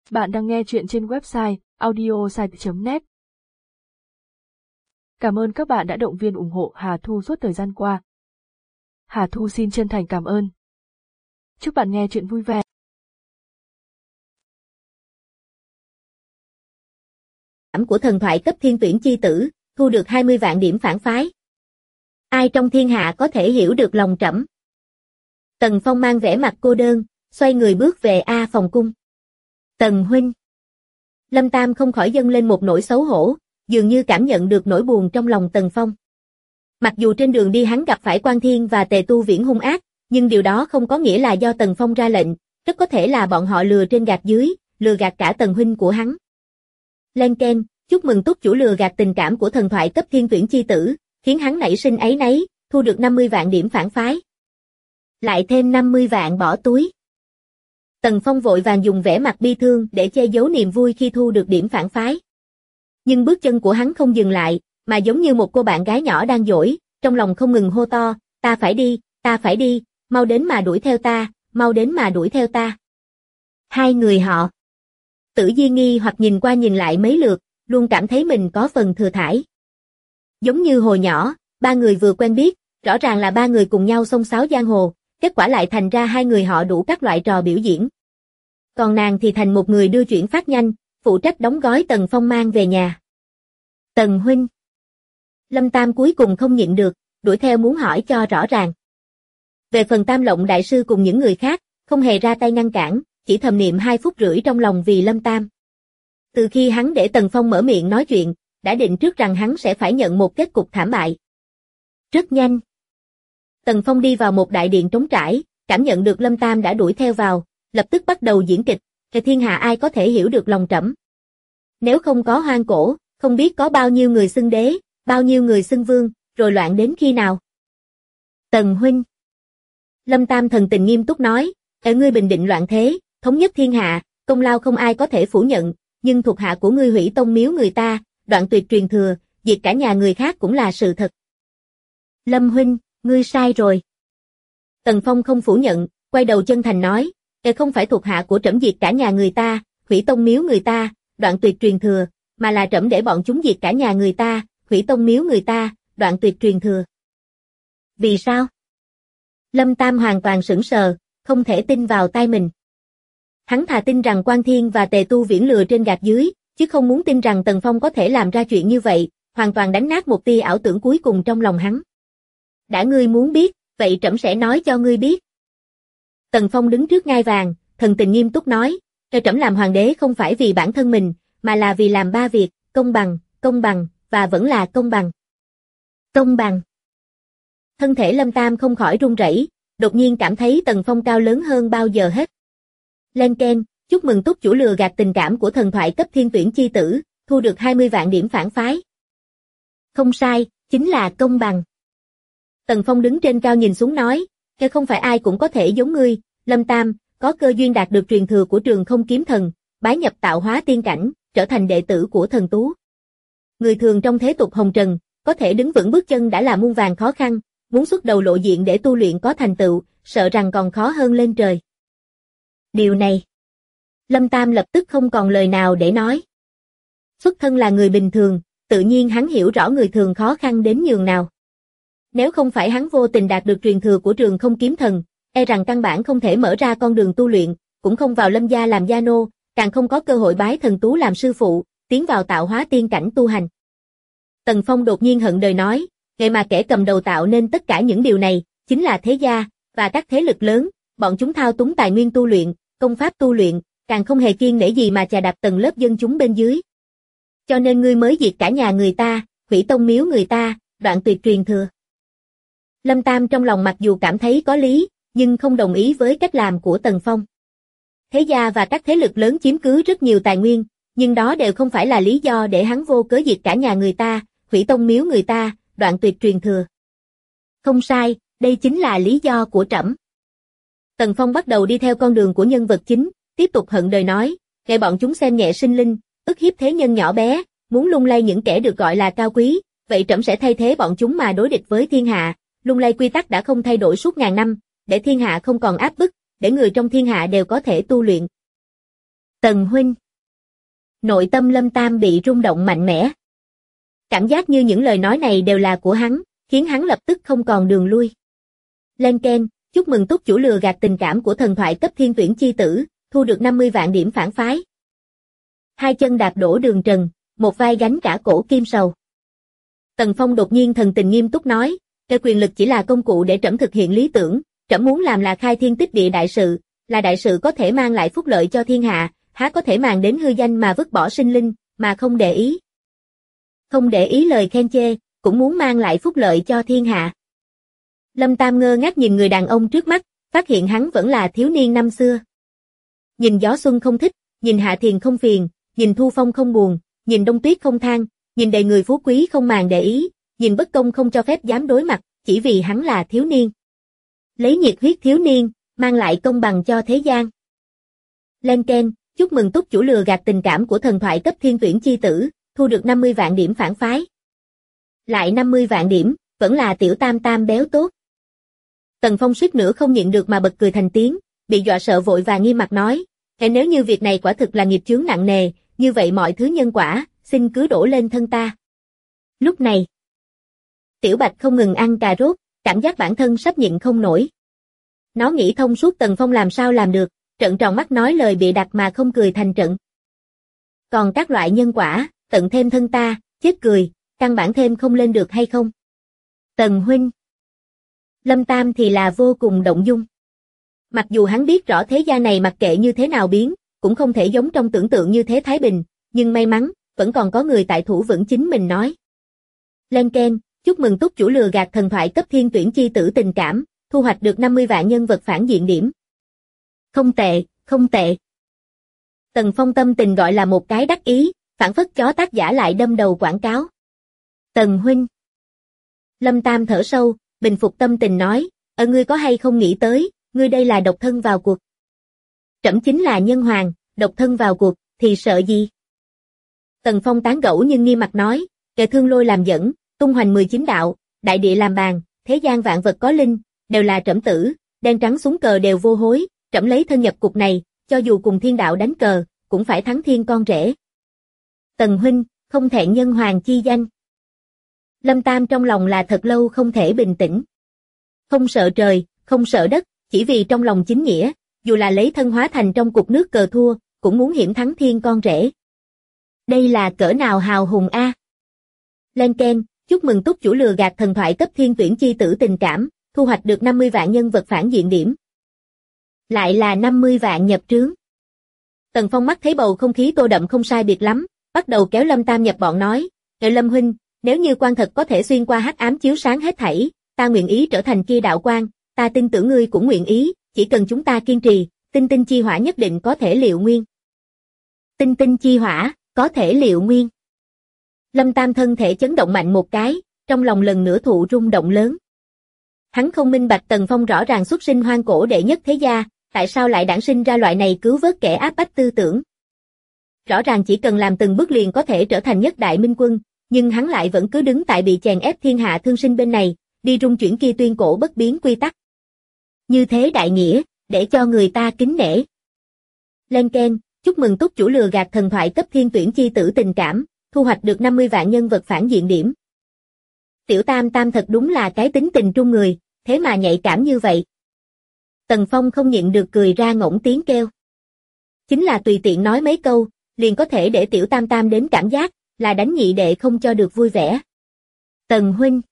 Bạn đang nghe chuyện trên website audiosite.net. Cảm ơn các bạn đã động viên ủng hộ Hà Thu suốt thời gian qua. Hà Thu xin chân thành cảm ơn. Chúc bạn nghe chuyện vui vẻ. Của thần thoại cấp thiên tuyển chi tử, thu được 20 vạn điểm phản phái. Ai trong thiên hạ có thể hiểu được lòng trẫm? Tần Phong mang vẻ mặt cô đơn, xoay người bước về phòng cung. Tần huynh. Lâm Tam không khỏi dâng lên một nỗi xấu hổ, dường như cảm nhận được nỗi buồn trong lòng Tần Phong. Mặc dù trên đường đi hắn gặp phải Quan Thiên và Tề Tu Viễn hung ác, nhưng điều đó không có nghĩa là do Tần Phong ra lệnh, rất có thể là bọn họ lừa trên gạt dưới, lừa gạt cả Tần huynh của hắn. Len keng, chúc mừng túc chủ lừa gạt tình cảm của thần thoại cấp thiên tuyển chi tử, khiến hắn nảy sinh áy náy, thu được 50 vạn điểm phản phái. Lại thêm 50 vạn bỏ túi. Tần Phong vội vàng dùng vẻ mặt bi thương để che giấu niềm vui khi thu được điểm phản phái. Nhưng bước chân của hắn không dừng lại, mà giống như một cô bạn gái nhỏ đang dỗi, trong lòng không ngừng hô to, ta phải đi, mau đến mà đuổi theo ta, mau đến mà đuổi theo ta. Hai người họ. Tử Di nghi hoặc nhìn qua nhìn lại mấy lượt, luôn cảm thấy mình có phần thừa thãi. Giống như hồi nhỏ, ba người vừa quen biết, rõ ràng là ba người cùng nhau xông xáo giang hồ, kết quả lại thành ra hai người họ đủ các loại trò biểu diễn. Còn nàng thì thành một người đưa chuyển phát nhanh, phụ trách đóng gói Tần Phong mang về nhà. Tần huynh. Lâm Tam cuối cùng không nhịn được, đuổi theo muốn hỏi cho rõ ràng. Về phần Tam Lộng đại sư cùng những người khác, không hề ra tay ngăn cản, chỉ thầm niệm 2 phút rưỡi trong lòng vì Lâm Tam. Từ khi hắn để Tần Phong mở miệng nói chuyện, đã định trước rằng hắn sẽ phải nhận một kết cục thảm bại. Rất nhanh. Tần Phong đi vào một đại điện trống trải, cảm nhận được Lâm Tam đã đuổi theo vào, lập tức bắt đầu diễn kịch, cái thiên hạ ai có thể hiểu được lòng trẫm. Nếu không có hoang cổ, không biết có bao nhiêu người xưng đế, bao nhiêu người xưng vương, rồi loạn đến khi nào. Tần huynh. Lâm Tam thần tình nghiêm túc nói, ở ngươi bình định loạn thế, thống nhất thiên hạ, công lao không ai có thể phủ nhận, nhưng thuộc hạ của ngươi hủy tông miếu người ta, đoạn tuyệt truyền thừa, diệt cả nhà người khác cũng là sự thật. Lâm huynh, ngươi sai rồi. Tần Phong không phủ nhận, quay đầu chân thành nói, không phải thuộc hạ của trẫm diệt cả nhà người ta, hủy tông miếu người ta, đoạn tuyệt truyền thừa, mà là trẫm để bọn chúng diệt cả nhà người ta, hủy tông miếu người ta, đoạn tuyệt truyền thừa. Vì sao? Lâm Tam hoàn toàn sững sờ, không thể tin vào tai mình. Hắn thà tin rằng Quan Thiên và Tề Tu Viễn lừa trên gạt dưới, chứ không muốn tin rằng Tần Phong có thể làm ra chuyện như vậy, hoàn toàn đánh nát một tia ảo tưởng cuối cùng trong lòng hắn. Đã ngươi muốn biết, vậy trẫm sẽ nói cho ngươi biết. Tần Phong đứng trước ngai vàng, thần tình nghiêm túc nói, trẫm làm hoàng đế không phải vì bản thân mình, mà là vì làm 3 việc, công bằng, và vẫn là công bằng. Công bằng. Thân thể Lâm Tam không khỏi run rẩy, đột nhiên cảm thấy Tần Phong cao lớn hơn bao giờ hết. Len keng, chúc mừng túc chủ lừa gạt tình cảm của thần thoại cấp thiên tuyển chi tử, thu được 20 vạn điểm phản phái. Không sai, chính là công bằng. Tần Phong đứng trên cao nhìn xuống nói, không phải ai cũng có thể giống ngươi, Lâm Tam, có cơ duyên đạt được truyền thừa của Trường Không Kiếm Thần, bái nhập tạo hóa tiên cảnh, trở thành đệ tử của thần tú. Người thường trong thế tục hồng trần, có thể đứng vững bước chân đã là muôn vàn khó khăn, muốn xuất đầu lộ diện để tu luyện có thành tựu, sợ rằng còn khó hơn lên trời. Điều này, Lâm Tam lập tức không còn lời nào để nói. Xuất thân là người bình thường, tự nhiên hắn hiểu rõ người thường khó khăn đến nhường nào. Nếu không phải hắn vô tình đạt được truyền thừa của Trường Không Kiếm Thần, rằng căn bản không thể mở ra con đường tu luyện, cũng không vào Lâm gia làm gia nô, càng không có cơ hội bái thần tú làm sư phụ, tiến vào tạo hóa tiên cảnh tu hành. Tần Phong đột nhiên hận đời nói, mà kẻ cầm đầu tạo nên tất cả những điều này, chính là thế gia, và các thế lực lớn, bọn chúng thao túng tài nguyên tu luyện, công pháp tu luyện, càng không hề kiêng nể gì mà chà đạp tầng lớp dân chúng bên dưới. Cho nên ngươi mới diệt cả nhà người ta, hủy tông miếu người ta, đoạn tuyệt truyền thừa. Lâm Tam trong lòng mặc dù cảm thấy có lý, nhưng không đồng ý với cách làm của Tần Phong. Thế gia và các thế lực lớn chiếm cứ rất nhiều tài nguyên, nhưng đó đều không phải là lý do để hắn vô cớ diệt cả nhà người ta, hủy tông miếu người ta, đoạn tuyệt truyền thừa. Không sai, đây chính là lý do của trẫm. Tần Phong bắt đầu đi theo con đường của nhân vật chính, tiếp tục hận đời nói, bọn chúng xem nhẹ sinh linh, ức hiếp thế nhân nhỏ bé, muốn lung lay những kẻ được gọi là cao quý, vậy trẫm sẽ thay thế bọn chúng mà đối địch với thiên hạ, lung lay quy tắc đã không thay đổi suốt ngàn năm, để thiên hạ không còn áp bức, để người trong thiên hạ đều có thể tu luyện. Tần huynh. Nội tâm Lâm Tam bị rung động mạnh mẽ. Cảm giác như những lời nói này đều là của hắn, khiến hắn lập tức không còn đường lui. Lên keng, chúc mừng túc chủ lừa gạt tình cảm của thần thoại cấp thiên tuyển chi tử, thu được 50 vạn điểm phản phái. Hai chân đạp đổ đường trần, một vai gánh cả cổ kim sầu. Tần Phong đột nhiên thần tình nghiêm túc nói, cái quyền lực chỉ là công cụ để trẫm thực hiện lý tưởng, trẫm muốn làm là khai thiên tích địa đại sự, là đại sự có thể mang lại phúc lợi cho thiên hạ, há có thể màng đến hư danh mà vứt bỏ sinh linh, mà không để ý. Không để ý lời khen chê, cũng muốn mang lại phúc lợi cho thiên hạ. Lâm Tam ngơ ngác nhìn người đàn ông trước mắt, phát hiện hắn vẫn là thiếu niên năm xưa. Nhìn gió xuân không thích, nhìn hạ thiền không phiền, nhìn thu phong không buồn, nhìn đông tuyết không than, nhìn đầy người phú quý không màng để ý, nhìn bất công không cho phép dám đối mặt, chỉ vì hắn là thiếu niên. Lấy nhiệt huyết thiếu niên, mang lại công bằng cho thế gian. Lên keng, chúc mừng túc chủ lừa gạt tình cảm của thần thoại cấp thiên tuyển chi tử, thu được 50 vạn điểm phản phái. Lại 50 vạn điểm, vẫn là tiểu tam tam béo tốt. Tần Phong suýt nữa không nhịn được mà bật cười thành tiếng, bị dọa sợ vội và nghiêm mặt nói, nếu như việc này quả thực là nghiệp chướng nặng nề, như vậy mọi thứ nhân quả, xin cứ đổ lên thân ta. Lúc này, Tiểu Bạch không ngừng ăn cà rốt, cảm giác bản thân sắp nhịn không nổi. Nó nghĩ thông suốt Tần Phong làm sao làm được, trợn tròn mắt nói lời bịa đặt mà không cười thành trận. Còn các loại nhân quả, tận thêm thân ta, chết cười, căn bản thêm không lên được hay không? Tần huynh. Lâm Tam thì là vô cùng động dung. Mặc dù hắn biết rõ thế gian này mặc kệ như thế nào biến, cũng không thể giống trong tưởng tượng như thế thái bình, nhưng may mắn, vẫn còn có người tại thủ vững chính mình nói. Lên keng, chúc mừng túc chủ lừa gạt thần thoại cấp thiên tuyển chi tử tình cảm, thu hoạch được 50 vạn nhân vật phản diện điểm. Không tệ, không tệ. Tần Phong tâm tình gọi là một cái đắc ý, phản phất chó tác giả lại đâm đầu quảng cáo. Tần huynh. Lâm Tam thở sâu, bình phục tâm tình nói, ngươi có hay không nghĩ tới, ngươi đây là độc thân vào cuộc. Trẫm chính là nhân hoàng, độc thân vào cuộc, thì sợ gì? Tần Phong tán gẫu nhưng nghiêm mặt nói, kẻ thương lôi làm dẫn, tung hoành 19 đạo, đại địa làm bàn, thế gian vạn vật có linh, đều là trẫm tử, đen trắng súng cờ đều vô hối, trẫm lấy thân nhập cuộc này, cho dù cùng thiên đạo đánh cờ, cũng phải thắng thiên con rể. Tần huynh, không thẹn nhân hoàng chi danh. Lâm Tam trong lòng là thật lâu không thể bình tĩnh. Không sợ trời, không sợ đất, chỉ vì trong lòng chính nghĩa, dù là lấy thân hóa thành trong cuộc nước cờ thua, cũng muốn hiểm thắng thiên con rể. Đây là cỡ nào hào hùng a. Lên keng, chúc mừng túc chủ lừa gạt thần thoại cấp thiên tuyển chi tử tình cảm, thu hoạch được 50 vạn nhân vật phản diện điểm. Lại là 50 vạn nhập trướng. Tần Phong mắt thấy bầu không khí tô đậm không sai biệt lắm, bắt đầu kéo Lâm Tam nhập bọn nói, Lâm huynh, nếu như quan thật có thể xuyên qua hắc ám chiếu sáng hết thảy, ta nguyện ý trở thành kia đạo quan, ta tin tưởng ngươi cũng nguyện ý, chỉ cần chúng ta kiên trì, tinh tinh chi hỏa nhất định có thể liệu nguyên. Tinh tinh chi hỏa, có thể liệu nguyên. Lâm Tam thân thể chấn động mạnh một cái, trong lòng lần nữa thụ rung động lớn. Hắn không minh bạch Tần Phong rõ ràng xuất sinh hoang cổ đệ nhất thế gia, tại sao lại đản sinh ra loại này cứu vớt kẻ áp bách tư tưởng. Rõ ràng chỉ cần làm từng bước liền có thể trở thành nhất đại minh quân, nhưng hắn lại vẫn cứ đứng tại bị chèn ép thiên hạ thương sinh bên này, đi rung chuyển kia tuyên cổ bất biến quy tắc. Như thế đại nghĩa, để cho người ta kính nể. Lên keng, chúc mừng túc chủ lừa gạt thần thoại cấp thiên tuyển chi tử tình cảm, thu hoạch được 50 vạn nhân vật phản diện điểm. Tiểu Tam Tam thật đúng là cái tính tình trung người, thế mà nhạy cảm như vậy. Tần Phong không nhịn được cười ra ngỗng tiếng kêu. Chính là tùy tiện nói mấy câu, liền có thể để Tiểu Tam Tam đến cảm giác, là đánh nhị đệ không cho được vui vẻ. Tần huynh.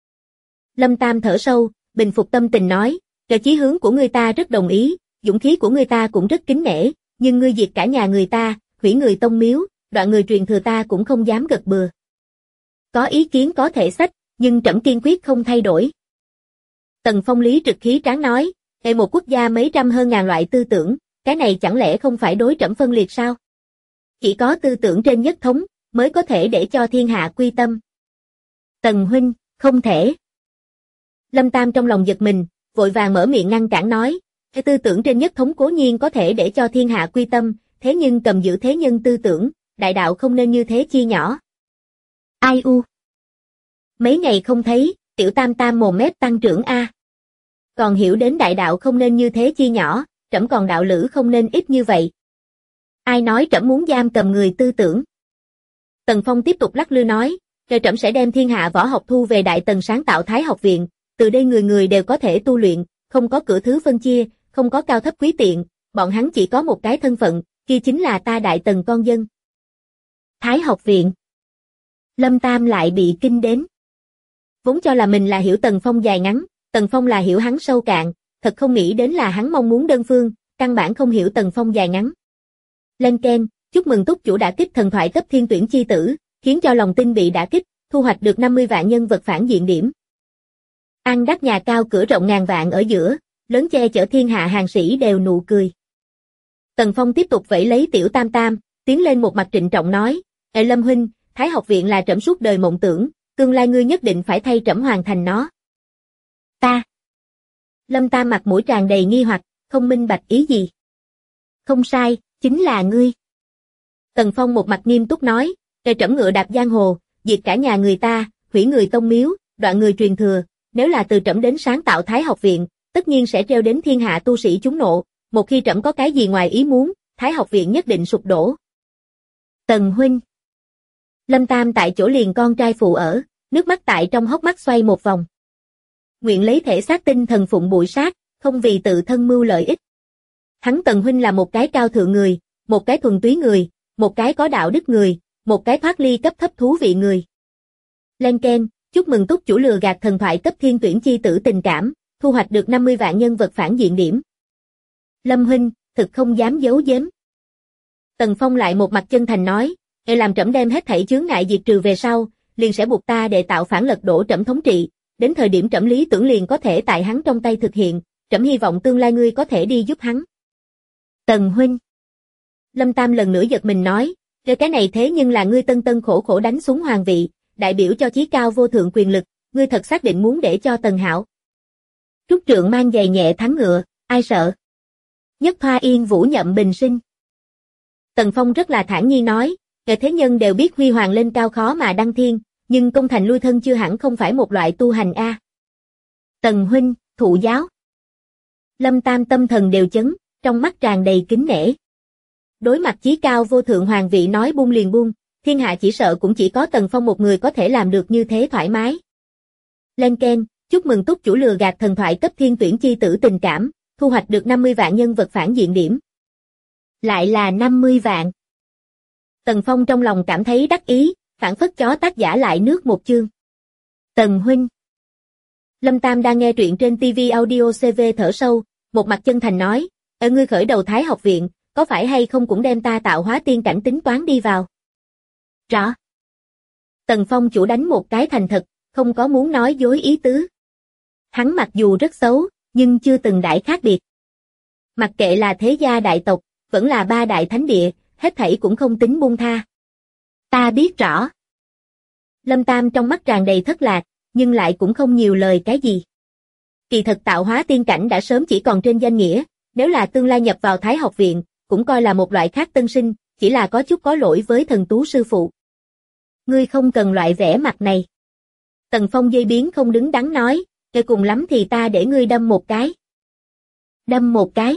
Lâm Tam thở sâu, bình phục tâm tình nói, cái chí hướng của người ta rất đồng ý, dũng khí của người ta cũng rất kính nể, nhưng ngươi diệt cả nhà người ta, hủy người tông miếu, đoạn người truyền thừa ta cũng không dám gật bừa. Có ý kiến có thể sách, nhưng trẫm kiên quyết không thay đổi. Tần Phong lý trực khí tráng nói, một quốc gia mấy trăm hơn ngàn loại tư tưởng, cái này chẳng lẽ không phải đối trẫm phân liệt sao? Chỉ có tư tưởng trên nhất thống, mới có thể để cho thiên hạ quy tâm. Tần huynh, không thể. Lâm Tam trong lòng giật mình, vội vàng mở miệng ngăn cản nói, cái tư tưởng trên nhất thống cố nhiên có thể để cho thiên hạ quy tâm, thế nhưng cầm giữ thế nhân tư tưởng, đại đạo không nên như thế chia nhỏ. Ai u? Mấy ngày không thấy, Tiểu Tam Tam mồm mép tăng trưởng a. Còn hiểu đến đại đạo không nên như thế chia nhỏ, trẫm còn đạo lữ không nên ít như vậy. Ai nói trẫm muốn giam cầm người tư tưởng? Tần Phong tiếp tục lắc lư nói, rồi trẫm sẽ đem thiên hạ võ học thu về Đại Tần sáng tạo Thái học viện, từ đây người người đều có thể tu luyện, không có cửa thứ phân chia, không có cao thấp quý tiện, bọn hắn chỉ có một cái thân phận, kia chính là ta Đại Tần con dân. Thái học viện. Lâm Tam lại bị kinh đến. Vốn cho là mình là hiểu Tần Phong dài ngắn, Tần Phong là hiểu hắn sâu cạn, thật không nghĩ đến là hắn mong muốn đơn phương, căn bản không hiểu Tần Phong dài ngắn. Lên Ken, chúc mừng túc chủ đã kích thần thoại cấp thiên tuyển chi tử, khiến cho lòng tin bị đả kích, thu hoạch được 50 vạn nhân vật phản diện điểm. An đắc nhà cao cửa rộng ngàn vạn ở giữa, lớn che chở thiên hạ hàng sĩ đều nụ cười. Tần Phong tiếp tục vẫy lấy Tiểu Tam Tam, tiến lên một mặt trịnh trọng nói, Ê Lâm huynh, Thái học viện là trẫm suốt đời mộng tưởng, tương lai ngươi nhất định phải thay trẫm hoàn thành nó. Ta. Lâm Tam mặt mũi tràn đầy nghi hoặc, không minh bạch ý gì. Không sai, chính là ngươi. Tần Phong một mặt nghiêm túc nói, Ê trẫm ngựa đạp giang hồ, diệt cả nhà người ta, hủy người tông miếu, đoạn người truyền thừa, nếu là từ trẫm đến sáng tạo Thái học viện, tất nhiên sẽ treo đến thiên hạ tu sĩ chúng nộ, một khi trẫm có cái gì ngoài ý muốn, Thái học viện nhất định sụp đổ. Tần huynh. Lâm Tam tại chỗ liền con trai phụ ở, nước mắt tại trong hốc mắt xoay một vòng. Nguyện lấy thể xác tinh thần phụng bụi sát, không vì tự thân mưu lợi ích. Hắn Tần huynh là một cái cao thượng người, một cái thuần túy người, một cái có đạo đức người, một cái thoát ly cấp thấp thú vị người. Lên Ken, chúc mừng túc chủ lừa gạt thần thoại cấp thiên tuyển chi tử tình cảm, thu hoạch được 50 vạn nhân vật phản diện điểm. Lâm huynh, thực không dám giấu giếm. Tần Phong lại một mặt chân thành nói, Ê làm trẫm đem hết thảy chướng ngại diệt trừ về sau, liền sẽ buộc ta để tạo phản lật đổ trẫm thống trị, đến thời điểm trẫm lý tưởng liền có thể tại hắn trong tay thực hiện, trẫm hy vọng tương lai ngươi có thể đi giúp hắn. Tần huynh. Lâm Tam lần nữa giật mình nói, cái này thế nhưng là ngươi tân tân khổ khổ đánh xuống hoàng vị, đại biểu cho chí cao vô thượng quyền lực, ngươi thật xác định muốn để cho Tần Hạo. Trúc trượng mang giày nhẹ thắng ngựa, ai sợ. Nhất thoa yên vũ nhậm bình sinh. Tần Phong rất là thản nhiên nói, kẻ thế nhân đều biết huy hoàng lên cao khó mà đăng thiên, nhưng công thành lui thân chưa hẳn không phải một loại tu hành a. Tần huynh, thụ giáo. Lâm Tam tâm thần đều chấn, trong mắt tràn đầy kính nể. Đối mặt chí cao vô thượng hoàng vị nói buông liền buông, thiên hạ chỉ sợ cũng chỉ có Tần Phong một người có thể làm được như thế thoải mái. Lên Ken, chúc mừng túc chủ lừa gạt thần thoại cấp thiên tuyển chi tử tình cảm, thu hoạch được 50 vạn nhân vật phản diện điểm. Lại là 50 vạn. Tần Phong trong lòng cảm thấy đắc ý, phản phất chó tác giả lại nước một chương. Tần huynh. Lâm Tam đang nghe truyện trên TV Audio CV thở sâu, một mặt chân thành nói, ở ngươi khởi đầu Thái học viện, có phải hay không cũng đem ta tạo hóa tiên cảnh tính toán đi vào. Rõ. Tần Phong chủ đánh một cái thành thật, không có muốn nói dối ý tứ. Hắn mặc dù rất xấu, nhưng chưa từng đãi khác biệt. Mặc kệ là thế gia đại tộc, vẫn là ba đại thánh địa, hết thảy cũng không tính buông tha. Ta biết rõ. Lâm Tam trong mắt tràn đầy thất lạc, nhưng lại cũng không nhiều lời cái gì. Kỳ thật tạo hóa tiên cảnh đã sớm chỉ còn trên danh nghĩa, nếu là tương lai nhập vào Thái học viện, cũng coi là một loại khác tân sinh, chỉ là có chút có lỗi với thần tú sư phụ. Ngươi không cần loại vẻ mặt này. Tần Phong dây biến không đứng đắn nói, kể cùng lắm thì ta để ngươi đâm một cái. Đâm một cái.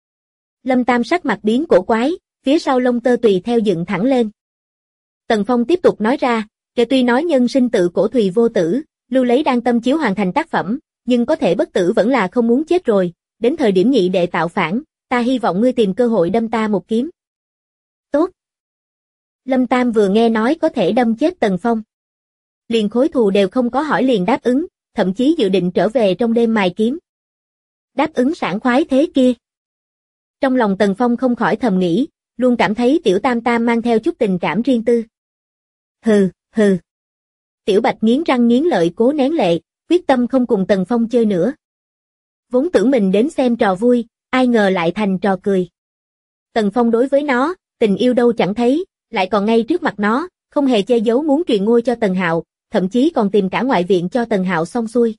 Lâm Tam sắc mặt biến cổ quái, phía sau lông tơ tùy theo dựng thẳng lên. Tần Phong tiếp tục nói ra, kể tuy nói nhân sinh tự cổ thùy vô tử, lưu lấy đang tâm chiếu hoàn thành tác phẩm, nhưng có thể bất tử vẫn là không muốn chết rồi, đến thời điểm nhị đệ tạo phản, ta hy vọng ngươi tìm cơ hội đâm ta một kiếm. Tốt. Lâm Tam vừa nghe nói có thể đâm chết Tần Phong. Liền khối thù đều không có hỏi liền đáp ứng, thậm chí dự định trở về trong đêm mài kiếm. Đáp ứng sảng khoái thế kia. Trong lòng Tần Phong không khỏi thầm nghĩ, luôn cảm thấy Tiểu Tam Tam mang theo chút tình cảm riêng tư. Hừ, hừ. Tiểu Bạch nghiến răng nghiến lợi cố nén lệ, quyết tâm không cùng Tần Phong chơi nữa. Vốn tưởng mình đến xem trò vui, ai ngờ lại thành trò cười. Tần Phong đối với nó, tình yêu đâu chẳng thấy, lại còn ngay trước mặt nó, không hề che giấu muốn truyền ngôi cho Tần Hạo, thậm chí còn tìm cả ngoại viện cho Tần Hạo xong xuôi.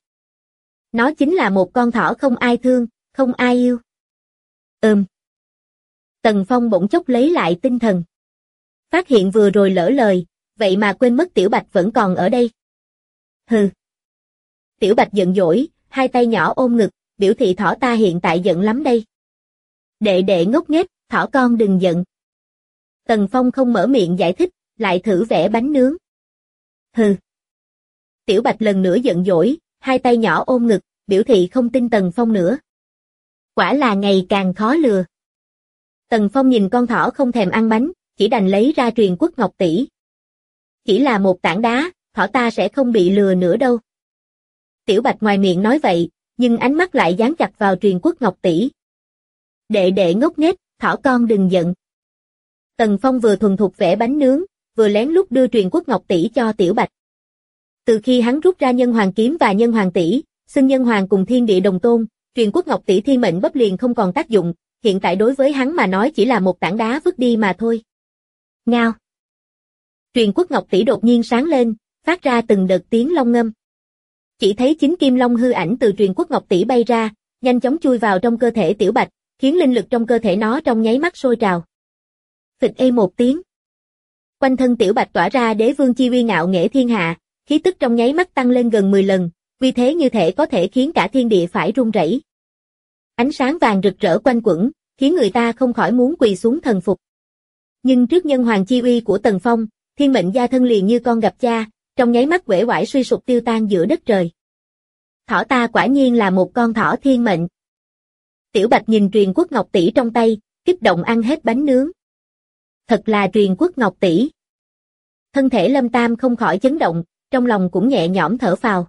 Nó chính là một con thỏ không ai thương, không ai yêu. Tần Phong bỗng chốc lấy lại tinh thần. Phát hiện vừa rồi lỡ lời, vậy mà quên mất Tiểu Bạch vẫn còn ở đây. Hừ. Tiểu Bạch giận dỗi, hai tay nhỏ ôm ngực, biểu thị thỏ ta hiện tại giận lắm đây. Đệ đệ ngốc nghếch, thỏ con đừng giận. Tần Phong không mở miệng giải thích, lại thử vẽ bánh nướng. Hừ. Tiểu Bạch lần nữa giận dỗi, hai tay nhỏ ôm ngực, biểu thị không tin Tần Phong nữa. Quả là ngày càng khó lừa. Tần Phong nhìn con thỏ không thèm ăn bánh, chỉ đành lấy ra Truyền Quốc Ngọc tỷ. Chỉ là một tảng đá, thỏ ta sẽ không bị lừa nữa đâu. Tiểu Bạch ngoài miệng nói vậy, nhưng ánh mắt lại dán chặt vào Truyền Quốc Ngọc tỷ. Đệ đệ ngốc nghếch, thỏ con đừng giận. Tần Phong vừa thuần thục vẽ bánh nướng, vừa lén lút đưa Truyền Quốc Ngọc tỷ cho Tiểu Bạch. Từ khi hắn rút ra Nhân Hoàng kiếm và Nhân Hoàng tỷ, xưng Nhân Hoàng cùng thiên địa đồng tôn, Truyền Quốc Ngọc tỷ thiên mệnh bấp liền không còn tác dụng, hiện tại đối với hắn mà nói chỉ là một tảng đá vứt đi mà thôi. Ngao. Truyền Quốc Ngọc tỷ đột nhiên sáng lên, phát ra từng đợt tiếng long ngâm. Chỉ thấy chính kim long hư ảnh từ Truyền Quốc Ngọc tỷ bay ra, nhanh chóng chui vào trong cơ thể Tiểu Bạch, khiến linh lực trong cơ thể nó trong nháy mắt sôi trào. Phịch ê một tiếng. Quanh thân Tiểu Bạch tỏa ra đế vương chi uy ngạo nghễ thiên hạ, khí tức trong nháy mắt tăng lên gần 10 lần, uy thế như thể có thể khiến cả thiên địa phải rung rẩy. Ánh sáng vàng rực rỡ quanh quẩn, khiến người ta không khỏi muốn quỳ xuống thần phục. Nhưng trước Nhân Hoàng chi uy của Tần Phong, thiên mệnh gia thân liền như con gặp cha, trong nháy mắt uể oải suy sụp tiêu tan giữa đất trời. Thỏ ta quả nhiên là một con thỏ thiên mệnh. Tiểu Bạch nhìn Truyền Quốc Ngọc tỷ trong tay, kích động ăn hết bánh nướng. Thật là Truyền Quốc Ngọc tỷ. Thân thể Lâm Tam không khỏi chấn động, trong lòng cũng nhẹ nhõm thở phào.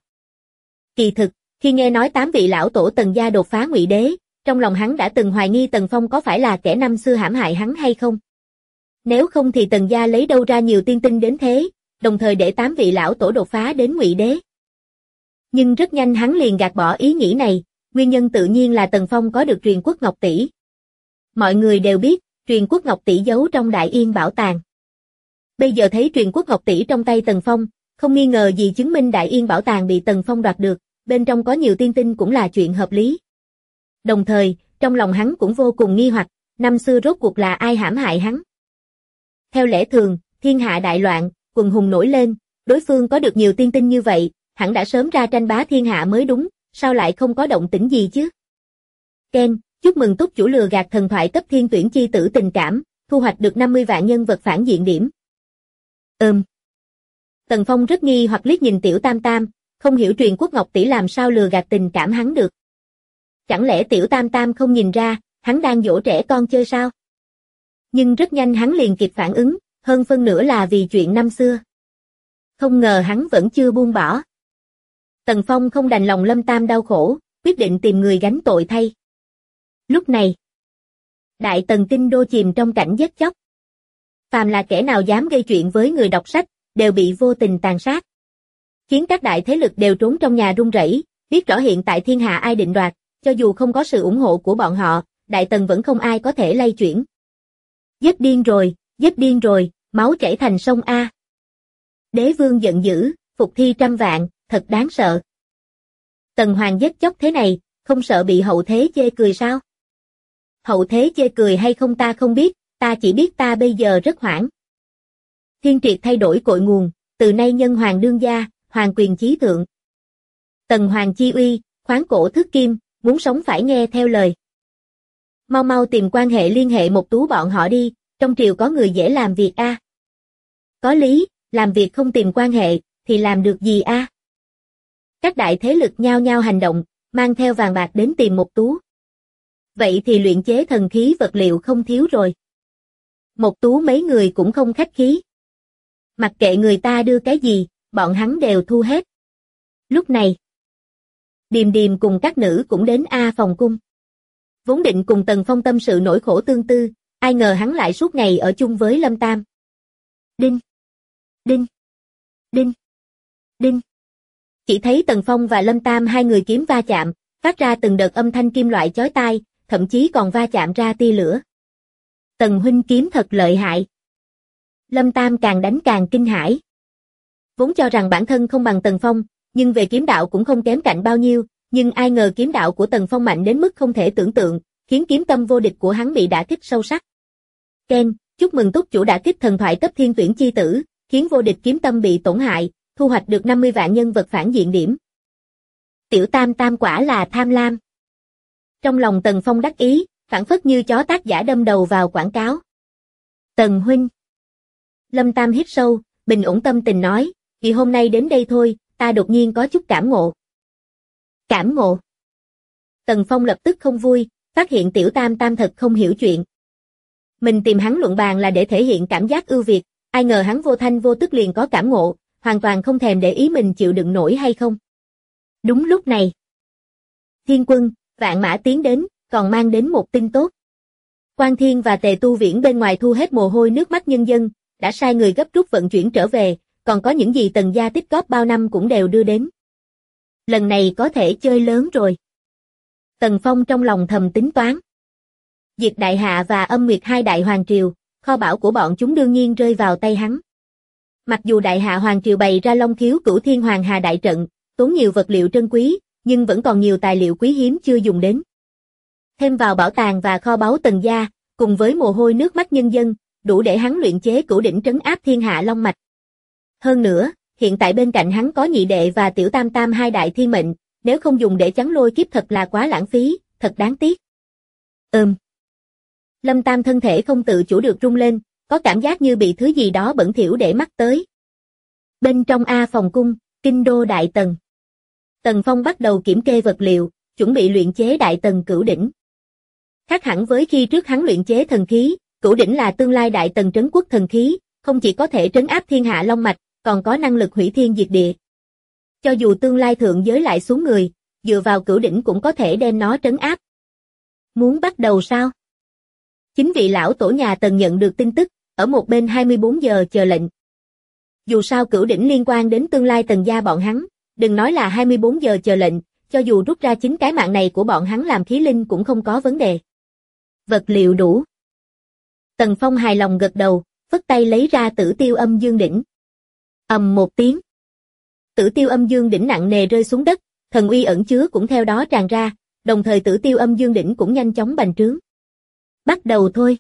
Kỳ thực, khi nghe nói 8 vị lão tổ Tần gia đột phá Ngụy Đế, trong lòng hắn đã từng hoài nghi Tần Phong có phải là kẻ năm xưa hãm hại hắn hay không. Nếu không thì Tần gia lấy đâu ra nhiều tiên tinh đến thế, đồng thời để 8 vị lão tổ đột phá đến Ngụy Đế. Nhưng rất nhanh hắn liền gạt bỏ ý nghĩ này, nguyên nhân tự nhiên là Tần Phong có được Truyền Quốc Ngọc tỷ. Mọi người đều biết, Truyền Quốc Ngọc tỷ giấu trong Đại Yên bảo tàng. Bây giờ thấy Truyền Quốc Ngọc tỷ trong tay Tần Phong, không nghi ngờ gì chứng minh Đại Yên bảo tàng bị Tần Phong đoạt được, bên trong có nhiều tiên tinh cũng là chuyện hợp lý. Đồng thời, trong lòng hắn cũng vô cùng nghi hoặc, năm xưa rốt cuộc là ai hãm hại hắn. Theo lẽ thường, thiên hạ đại loạn, quần hùng nổi lên, đối phương có được nhiều tiên tinh như vậy, hẳn đã sớm ra tranh bá thiên hạ mới đúng, sao lại không có động tĩnh gì chứ? Ken, chúc mừng túc chủ lừa gạt thần thoại cấp thiên tuyển chi tử tình cảm, thu hoạch được 50 vạn nhân vật phản diện điểm. Tần Phong rất nghi hoặc liếc nhìn Tiểu Tam Tam, không hiểu Truyền Quốc Ngọc tỷ làm sao lừa gạt tình cảm hắn được. Chẳng lẽ Tiểu Tam Tam không nhìn ra, hắn đang dỗ trẻ con chơi sao? Nhưng rất nhanh hắn liền kịp phản ứng, hơn phân nửa là vì chuyện năm xưa. Không ngờ hắn vẫn chưa buông bỏ. Tần Phong không đành lòng Lâm Tam đau khổ, quyết định tìm người gánh tội thay. Lúc này, Đại Tần Kinh Đô chìm trong cảnh giết chóc. Phàm là kẻ nào dám gây chuyện với người đọc sách, đều bị vô tình tàn sát. Khiến các đại thế lực đều trốn trong nhà run rẩy, biết rõ hiện tại thiên hạ ai định đoạt, cho dù không có sự ủng hộ của bọn họ, Đại Tần vẫn không ai có thể lay chuyển. Giết điên rồi, máu chảy thành sông A. Đế vương giận dữ, phục thi trăm vạn, thật đáng sợ. Tần Hoàng giết chóc thế này, không sợ bị hậu thế chê cười sao? Hậu thế chê cười hay không ta không biết, ta chỉ biết ta bây giờ rất hoảng. Thiên Triệt thay đổi cội nguồn, từ nay nhân hoàng đương gia, hoàng quyền chí thượng. Tần Hoàng chi uy, khoáng cổ thước kim, muốn sống phải nghe theo lời. Mau mau tìm quan hệ liên hệ một tú bọn họ đi, trong triều có người dễ làm việc a. Có lý, làm việc không tìm quan hệ, thì làm được gì a? Các đại thế lực nhao nhao hành động, mang theo vàng bạc đến tìm một tú. Vậy thì luyện chế thần khí vật liệu không thiếu rồi. Một tú mấy người cũng không khách khí. Mặc kệ người ta đưa cái gì, bọn hắn đều thu hết. Lúc này, Điềm Điềm cùng các nữ cũng đến A phòng cung. Vốn định cùng Tần Phong tâm sự nỗi khổ tương tư, ai ngờ hắn lại suốt ngày ở chung với Lâm Tam. Đinh, đinh, đinh, đinh. Chỉ thấy Tần Phong và Lâm Tam hai người kiếm va chạm, phát ra từng đợt âm thanh kim loại chói tai, thậm chí còn va chạm ra tia lửa. Tần huynh kiếm thật lợi hại. Lâm Tam càng đánh càng kinh hãi. Vốn cho rằng bản thân không bằng Tần Phong, nhưng về kiếm đạo cũng không kém cạnh bao nhiêu, nhưng ai ngờ kiếm đạo của Tần Phong mạnh đến mức không thể tưởng tượng, khiến kiếm tâm vô địch của hắn bị đả kích sâu sắc. Ken, chúc mừng túc chủ đả kích thần thoại cấp thiên tuyển chi tử, khiến vô địch kiếm tâm bị tổn hại, thu hoạch được 50 vạn nhân vật phản diện điểm. Tiểu Tam Tam quả là tham lam. Trong lòng Tần Phong đắc ý, phảng phất như chó tác giả đâm đầu vào quảng cáo. Tần huynh. Lâm Tam hít sâu, bình ổn tâm tình nói, vì hôm nay đến đây thôi, ta đột nhiên có chút cảm ngộ. Cảm ngộ. Tần Phong lập tức không vui, phát hiện Tiểu Tam Tam thật không hiểu chuyện. Mình tìm hắn luận bàn là để thể hiện cảm giác ưu việt, ai ngờ hắn vô thanh vô tức liền có cảm ngộ, hoàn toàn không thèm để ý mình chịu đựng nổi hay không. Đúng lúc này, Thiên Quân, Vạn Mã tiến đến, còn mang đến một tin tốt. Quan Thiên và Tề Tu Viễn bên ngoài thu hết mồ hôi nước mắt nhân dân, đã sai người gấp rút vận chuyển trở về, còn có những gì Tần gia tích góp bao năm cũng đều đưa đến. Lần này có thể chơi lớn rồi. Tần Phong trong lòng thầm tính toán. Diệt Đại Hạ và Âm Nguyệt hai đại hoàng triều, kho báu của bọn chúng đương nhiên rơi vào tay hắn. Mặc dù Đại Hạ hoàng triều bày ra Long Khiếu Cửu Thiên Hoàng Hà đại trận, tốn nhiều vật liệu trân quý, nhưng vẫn còn nhiều tài liệu quý hiếm chưa dùng đến. Thêm vào bảo tàng và kho báu Tần gia, cùng với mồ hôi nước mắt nhân dân, đủ để hắn luyện chế cửu đỉnh trấn áp thiên hạ long mạch. Hơn nữa, hiện tại bên cạnh hắn có nhị đệ và Tiểu Tam Tam hai đại thiên mệnh, nếu không dùng để chắn lôi kiếp thật là quá lãng phí, thật đáng tiếc. Lâm Tam thân thể không tự chủ được rung lên, có cảm giác như bị thứ gì đó bẩn thỉu để mắt tới. Bên trong A phòng cung, kinh đô Đại Tần. Tần Phong bắt đầu kiểm kê vật liệu, chuẩn bị luyện chế Đại Tần cửu đỉnh. Khác hẳn với khi trước hắn luyện chế thần khí, cửu đỉnh là tương lai Đại Tần trấn quốc thần khí, không chỉ có thể trấn áp thiên hạ long mạch, còn có năng lực hủy thiên diệt địa. Cho dù tương lai thượng giới lại xuống người, dựa vào cửu đỉnh cũng có thể đem nó trấn áp. Muốn bắt đầu sao? Chính vị lão tổ nhà Tần nhận được tin tức, ở một bên 24 giờ chờ lệnh. Dù sao cửu đỉnh liên quan đến tương lai Tần gia bọn hắn, đừng nói là 24 giờ chờ lệnh, cho dù rút ra chính cái mạng này của bọn hắn làm khí linh cũng không có vấn đề. Vật liệu đủ. Tần Phong hài lòng gật đầu, phất tay lấy ra Tử Tiêu Âm Dương đỉnh. Ầm một tiếng. Tử Tiêu Âm Dương đỉnh nặng nề rơi xuống đất, thần uy ẩn chứa cũng theo đó tràn ra, đồng thời Tử Tiêu Âm Dương đỉnh cũng nhanh chóng bành trướng. Bắt đầu thôi.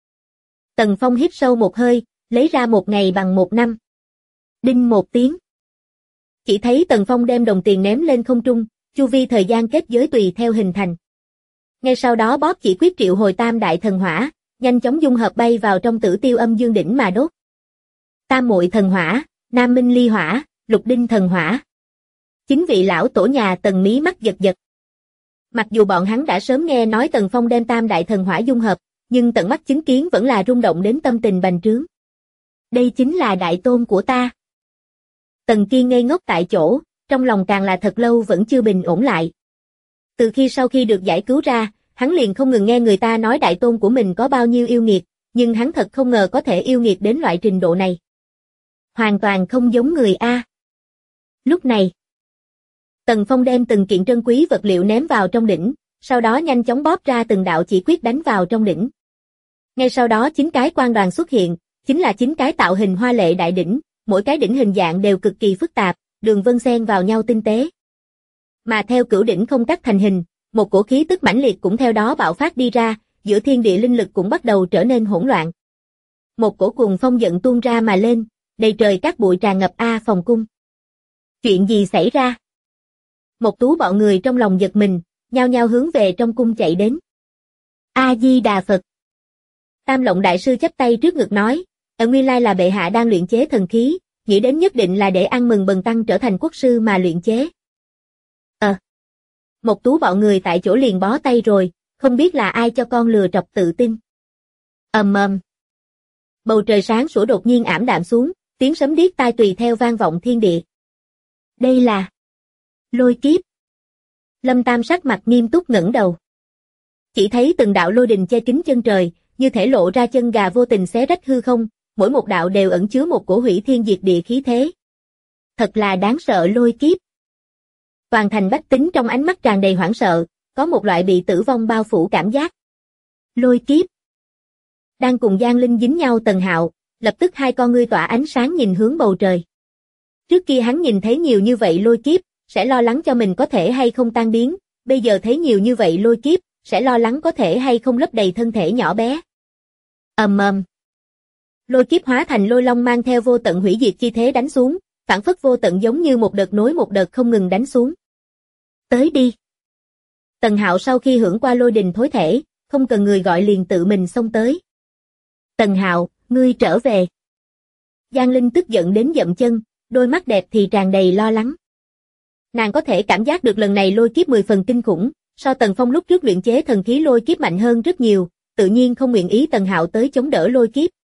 Tần Phong hít sâu một hơi, lấy ra một ngày bằng một năm. Đinh một tiếng. Chỉ thấy Tần Phong đem đồng tiền ném lên không trung, chu vi thời gian kết giới tùy theo hình thành. Ngay sau đó bóp chỉ quyết triệu hồi tam đại thần hỏa, nhanh chóng dung hợp bay vào trong Tử Tiêu Âm Dương đỉnh mà đốt. Tam muội thần hỏa, Nam Minh ly hỏa, Lục Đinh thần hỏa. Chính vị lão tổ nhà Tần mí mắt giật giật. Mặc dù bọn hắn đã sớm nghe nói Tần Phong đem tam đại thần hỏa dung hợp, nhưng tận mắt chứng kiến vẫn là rung động đến tâm tình bành trướng. Đây chính là đại tôn của ta. Tần Kiên ngây ngốc tại chỗ, trong lòng càng là thật lâu vẫn chưa bình ổn lại. Từ khi sau khi được giải cứu ra, hắn liền không ngừng nghe người ta nói đại tôn của mình có bao nhiêu yêu nghiệt, nhưng hắn thật không ngờ có thể yêu nghiệt đến loại trình độ này. Hoàn toàn không giống người A. Lúc này, Tần Phong đem từng kiện trân quý vật liệu ném vào trong đỉnh, sau đó nhanh chóng bóp ra từng đạo chỉ quyết đánh vào trong đỉnh. Ngay sau đó 9 cái quan đoàn xuất hiện, chính là 9 cái tạo hình hoa lệ đại đỉnh, mỗi cái đỉnh hình dạng đều cực kỳ phức tạp, đường vân xen vào nhau tinh tế. Mà theo cửu đỉnh không cắt thành hình, một cổ khí tức mãnh liệt cũng theo đó bạo phát đi ra, giữa thiên địa linh lực cũng bắt đầu trở nên hỗn loạn. Một cổ cuồng phong giận tuôn ra mà lên, đầy trời các bụi tràn ngập A phòng cung. Chuyện gì xảy ra? Một tú bọn người trong lòng giật mình, nhao nhao hướng về trong cung chạy đến. A Di Đà Phật. Tam Lộng đại sư chắp tay trước ngực nói, nguyên lai là bệ hạ đang luyện chế thần khí, nghĩ đến nhất định là để ăn mừng bần tăng trở thành quốc sư mà luyện chế. Một tú bọn người tại chỗ liền bó tay rồi, không biết là ai cho con lừa trọc tự tin. Bầu trời sáng sủa đột nhiên ảm đạm xuống, tiếng sấm điếc tai tùy theo vang vọng thiên địa. Đây là lôi kiếp. Lâm Tam sắc mặt nghiêm túc ngẩng đầu. Chỉ thấy từng đạo lôi đình che kín chân trời, như thể lộ ra chân gà vô tình xé rách hư không, mỗi một đạo đều ẩn chứa một cổ hủy thiên diệt địa khí thế. Thật là đáng sợ lôi kiếp. Toàn thành bách tính trong ánh mắt tràn đầy hoảng sợ, có một loại bị tử vong bao phủ cảm giác. Lôi kiếp. Đang cùng Giang Linh dính nhau Tần Hạo, lập tức hai con ngươi tỏa ánh sáng nhìn hướng bầu trời. Trước kia hắn nhìn thấy nhiều như vậy lôi kiếp, sẽ lo lắng cho mình có thể hay không tan biến, bây giờ thấy nhiều như vậy lôi kiếp, sẽ lo lắng có thể hay không lấp đầy thân thể nhỏ bé. Lôi kiếp hóa thành lôi long mang theo vô tận hủy diệt chi thế đánh xuống, phản phất vô tận giống như một đợt nối một đợt không ngừng đánh xuống. Tới đi. Tần Hạo sau khi hưởng qua lôi đình thối thể, không cần người gọi liền tự mình xông tới. Tần Hạo, ngươi trở về. Giang Linh tức giận đến dậm chân, đôi mắt đẹp thì tràn đầy lo lắng. Nàng có thể cảm giác được lần này lôi kiếp 10 phần kinh khủng, so Tần Phong lúc trước luyện chế thần khí lôi kiếp mạnh hơn rất nhiều, tự nhiên không nguyện ý Tần Hạo tới chống đỡ lôi kiếp.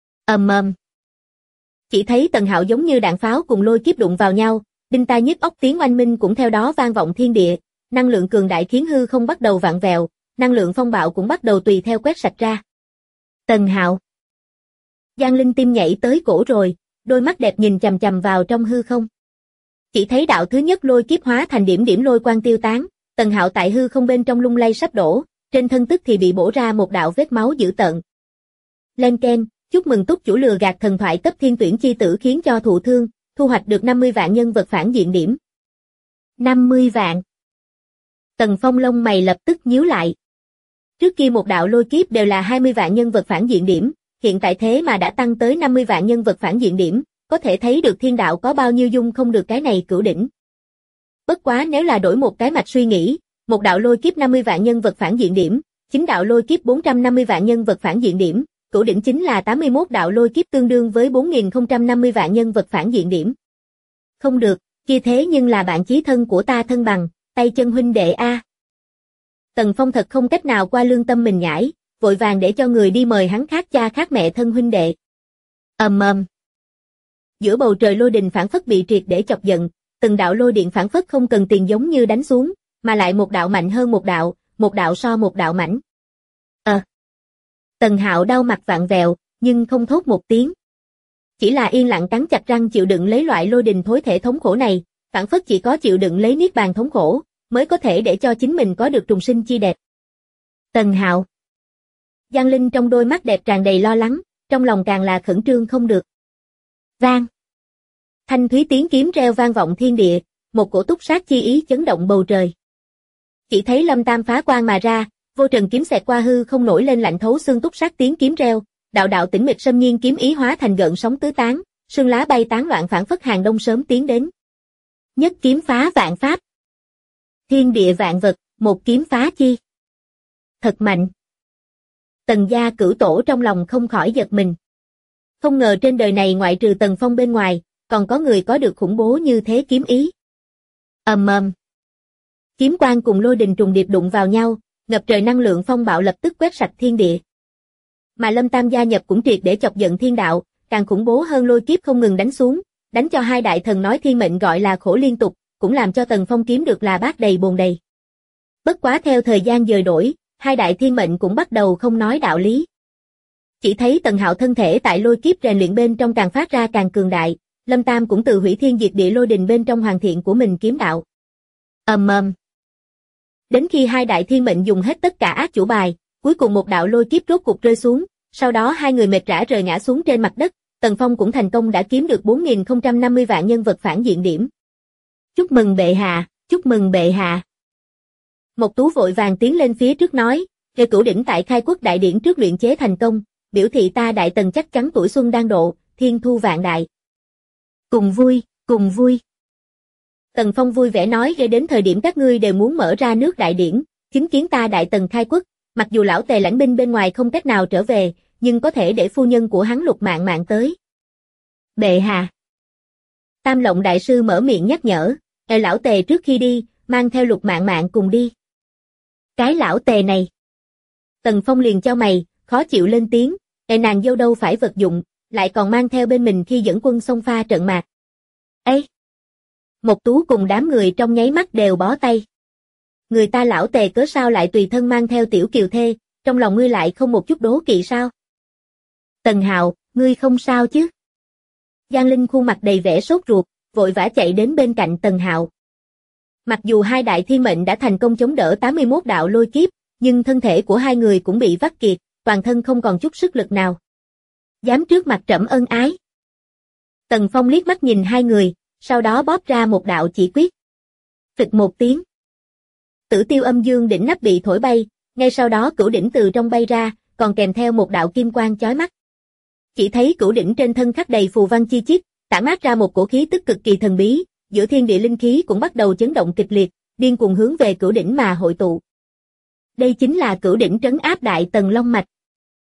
Chỉ thấy Tần Hạo giống như đạn pháo cùng lôi kiếp đụng vào nhau, đinh tai nhức óc tiếng oanh minh cũng theo đó vang vọng thiên địa, năng lượng cường đại khiến hư không bắt đầu vặn vẹo, năng lượng phong bạo cũng bắt đầu tùy theo quét sạch ra. Tần Hạo. Giang Linh tim nhảy tới cổ rồi, đôi mắt đẹp nhìn chằm chằm vào trong hư không. Chỉ thấy đạo thứ nhất lôi kiếp hóa thành điểm điểm lôi quang tiêu tán, Tần Hạo tại hư không bên trong lung lay sắp đổ, trên thân tức thì bị bổ ra một đạo vết máu dữ tợn. Lên ken, chúc mừng túc chủ lừa gạt thần thoại cấp thiên tuyển chi tử khiến cho thụ thương, thu hoạch được 50 vạn nhân vật phản diện điểm. 50 vạn. Tần Phong lông mày lập tức nhíu lại. Trước kia một đạo lôi kiếp đều là 20 vạn nhân vật phản diện điểm, hiện tại thế mà đã tăng tới 50 vạn nhân vật phản diện điểm, có thể thấy được thiên đạo có bao nhiêu dung không được cái này cửu đỉnh. Bất quá nếu là đổi một cái mạch suy nghĩ, một đạo lôi kiếp 50 vạn nhân vật phản diện điểm, 9 đạo lôi kiếp 450 vạn nhân vật phản diện điểm, cửu đỉnh chính là 81 đạo lôi kiếp tương đương với 4050 vạn nhân vật phản diện điểm. Không được, kia thế nhưng là bạn chí thân của ta thân bằng, tay chân huynh đệ a. Tần Phong thật không cách nào qua lương tâm mình nhảy, vội vàng để cho người đi mời hắn khác cha khác mẹ thân huynh đệ. Giữa bầu trời lôi đình phản phất bị triệt để chọc giận, từng đạo lôi điện phản phất không cần tiền giống như đánh xuống, mà lại một đạo mạnh hơn một đạo so một đạo mãnh. Tần Hạo đau mặt vạn vẹo, nhưng không thốt một tiếng. Chỉ là yên lặng cắn chặt răng chịu đựng lấy loại lôi đình thối thể thống khổ này, phản phất chỉ có chịu đựng lấy niết bàn thống khổ, mới có thể để cho chính mình có được trùng sinh chi đẹp. Tần Hạo. Giang Linh trong đôi mắt đẹp tràn đầy lo lắng, trong lòng càng là khẩn trương không được. Vang. Thanh thúy tiếng kiếm reo vang vọng thiên địa, một cổ túc sát chi ý chấn động bầu trời. Chỉ thấy Lâm Tam phá quang mà ra, vô trần kiếm xẹt qua hư không nổi lên lạnh thấu xương túc sát tiếng kiếm reo, đạo đạo tĩnh mịch xâm nhiên kiếm ý hóa thành gợn sóng tứ tán, sương lá bay tán loạn phản phất hàng đông sớm tiến đến. Nhất kiếm phá vạn pháp. Thiên địa vạn vật, một kiếm phá chi. Thật mạnh. Tần gia cửu tổ trong lòng không khỏi giật mình. Không ngờ trên đời này ngoại trừ Tần Phong bên ngoài, còn có người có được khủng bố như thế kiếm ý. Kiếm quang cùng lôi đình trùng điệp đụng vào nhau, ngập trời năng lượng phong bạo lập tức quét sạch thiên địa. Mà Lâm Tam gia nhập cũng triệt để chọc giận thiên đạo, càng khủng bố hơn lôi kiếp không ngừng đánh xuống, đánh cho hai đại thần nói thiên mệnh gọi là khổ liên tục, cũng làm cho Tần Phong kiếm được là bát đầy bồn đầy. Bất quá theo thời gian dời đổi, hai đại thiên mệnh cũng bắt đầu không nói đạo lý. Chỉ thấy Tần Hạo thân thể tại lôi kiếp rèn luyện bên trong càng phát ra càng cường đại, Lâm Tam cũng từ hủy thiên diệt địa lôi đình bên trong hoàn thiện của mình kiếm đạo. Đến khi hai đại thiên mệnh dùng hết tất cả ác chủ bài, cuối cùng một đạo lôi kiếp rốt cục rơi xuống, sau đó hai người mệt rã rời ngã xuống trên mặt đất, Tần Phong cũng thành công đã kiếm được 4050 vạn nhân vật phản diện điểm. Chúc mừng bệ hạ, chúc mừng bệ hạ. Mộc Tú vội vàng tiến lên phía trước nói, "Kê cửu đỉnh tại khai quốc đại điển trước luyện chế thành công, biểu thị ta đại Tần chắc chắn tuổi xuân đang độ, thiên thu vạn đại." Cùng vui, cùng vui. Tần Phong vui vẻ nói, "Ghê đến thời điểm các ngươi đều muốn mở ra nước đại điển, chứng kiến ta đại Tần khai quốc, mặc dù lão Tề lãnh binh bên ngoài không cách nào trở về, nhưng có thể để phu nhân của hắn Lục Mạn Mạn tới." Bệ hạ. Tam Lộng đại sư mở miệng nhắc nhở, lão Tề trước khi đi, mang theo Lục Mạn Mạn cùng đi." Cái lão Tề này. Tần Phong liền chau mày, khó chịu lên tiếng, nàng dâu đâu phải vật dụng, lại còn mang theo bên mình khi dẫn quân xông pha trận mạc. Ấy! Mộc Tú cùng đám người trong nháy mắt đều bó tay. Người ta lão Tề cớ sao lại tùy thân mang theo tiểu kiều thê, trong lòng ngươi lại không một chút đố kỵ sao? Tần Hạo, ngươi không sao chứ? Giang Linh khuôn mặt đầy vẻ sốt ruột, vội vã chạy đến bên cạnh Tần Hạo. Mặc dù hai đại thiên mệnh đã thành công chống đỡ 81 đạo lôi kiếp, nhưng thân thể của hai người cũng bị vắt kiệt, toàn thân không còn chút sức lực nào. Dám trước mặt trẫm ân ái. Tần Phong liếc mắt nhìn hai người, sau đó bóp ra một đạo chỉ quyết. Phịch một tiếng. Tử Tiêu Âm Dương đỉnh nắp bị thổi bay, ngay sau đó cửu đỉnh từ trong bay ra, còn kèm theo một đạo kim quang chói mắt. Chỉ thấy cửu đỉnh trên thân khắc đầy phù văn chi chít, tản mát ra một cổ khí tức cực kỳ thần bí, giữa thiên địa linh khí cũng bắt đầu chấn động kịch liệt, điên cuồng hướng về cửu đỉnh mà hội tụ. Đây chính là cửu đỉnh trấn áp đại Tần Long mạch.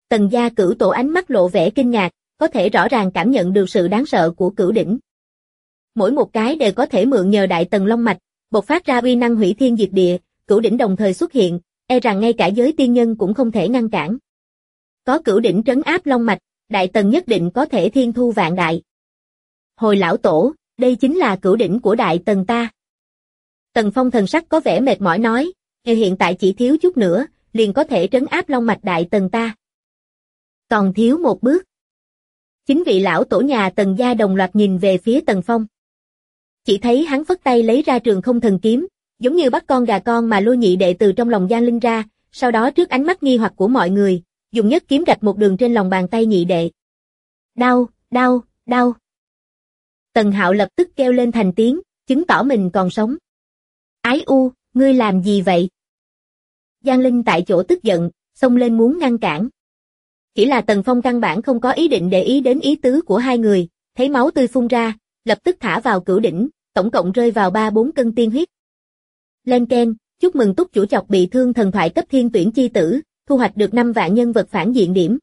Tần gia Cửu Tổ ánh mắt lộ vẻ kinh ngạc, có thể rõ ràng cảm nhận được sự đáng sợ của cửu đỉnh. Mỗi một cái đều có thể mượn nhờ Đại Tần Long Mạch, bộc phát ra uy năng hủy thiên diệt địa, cửu đỉnh đồng thời xuất hiện, e rằng ngay cả giới tiên nhân cũng không thể ngăn cản. Có cửu đỉnh trấn áp Long Mạch, Đại Tần nhất định có thể thiên thu vạn đại. Hồi lão tổ, đây chính là cửu đỉnh của Đại Tần ta. Tần Phong thần sắc có vẻ mệt mỏi nói, hiện tại chỉ thiếu chút nữa, liền có thể trấn áp Long Mạch Đại Tần ta. Còn thiếu một bước. Chính vị lão tổ nhà Tần gia đồng loạt nhìn về phía Tần Phong. Chỉ thấy hắn phất tay lấy ra Trường Không Thần Kiếm, giống như bắt con gà con mà lôi nhị đệ từ trong lòng Giang Linh ra, sau đó trước ánh mắt nghi hoặc của mọi người, dùng nhất kiếm rạch một đường trên lòng bàn tay nhị đệ. Đau, đau, đau. Tần Hạo lập tức kêu lên thành tiếng, chứng tỏ mình còn sống. Ái u, ngươi làm gì vậy? Giang Linh tại chỗ tức giận, xông lên muốn ngăn cản. Chỉ là Tần Phong căn bản không có ý định để ý đến ý tứ của hai người, thấy máu tươi phun ra, lập tức thả vào cửu đỉnh, tổng cộng rơi vào 3-4 cân tiên huyết. Lên keng, chúc mừng túc chủ chọc bị thương thần thoại cấp thiên tuyển chi tử, thu hoạch được 5 vạn nhân vật phản diện điểm.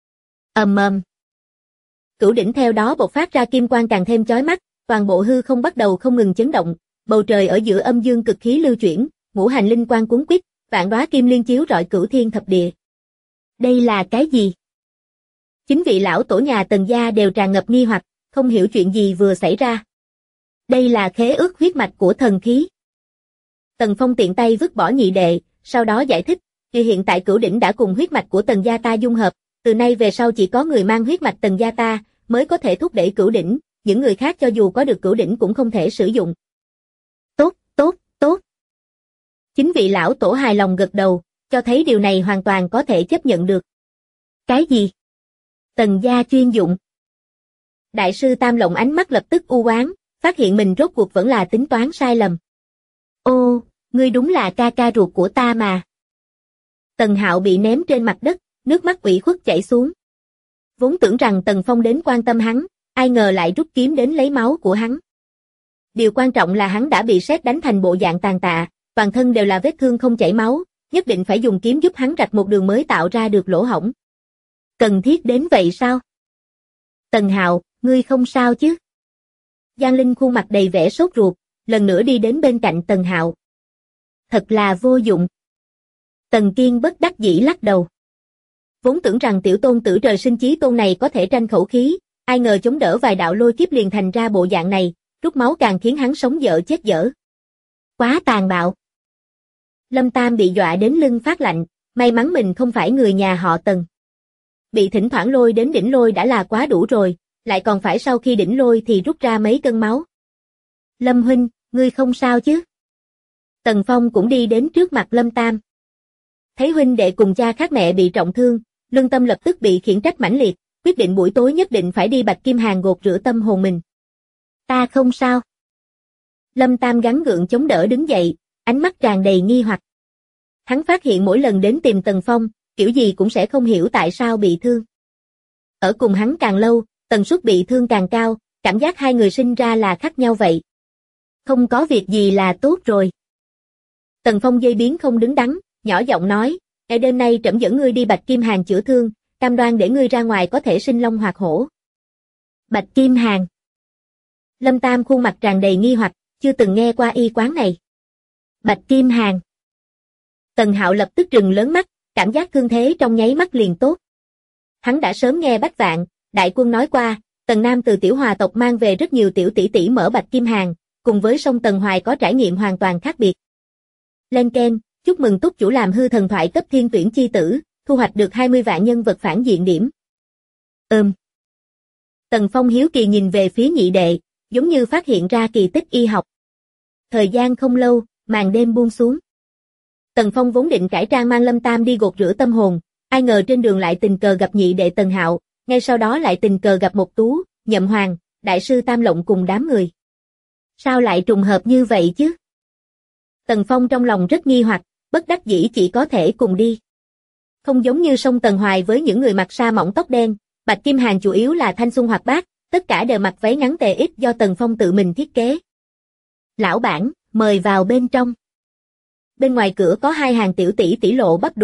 Cửu đỉnh theo đó bộc phát ra kim quang càng thêm chói mắt, toàn bộ hư không bắt đầu không ngừng chấn động, bầu trời ở giữa âm dương cực khí lưu chuyển, ngũ hành linh quang cuốn quýt, vạn đóa kim liên chiếu rọi cửu thiên thập địa. Đây là cái gì? Chính vị lão tổ nhà Tần gia đều tràn ngập nghi hoặc, không hiểu chuyện gì vừa xảy ra. Đây là khế ước huyết mạch của thần khí. Tần Phong tiện tay vứt bỏ nhị đệ, sau đó giải thích, hiện tại cửu đỉnh đã cùng huyết mạch của Tần gia ta dung hợp, từ nay về sau chỉ có người mang huyết mạch Tần gia ta mới có thể thúc đẩy cửu đỉnh, những người khác cho dù có được cửu đỉnh cũng không thể sử dụng. Tốt, tốt, tốt. Chính vị lão tổ hài lòng gật đầu, cho thấy điều này hoàn toàn có thể chấp nhận được. Cái gì? Tần gia chuyên dụng. Đại sư Tam Lộng ánh mắt lập tức u oán, phát hiện mình rốt cuộc vẫn là tính toán sai lầm. Ô, ngươi đúng là ca ca ruột của ta mà. Tần Hạo bị ném trên mặt đất, nước mắt ủy khuất chảy xuống. Vốn tưởng rằng Tần Phong đến quan tâm hắn, ai ngờ lại rút kiếm đến lấy máu của hắn. Điều quan trọng là hắn đã bị sét đánh thành bộ dạng tàn tạ, toàn thân đều là vết thương không chảy máu, nhất định phải dùng kiếm giúp hắn rạch một đường mới tạo ra được lỗ hổng. Cần thiết đến vậy sao? Tần Hạo, ngươi không sao chứ? Giang Linh khuôn mặt đầy vẻ sốt ruột, lần nữa đi đến bên cạnh Tần Hạo. Thật là vô dụng. Tần Kiên bất đắc dĩ lắc đầu. Vốn tưởng rằng tiểu tôn tử trời sinh chí tôn này có thể tranh khẩu khí, ai ngờ chống đỡ vài đạo lôi kiếp liền thành ra bộ dạng này, rút máu càng khiến hắn sống dở chết dở. Quá tàn bạo. Lâm Tam bị dọa đến lưng phát lạnh, may mắn mình không phải người nhà họ Tần. Bị thỉnh thoảng lôi đến đỉnh lôi đã là quá đủ rồi, lại còn phải sau khi đỉnh lôi thì rút ra mấy cân máu. Lâm huynh, ngươi không sao chứ? Tần Phong cũng đi đến trước mặt Lâm Tam. Thấy huynh đệ cùng cha khác mẹ bị trọng thương, lương tâm lập tức bị khiển trách mãnh liệt, quyết định buổi tối nhất định phải đi Bạch Kim Hàn gột rửa tâm hồn mình. Ta không sao. Lâm Tam gắng gượng chống đỡ đứng dậy, ánh mắt tràn đầy nghi hoặc. Hắn phát hiện mỗi lần đến tìm Tần Phong, kiểu gì cũng sẽ không hiểu tại sao bị thương. Ở cùng hắn càng lâu, tần suất bị thương càng cao, cảm giác hai người sinh ra là khác nhau vậy. Không có việc gì là tốt rồi. Tần Phong dây biến không đứng đắn, nhỏ giọng nói, ngày đêm nay trẫm dẫn ngươi đi Bạch Kim Hàn chữa thương, cam đoan để ngươi ra ngoài có thể sinh long hoạt hổ. Bạch Kim Hàn. Lâm Tam khuôn mặt tràn đầy nghi hoặc, chưa từng nghe qua y quán này. Bạch Kim Hàn. Tần Hạo lập tức trừng lớn mắt, cảm giác thương thế trong nháy mắt liền tốt. Hắn đã sớm nghe Bách Vạn, đại quân nói qua, Tần Nam từ tiểu hòa tộc mang về rất nhiều tiểu tỷ tỷ mở Bạch Kim Hàn, cùng với sông Tần Hoài có trải nghiệm hoàn toàn khác biệt. Lên keng, chúc mừng túc chủ làm hư thần thoại cấp thiên tuyển chi tử, thu hoạch được 20 vạn nhân vật phản diện điểm. Tần Phong hiếu kỳ nhìn về phía nhị đệ, giống như phát hiện ra kỳ tích y học. Thời gian không lâu, màn đêm buông xuống. Tần Phong vốn định cải trang mang Lâm Tam đi gột rửa tâm hồn, ai ngờ trên đường lại tình cờ gặp nhị đệ Tần Hạo, ngay sau đó lại tình cờ gặp Mộc Tú, Nhậm Hoàng, đại sư Tam Lộng cùng đám người. Sao lại trùng hợp như vậy chứ? Tần Phong trong lòng rất nghi hoặc, bất đắc dĩ chỉ có thể cùng đi. Không giống như sông Tần Hoài với những người mặc sa mỏng tóc đen, Bạch Kim Hàn chủ yếu là thanh xuân hoạt bát, tất cả đều mặc váy ngắn tề ít do Tần Phong tự mình thiết kế. Lão bản, mời vào bên trong. Bên ngoài cửa có hai hàng tiểu tỷ tỷ lộ bắp đùi,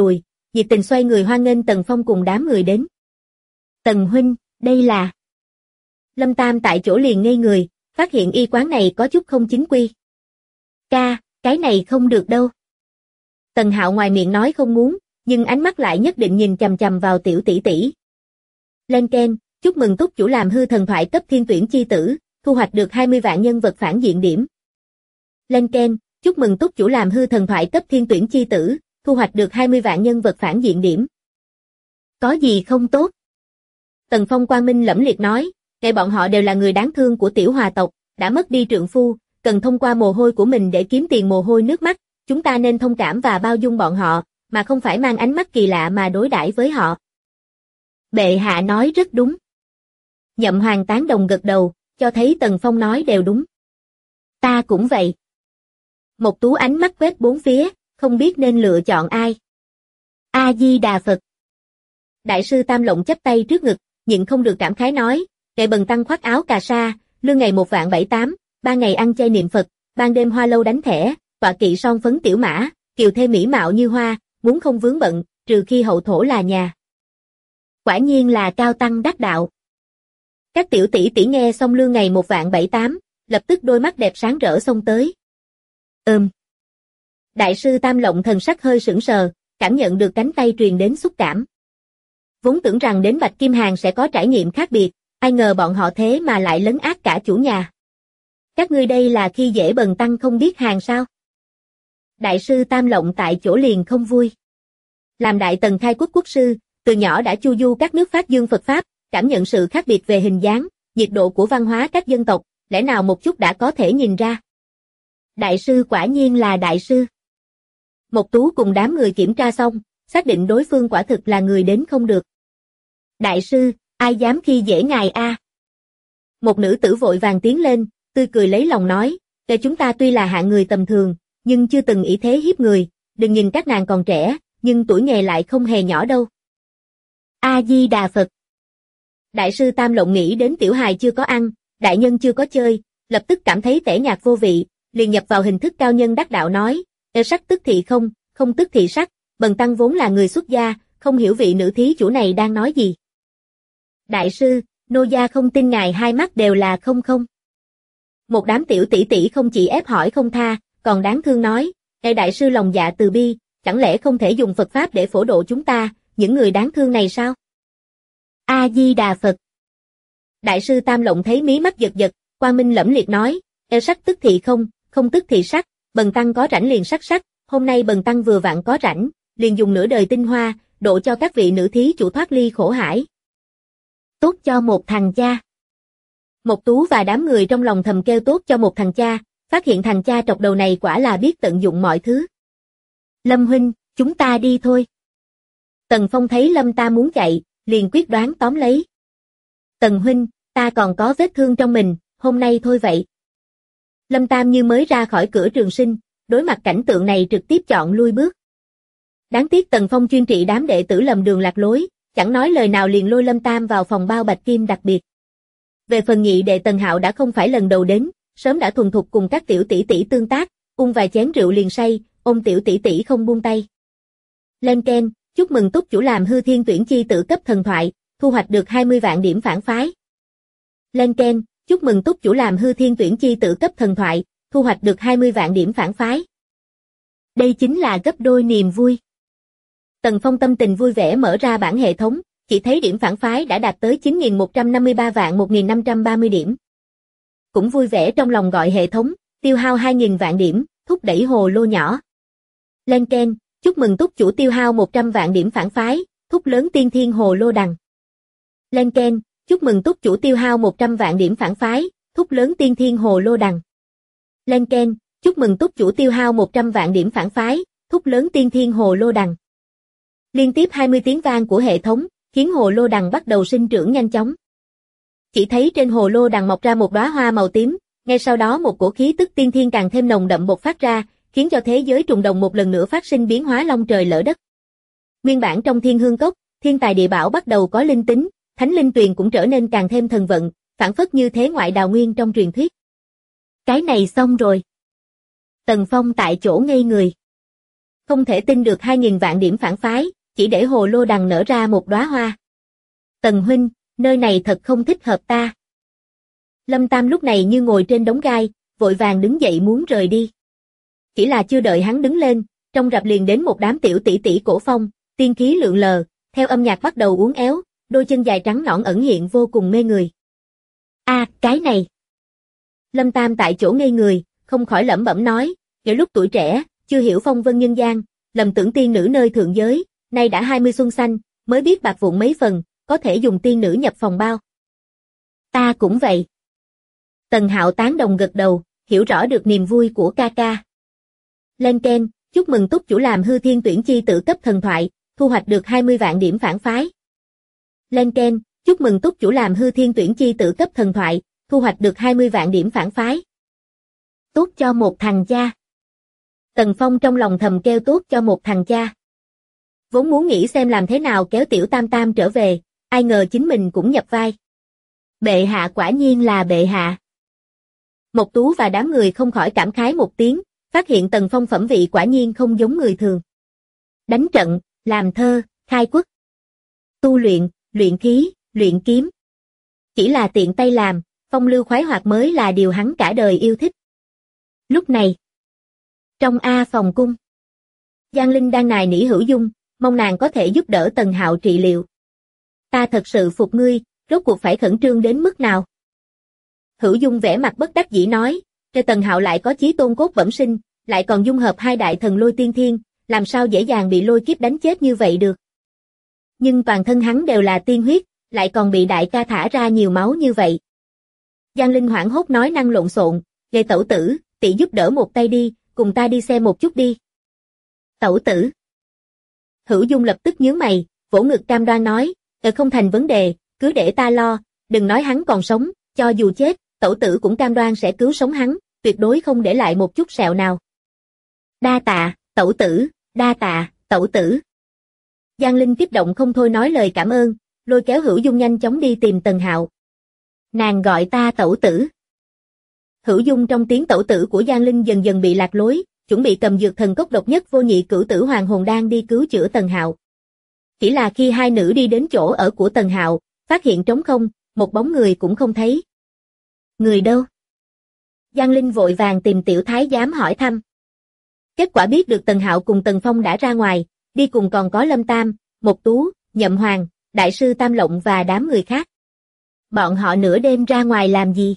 nhiệt tình xoay người hoan nghênh Tần Phong cùng đám người đến. Tần huynh, đây là... Lâm Tam tại chỗ liền ngây người, phát hiện y quán này có chút không chính quy. Ca, cái này không được đâu. Tần Hạo ngoài miệng nói không muốn, nhưng ánh mắt lại nhất định nhìn chằm chằm vào tiểu tỷ tỷ. Lên Ken, chúc mừng túc chủ làm hư thần thoại cấp thiên tuyển chi tử, thu hoạch được 20 vạn nhân vật phản diện điểm. Lên Ken, chúc mừng túc chủ làm hư thần thoại cấp thiên tuyển chi tử, thu hoạch được 20 vạn nhân vật phản diện điểm. Có gì không tốt? Tần Phong quang minh lẫm liệt nói, kể bọn họ đều là người đáng thương của tiểu hòa tộc, đã mất đi trượng phu, cần thông qua mồ hôi của mình để kiếm tiền mồ hôi nước mắt, chúng ta nên thông cảm và bao dung bọn họ, mà không phải mang ánh mắt kỳ lạ mà đối đãi với họ. Bệ hạ nói rất đúng. Nhậm Hoàng tán đồng gật đầu, cho thấy Tần Phong nói đều đúng. Ta cũng vậy. Một Tú ánh mắt quét bốn phía, không biết nên lựa chọn ai. A Di Đà Phật. Đại sư Tam Lộng chắp tay trước ngực, nhịn không được cảm khái nói, kệ bần tăng khoác áo cà sa, lương ngày 1.780.000, 3 ngày ăn chay niệm Phật, ban đêm hoa lâu đánh thẻ, tọa kỵ son phấn tiểu mã, kiều thê mỹ mạo như hoa, muốn không vướng bận, trừ khi hậu thổ là nhà. Quả nhiên là cao tăng đắc đạo. Các tiểu tỷ tỷ nghe xong lương ngày 1.780.000, lập tức đôi mắt đẹp sáng rỡ xông tới. Đại sư Tam Lộng thần sắc hơi sững sờ, cảm nhận được cánh tay truyền đến xúc cảm. Vốn tưởng rằng đến Bạch Kim Hàng sẽ có trải nghiệm khác biệt, ai ngờ bọn họ thế mà lại lấn át cả chủ nhà. Các ngươi đây là khi dễ bần tăng không biết hàng sao? Đại sư Tam Lộng tại chỗ liền không vui. Làm Đại Tần khai quốc quốc sư, từ nhỏ đã chu du các nước phát dương Phật Pháp, cảm nhận sự khác biệt về hình dáng, nhiệt độ của văn hóa các dân tộc, lẽ nào một chút đã có thể nhìn ra. Đại sư quả nhiên là đại sư. Một Tú cùng đám người kiểm tra xong, xác định đối phương quả thực là người đến không được. Đại sư, ai dám khi dễ ngài a? Một nữ tử vội vàng tiến lên, tươi cười lấy lòng nói, kể chúng ta tuy là hạng người tầm thường, nhưng chưa từng ý thế hiếp người, đừng nhìn các nàng còn trẻ, nhưng tuổi nghề lại không hề nhỏ đâu. A Di Đà Phật. Đại sư Tam Lộng nghĩ đến tiểu hài chưa có ăn, đại nhân chưa có chơi, lập tức cảm thấy tẻ nhạt vô vị, liền nhập vào hình thức cao nhân đắc đạo nói, sắc tức thị không, không tức thị sắc, bần tăng vốn là người xuất gia, không hiểu vị nữ thí chủ này đang nói gì. Đại sư, nô gia không tin ngài hai mắt đều là không không. Một đám tiểu tỷ tỷ không chỉ ép hỏi không tha, còn đáng thương nói, đại sư lòng dạ từ bi, chẳng lẽ không thể dùng Phật Pháp để phổ độ chúng ta, những người đáng thương này sao? A Di Đà Phật. Đại sư Tam Lộng thấy mí mắt giật giật, quang minh lẫm liệt nói, sắc tức thị không, không tức thị sắc, bần tăng có rảnh liền sắc sắc, hôm nay bần tăng vừa vặn có rảnh, liền dùng nửa đời tinh hoa, độ cho các vị nữ thí chủ thoát ly khổ hải. Tốt cho một thằng cha. Một Tú và đám người trong lòng thầm kêu tốt cho một thằng cha, phát hiện thằng cha trọc đầu này quả là biết tận dụng mọi thứ. Lâm huynh, chúng ta đi thôi. Tần Phong thấy Lâm ta muốn chạy, liền quyết đoán tóm lấy. Tần huynh, ta còn có vết thương trong mình, hôm nay thôi vậy. Lâm Tam như mới ra khỏi cửa trường sinh, đối mặt cảnh tượng này trực tiếp chọn lui bước. Đáng tiếc Tần Phong chuyên trị đám đệ tử lầm đường lạc lối, chẳng nói lời nào liền lôi Lâm Tam vào phòng bao bạch kim đặc biệt. Về phần nhị đệ Tần Hạo đã không phải lần đầu đến, sớm đã thuần thục cùng các tiểu tỷ tỷ tương tác, uống vài chén rượu liền say, ôm tiểu tỷ tỷ không buông tay. Lên Ken, chúc mừng túc chủ làm hư thiên tuyển chi tử cấp thần thoại, thu hoạch được 20 vạn điểm phản phái. Lên Ken, chúc mừng túc chủ làm hư thiên tuyển chi tử cấp thần thoại, thu hoạch được 20 vạn điểm phản phái. Đây chính là gấp đôi niềm vui. Tần Phong tâm tình vui vẻ mở ra bảng hệ thống, chỉ thấy điểm phản phái đã đạt tới 9.153 vạn 1.530 điểm. Cũng vui vẻ trong lòng gọi hệ thống, tiêu hao 2.000 vạn điểm, thúc đẩy hồ lô nhỏ. Lên Ken, chúc mừng túc chủ tiêu hao 100 vạn điểm phản phái, thúc lớn tiên thiên hồ lô đằng. Lên Ken, chúc mừng túc chủ tiêu hao 100 vạn điểm phản phái, thúc lớn tiên thiên hồ lô đằng. Lên Ken, chúc mừng túc chủ tiêu hao 100 vạn điểm phản phái, thúc lớn tiên thiên hồ lô đằng. Liên tiếp 20 tiếng vang của hệ thống, khiến hồ lô đằng bắt đầu sinh trưởng nhanh chóng. Chỉ thấy trên hồ lô đằng mọc ra một đóa hoa màu tím, ngay sau đó một cổ khí tức tiên thiên càng thêm nồng đậm bộc phát ra, khiến cho thế giới trùng đồng một lần nữa phát sinh biến hóa long trời lở đất. Nguyên bản trong Thiên Hương Cốc, thiên tài địa bảo bắt đầu có linh tính, thánh linh tuyền cũng trở nên càng thêm thần vận, phản phất như thế ngoại đào nguyên trong truyền thuyết. Cái này xong rồi. Tần Phong tại chỗ ngây người. Không thể tin được 2.000 vạn điểm phản phái, chỉ để hồ lô đằng nở ra một đóa hoa. Tần huynh, nơi này thật không thích hợp ta. Lâm Tam lúc này như ngồi trên đống gai, vội vàng đứng dậy muốn rời đi. Chỉ là chưa đợi hắn đứng lên, trong rạp liền đến một đám tiểu tỷ tỷ cổ phong, tiên khí lượn lờ, theo âm nhạc bắt đầu uốn éo, đôi chân dài trắng nõn ẩn hiện vô cùng mê người. Cái này. Lâm Tam tại chỗ ngây người, không khỏi lẩm bẩm nói, giữa lúc tuổi trẻ, chưa hiểu phong vân nhân gian, lầm tưởng tiên nữ nơi thượng giới, nay đã 20 xuân xanh, mới biết bạc vụn mấy phần, có thể dùng tiên nữ nhập phòng bao. Ta cũng vậy. Tần Hạo tán đồng gật đầu, hiểu rõ được niềm vui của ca ca. Lên keng, chúc mừng túc chủ làm hư thiên tuyển chi tử cấp thần thoại, thu hoạch được 20 vạn điểm phản phái. Lên keng, chúc mừng túc chủ làm hư thiên tuyển chi tử cấp thần thoại, thu hoạch được 20 vạn điểm phản phái. Tốt cho một thằng cha. Tần Phong trong lòng thầm kêu tốt cho một thằng cha. Vốn muốn nghĩ xem làm thế nào kéo tiểu tam tam trở về, ai ngờ chính mình cũng nhập vai. Bệ hạ quả nhiên là bệ hạ. Mộc Tú và đám người không khỏi cảm khái một tiếng, phát hiện Tần Phong phẩm vị quả nhiên không giống người thường. Đánh trận, làm thơ, khai quốc, tu luyện, luyện khí, luyện kiếm. Chỉ là tiện tay làm, phong lưu khoái hoạt mới là điều hắn cả đời yêu thích. Lúc này, trong A phòng cung, Giang Linh đang nài nỉ Hữu Dung, mong nàng có thể giúp đỡ Tần Hạo trị liệu. Ta thật sự phục ngươi, rốt cuộc phải khẩn trương đến mức nào? Hữu Dung vẻ mặt bất đắc dĩ nói, trên Tần Hạo lại có chí tôn cốt bẩm sinh, lại còn dung hợp hai đại thần lôi tiên thiên, làm sao dễ dàng bị lôi kiếp đánh chết như vậy được. Nhưng toàn thân hắn đều là tiên huyết, lại còn bị đại ca thả ra nhiều máu như vậy. Giang Linh hoảng hốt nói năng lộn xộn, "Lê tẩu tử, tỷ giúp đỡ một tay đi, cùng ta đi xem một chút đi." Tẩu tử. Hữu Dung lập tức nhướng mày, vỗ ngực cam đoan nói, không thành vấn đề, cứ để ta lo, đừng nói hắn còn sống, cho dù chết, tẩu tử cũng cam đoan sẽ cứu sống hắn, tuyệt đối không để lại một chút sẹo nào." Đa tạ, tẩu tử, đa tạ, tẩu tử. Giang Linh kích động không thôi nói lời cảm ơn, lôi kéo Hữu Dung nhanh chóng đi tìm Tần Hạo. Nàng gọi ta tẩu tử. Hữu Dung trong tiếng tẩu tử của Giang Linh dần dần bị lạc lối, chuẩn bị cầm dược thần cốc độc nhất vô nhị cửu tử hoàng hồn đan đi cứu chữa Tần Hạo. Chỉ là khi hai nữ đi đến chỗ ở của Tần Hạo, phát hiện trống không, một bóng người cũng không thấy. Người đâu? Giang Linh vội vàng tìm tiểu thái giám hỏi thăm. Kết quả biết được Tần Hạo cùng Tần Phong đã ra ngoài, đi cùng còn có Lâm Tam, Mộc Tú, Nhậm Hoàng, Đại sư Tam Lộng và đám người khác. Bọn họ nửa đêm ra ngoài làm gì?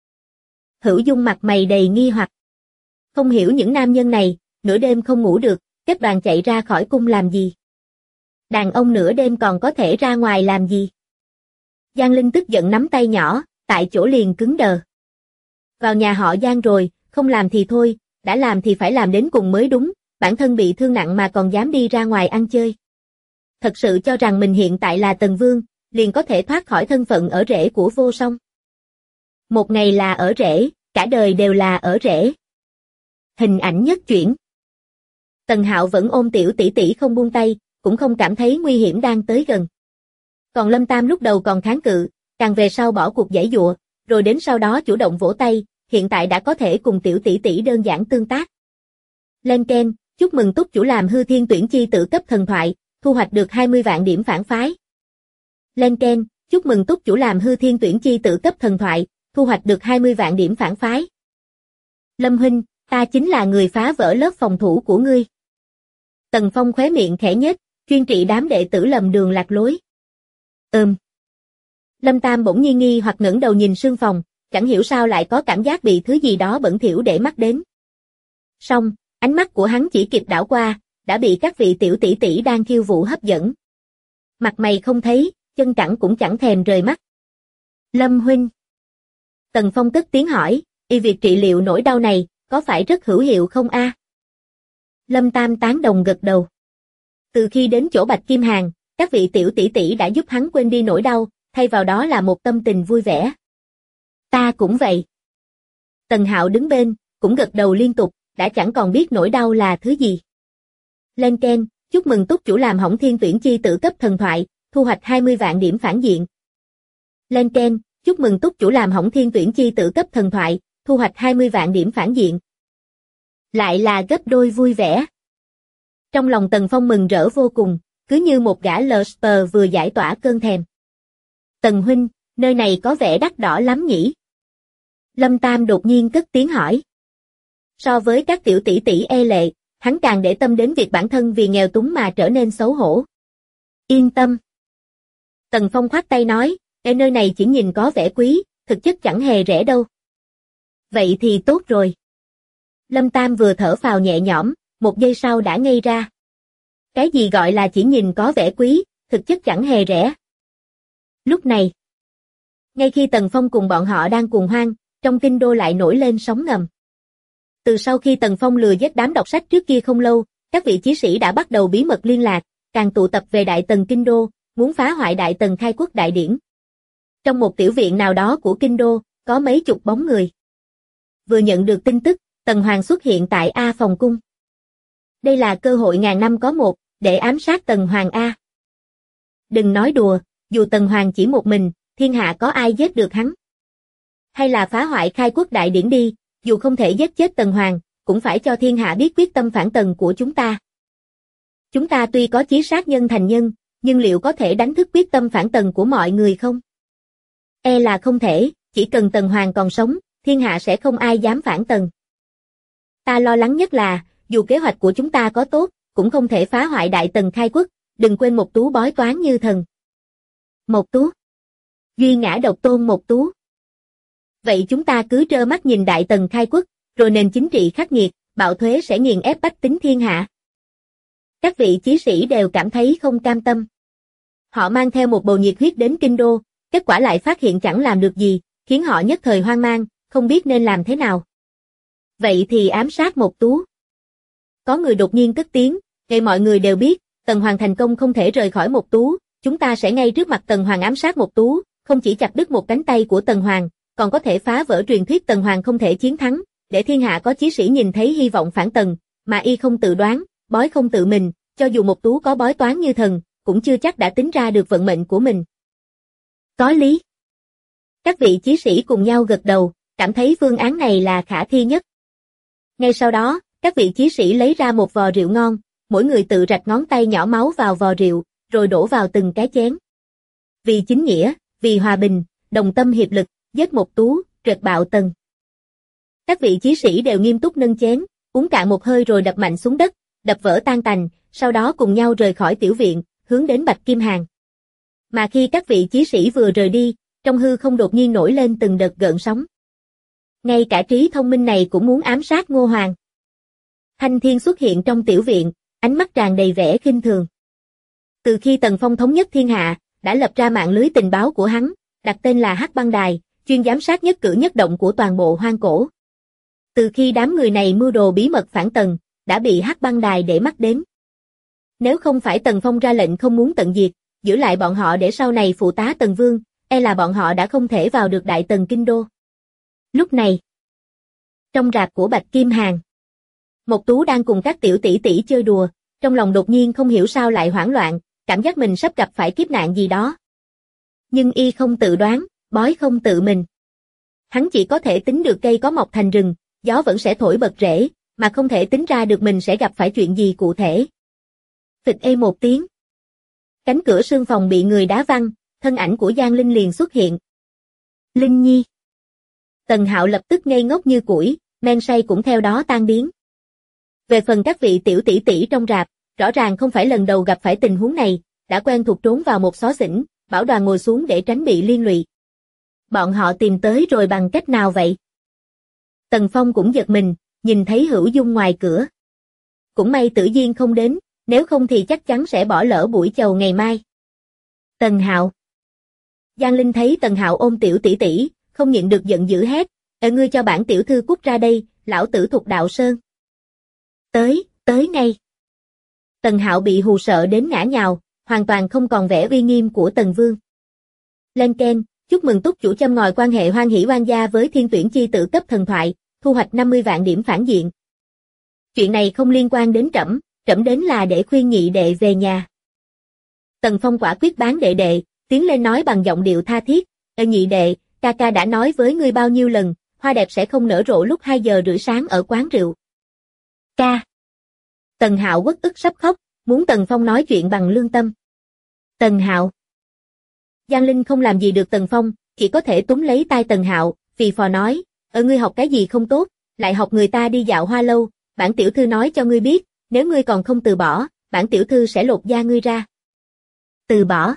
Hữu Dung mặt mày đầy nghi hoặc. Không hiểu những nam nhân này, nửa đêm không ngủ được, kết đoàn chạy ra khỏi cung làm gì? Đàn ông nửa đêm còn có thể ra ngoài làm gì? Giang Linh tức giận nắm tay nhỏ, tại chỗ liền cứng đờ. Vào nhà họ Giang rồi, không làm thì thôi, đã làm thì phải làm đến cùng mới đúng, bản thân bị thương nặng mà còn dám đi ra ngoài ăn chơi. Thật sự cho rằng mình hiện tại là Tần Vương, liền có thể thoát khỏi thân phận ở rể của Vô Song. Một ngày là ở rể, cả đời đều là ở rể. Hình ảnh nhất chuyển. Tần Hạo vẫn ôm tiểu tỷ tỷ không buông tay, cũng không cảm thấy nguy hiểm đang tới gần. Còn Lâm Tam lúc đầu còn kháng cự, càng về sau bỏ cuộc giãy giụa, rồi đến sau đó chủ động vỗ tay, hiện tại đã có thể cùng tiểu tỷ tỷ đơn giản tương tác. Lên keng, chúc mừng túc chủ làm hư thiên tuyển chi tử cấp thần thoại, thu hoạch được 20 vạn điểm phản phái. Lên keng, chúc mừng túc chủ làm hư thiên tuyển chi tử cấp thần thoại, thu hoạch được 20 vạn điểm phản phái. Lâm huynh, ta chính là người phá vỡ lớp phòng thủ của ngươi. Tần Phong khóe miệng khẽ nhếch, chuyên trị đám đệ tử lầm đường lạc lối. Lâm Tam bỗng nhiên nghi hoặc ngẩng đầu nhìn sương phòng, chẳng hiểu sao lại có cảm giác bị thứ gì đó bẩn thỉu để mắt đến. Song, ánh mắt của hắn chỉ kịp đảo qua, đã bị các vị tiểu tỷ tỷ đang khiêu vũ hấp dẫn. Mặt mày không thấy, chân cẳng cũng chẳng thèm rời mắt. Lâm huynh. Tần Phong cất tiếng hỏi, việc trị liệu nỗi đau này, có phải rất hữu hiệu không a? Lâm Tam tán đồng gật đầu. Từ khi đến chỗ Bạch Kim Hàng, các vị tiểu tỷ tỷ đã giúp hắn quên đi nỗi đau, thay vào đó là một tâm tình vui vẻ. Ta cũng vậy. Tần Hạo đứng bên, cũng gật đầu liên tục, đã chẳng còn biết nỗi đau là thứ gì. Lên keng, chúc mừng túc chủ làm hỏng thiên tuyển chi tử cấp thần thoại, thu hoạch 20 vạn điểm phản diện. Lên keng, chúc mừng túc chủ làm hỏng thiên tuyển chi tử cấp thần thoại, thu hoạch 20 vạn điểm phản diện. Lại là gấp đôi vui vẻ. Trong lòng Tần Phong mừng rỡ vô cùng, cứ như một gã Lster vừa giải tỏa cơn thèm. Tần huynh, nơi này có vẻ đắt đỏ lắm nhỉ? Lâm Tam đột nhiên cất tiếng hỏi. So với các tiểu tỷ tỷ e lệ, hắn càng để tâm đến việc bản thân vì nghèo túng mà trở nên xấu hổ. Yên tâm. Tần Phong khoát tay nói, nơi này chỉ nhìn có vẻ quý, thực chất chẳng hề rẻ đâu. Vậy thì tốt rồi. Lâm Tam vừa thở phào nhẹ nhõm, một giây sau đã ngây ra. Cái gì gọi là chỉ nhìn có vẻ quý, thực chất chẳng hề rẻ. Lúc này, ngay khi Tần Phong cùng bọn họ đang cuồng hoang, trong kinh đô lại nổi lên sóng ngầm. Từ sau khi Tần Phong lừa giết đám đọc sách trước kia không lâu, các vị chí sĩ đã bắt đầu bí mật liên lạc, càng tụ tập về Đại Tần kinh đô, muốn phá hoại Đại Tần khai quốc đại điển. Trong một tiểu viện nào đó của kinh đô, có mấy chục bóng người. Vừa nhận được tin tức, Tần Hoàng xuất hiện tại A Phòng Cung. Đây là cơ hội ngàn năm có một, để ám sát Tần Hoàng A. Đừng nói đùa, dù Tần Hoàng chỉ một mình, thiên hạ có ai giết được hắn. Hay là phá hoại khai quốc đại điển đi, dù không thể giết chết Tần Hoàng, cũng phải cho thiên hạ biết quyết tâm phản Tần của chúng ta. Chúng ta tuy có chí sát nhân thành nhân, nhưng liệu có thể đánh thức quyết tâm phản Tần của mọi người không? E là không thể, chỉ cần Tần Hoàng còn sống, thiên hạ sẽ không ai dám phản Tần. Ta lo lắng nhất là, dù kế hoạch của chúng ta có tốt, cũng không thể phá hoại Đại Tần khai quốc, đừng quên Mộc Tú bói toán như thần. Mộc Tú? Duy ngã độc tôn Mộc Tú. Vậy chúng ta cứ trơ mắt nhìn Đại Tần khai quốc, rồi nền chính trị khắc nghiệt, bạo thuế sẽ nghiền ép bách tính thiên hạ. Các vị chí sĩ đều cảm thấy không cam tâm. Họ mang theo một bầu nhiệt huyết đến kinh đô, kết quả lại phát hiện chẳng làm được gì, khiến họ nhất thời hoang mang, không biết nên làm thế nào. Vậy thì ám sát Mộc Tú. Có người đột nhiên cất tiếng, ngay mọi người đều biết, Tần Hoàng thành công không thể rời khỏi Mộc Tú, chúng ta sẽ ngay trước mặt Tần Hoàng ám sát Mộc Tú, không chỉ chặt đứt một cánh tay của Tần Hoàng, còn có thể phá vỡ truyền thuyết Tần Hoàng không thể chiến thắng, để thiên hạ có chí sĩ nhìn thấy hy vọng phản Tần, mà y không tự đoán, bói không tự mình, cho dù Mộc Tú có bói toán như thần, cũng chưa chắc đã tính ra được vận mệnh của mình. Có lý. Các vị chí sĩ cùng nhau gật đầu, cảm thấy phương án này là khả thi nhất. Ngay sau đó, các vị chí sĩ lấy ra một vò rượu ngon, mỗi người tự rạch ngón tay nhỏ máu vào vò rượu, rồi đổ vào từng cái chén. Vì chính nghĩa, vì hòa bình, đồng tâm hiệp lực, giết Mộc Tú, trệt bạo Tần. Các vị chí sĩ đều nghiêm túc nâng chén, uống cạn một hơi rồi đập mạnh xuống đất, đập vỡ tan tành, sau đó cùng nhau rời khỏi tiểu viện, hướng đến Bạch Kim Hàng. Mà khi các vị chí sĩ vừa rời đi, trong hư không đột nhiên nổi lên từng đợt gợn sóng. Ngay cả trí thông minh này cũng muốn ám sát Ngô Hoàng. Thanh Thiên xuất hiện trong tiểu viện, ánh mắt tràn đầy vẻ khinh thường. Từ khi Tần Phong thống nhất thiên hạ, đã lập ra mạng lưới tình báo của hắn, đặt tên là Hắc Băng Đài, chuyên giám sát nhất cử nhất động của toàn bộ hoang cổ. Từ khi đám người này mưu đồ bí mật phản Tần, đã bị Hắc Băng Đài để mắt đến. Nếu không phải Tần Phong ra lệnh không muốn tận diệt, giữ lại bọn họ để sau này phụ tá Tần Vương, e là bọn họ đã không thể vào được Đại Tần kinh đô. Lúc này, trong rạp của Bạch Kim Hàng, Mộc Tú đang cùng các tiểu tỷ tỷ chơi đùa, trong lòng đột nhiên không hiểu sao lại hoảng loạn, cảm giác mình sắp gặp phải kiếp nạn gì đó. Nhưng y không tự đoán, bói không tự mình. Hắn chỉ có thể tính được cây có mọc thành rừng, gió vẫn sẽ thổi bật rễ, mà không thể tính ra được mình sẽ gặp phải chuyện gì cụ thể. Phịch ê một tiếng. Cánh cửa sương phòng bị người đá văng, thân ảnh của Giang Linh liền xuất hiện. Linh Nhi. Tần Hạo lập tức ngây ngốc như củi, men say cũng theo đó tan biến. Về phần các vị tiểu tỷ tỷ trong rạp, rõ ràng không phải lần đầu gặp phải tình huống này, đã quen thuộc trốn vào một xó xỉnh, bảo đoàn ngồi xuống để tránh bị liên lụy. Bọn họ tìm tới rồi bằng cách nào vậy? Tần Phong cũng giật mình, nhìn thấy Hữu Dung ngoài cửa. Cũng may Tử Diên không đến, nếu không thì chắc chắn sẽ bỏ lỡ buổi chầu ngày mai. Tần Hạo. Giang Linh thấy Tần Hạo ôm tiểu tỷ tỷ, không nhịn được giận dữ hét, ngươi cho bản tiểu thư cút ra đây, lão tử thuộc Đạo Sơn. Tới ngay. Tần Hạo bị hù sợ đến ngã nhào, hoàn toàn không còn vẻ uy nghiêm của Tần Vương. Lên keng, chúc mừng túc chủ châm ngòi quan hệ hoan hỷ oan gia với thiên tuyển chi tử cấp thần thoại, thu hoạch 50 vạn điểm phản diện. Chuyện này không liên quan đến trẫm, trẫm đến là để khuyên nhị đệ về nhà. Tần Phong quả quyết bán đệ đệ, tiến lên nói bằng giọng điệu tha thiết, nhị đệ, ca ca đã nói với ngươi bao nhiêu lần, hoa đẹp sẽ không nở rộ lúc 2 giờ rưỡi sáng ở quán rượu. Ca. Tần Hạo uất ức sắp khóc, muốn Tần Phong nói chuyện bằng lương tâm. Tần Hạo. Giang Linh không làm gì được Tần Phong, chỉ có thể túm lấy tay Tần Hạo, phì phò nói, ngươi học cái gì không tốt, lại học người ta đi dạo hoa lâu, bản tiểu thư nói cho ngươi biết, nếu ngươi còn không từ bỏ, bản tiểu thư sẽ lột da ngươi ra. Từ bỏ.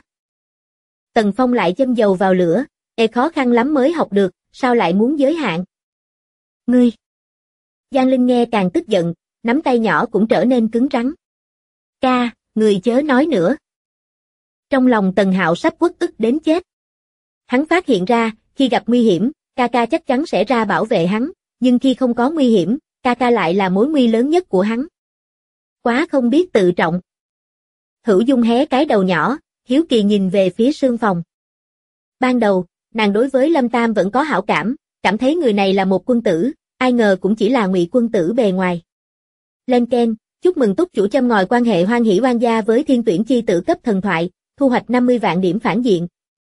Tần Phong lại châm dầu vào lửa, khó khăn lắm mới học được, sao lại muốn giới hạn? Ngươi. Giang Linh nghe càng tức giận, nắm tay nhỏ cũng trở nên cứng rắn. Ca, người chớ nói nữa. Trong lòng Tần Hạo sắp uất ức đến chết. Hắn phát hiện ra, khi gặp nguy hiểm, ca ca chắc chắn sẽ ra bảo vệ hắn, nhưng khi không có nguy hiểm, ca ca lại là mối nguy lớn nhất của hắn. Quá không biết tự trọng. Hữu Dung hé cái đầu nhỏ, hiếu kỳ nhìn về phía sương phòng. Ban đầu, nàng đối với Lâm Tam vẫn có hảo cảm, cảm thấy người này là một quân tử, ai ngờ cũng chỉ là ngụy quân tử bề ngoài. Lên keng, chúc mừng túc chủ châm ngòi quan hệ hoan hỷ oan gia với thiên tuyển chi tử cấp thần thoại, thu hoạch 50 vạn điểm phản diện.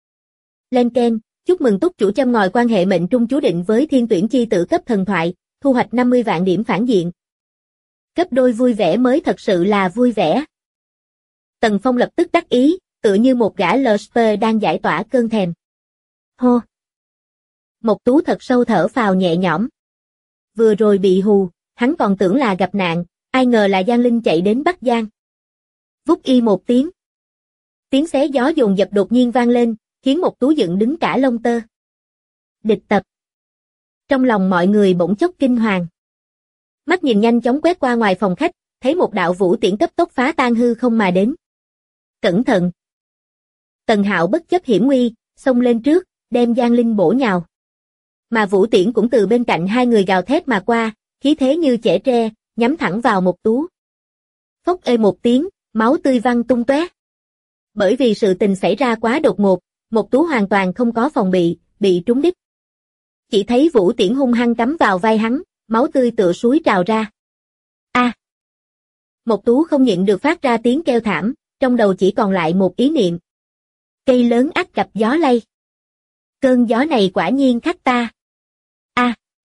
Lên keng, chúc mừng túc chủ châm ngòi quan hệ mệnh trung chú định với thiên tuyển chi tử cấp thần thoại, thu hoạch 50 vạn điểm phản diện. Gấp đôi vui vẻ mới thật sự là vui vẻ. Tần Phong lập tức đắc ý, tựa như một gã Lsper đang giải tỏa cơn thèm. Hô! Mộc Tú thật sâu thở phào nhẹ nhõm. Vừa rồi bị hù, hắn còn tưởng là gặp nạn, ai ngờ là Giang Linh chạy đến Bắc Giang. Vút y một tiếng. Tiếng xé gió dồn dập đột nhiên vang lên, khiến Mộc Tú dựng đứng cả lông tơ. Địch tập. Trong lòng mọi người bỗng chốc kinh hoàng. Mắt nhìn nhanh chóng quét qua ngoài phòng khách, thấy một đạo vũ tiễn cấp tốc phá tan hư không mà đến. Cẩn thận. Tần Hạo bất chấp hiểm nguy, xông lên trước, đem Giang Linh bổ nhào. Mà vũ tiễn cũng từ bên cạnh hai người gào thét mà qua, khí thế như chẻ tre, nhắm thẳng vào Mộc Tú. Phốc ê một tiếng, máu tươi văng tung tóe. Bởi vì sự tình xảy ra quá đột ngột, Mộc Tú hoàn toàn không có phòng bị trúng đích. Chỉ thấy vũ tiễn hung hăng cắm vào vai hắn, máu tươi tựa suối trào ra. A! Mộc Tú không nhịn được phát ra tiếng kêu thảm, trong đầu chỉ còn lại một ý niệm. Cây lớn ắt gặp gió lay. Cơn gió này quả nhiên khắc ta. A!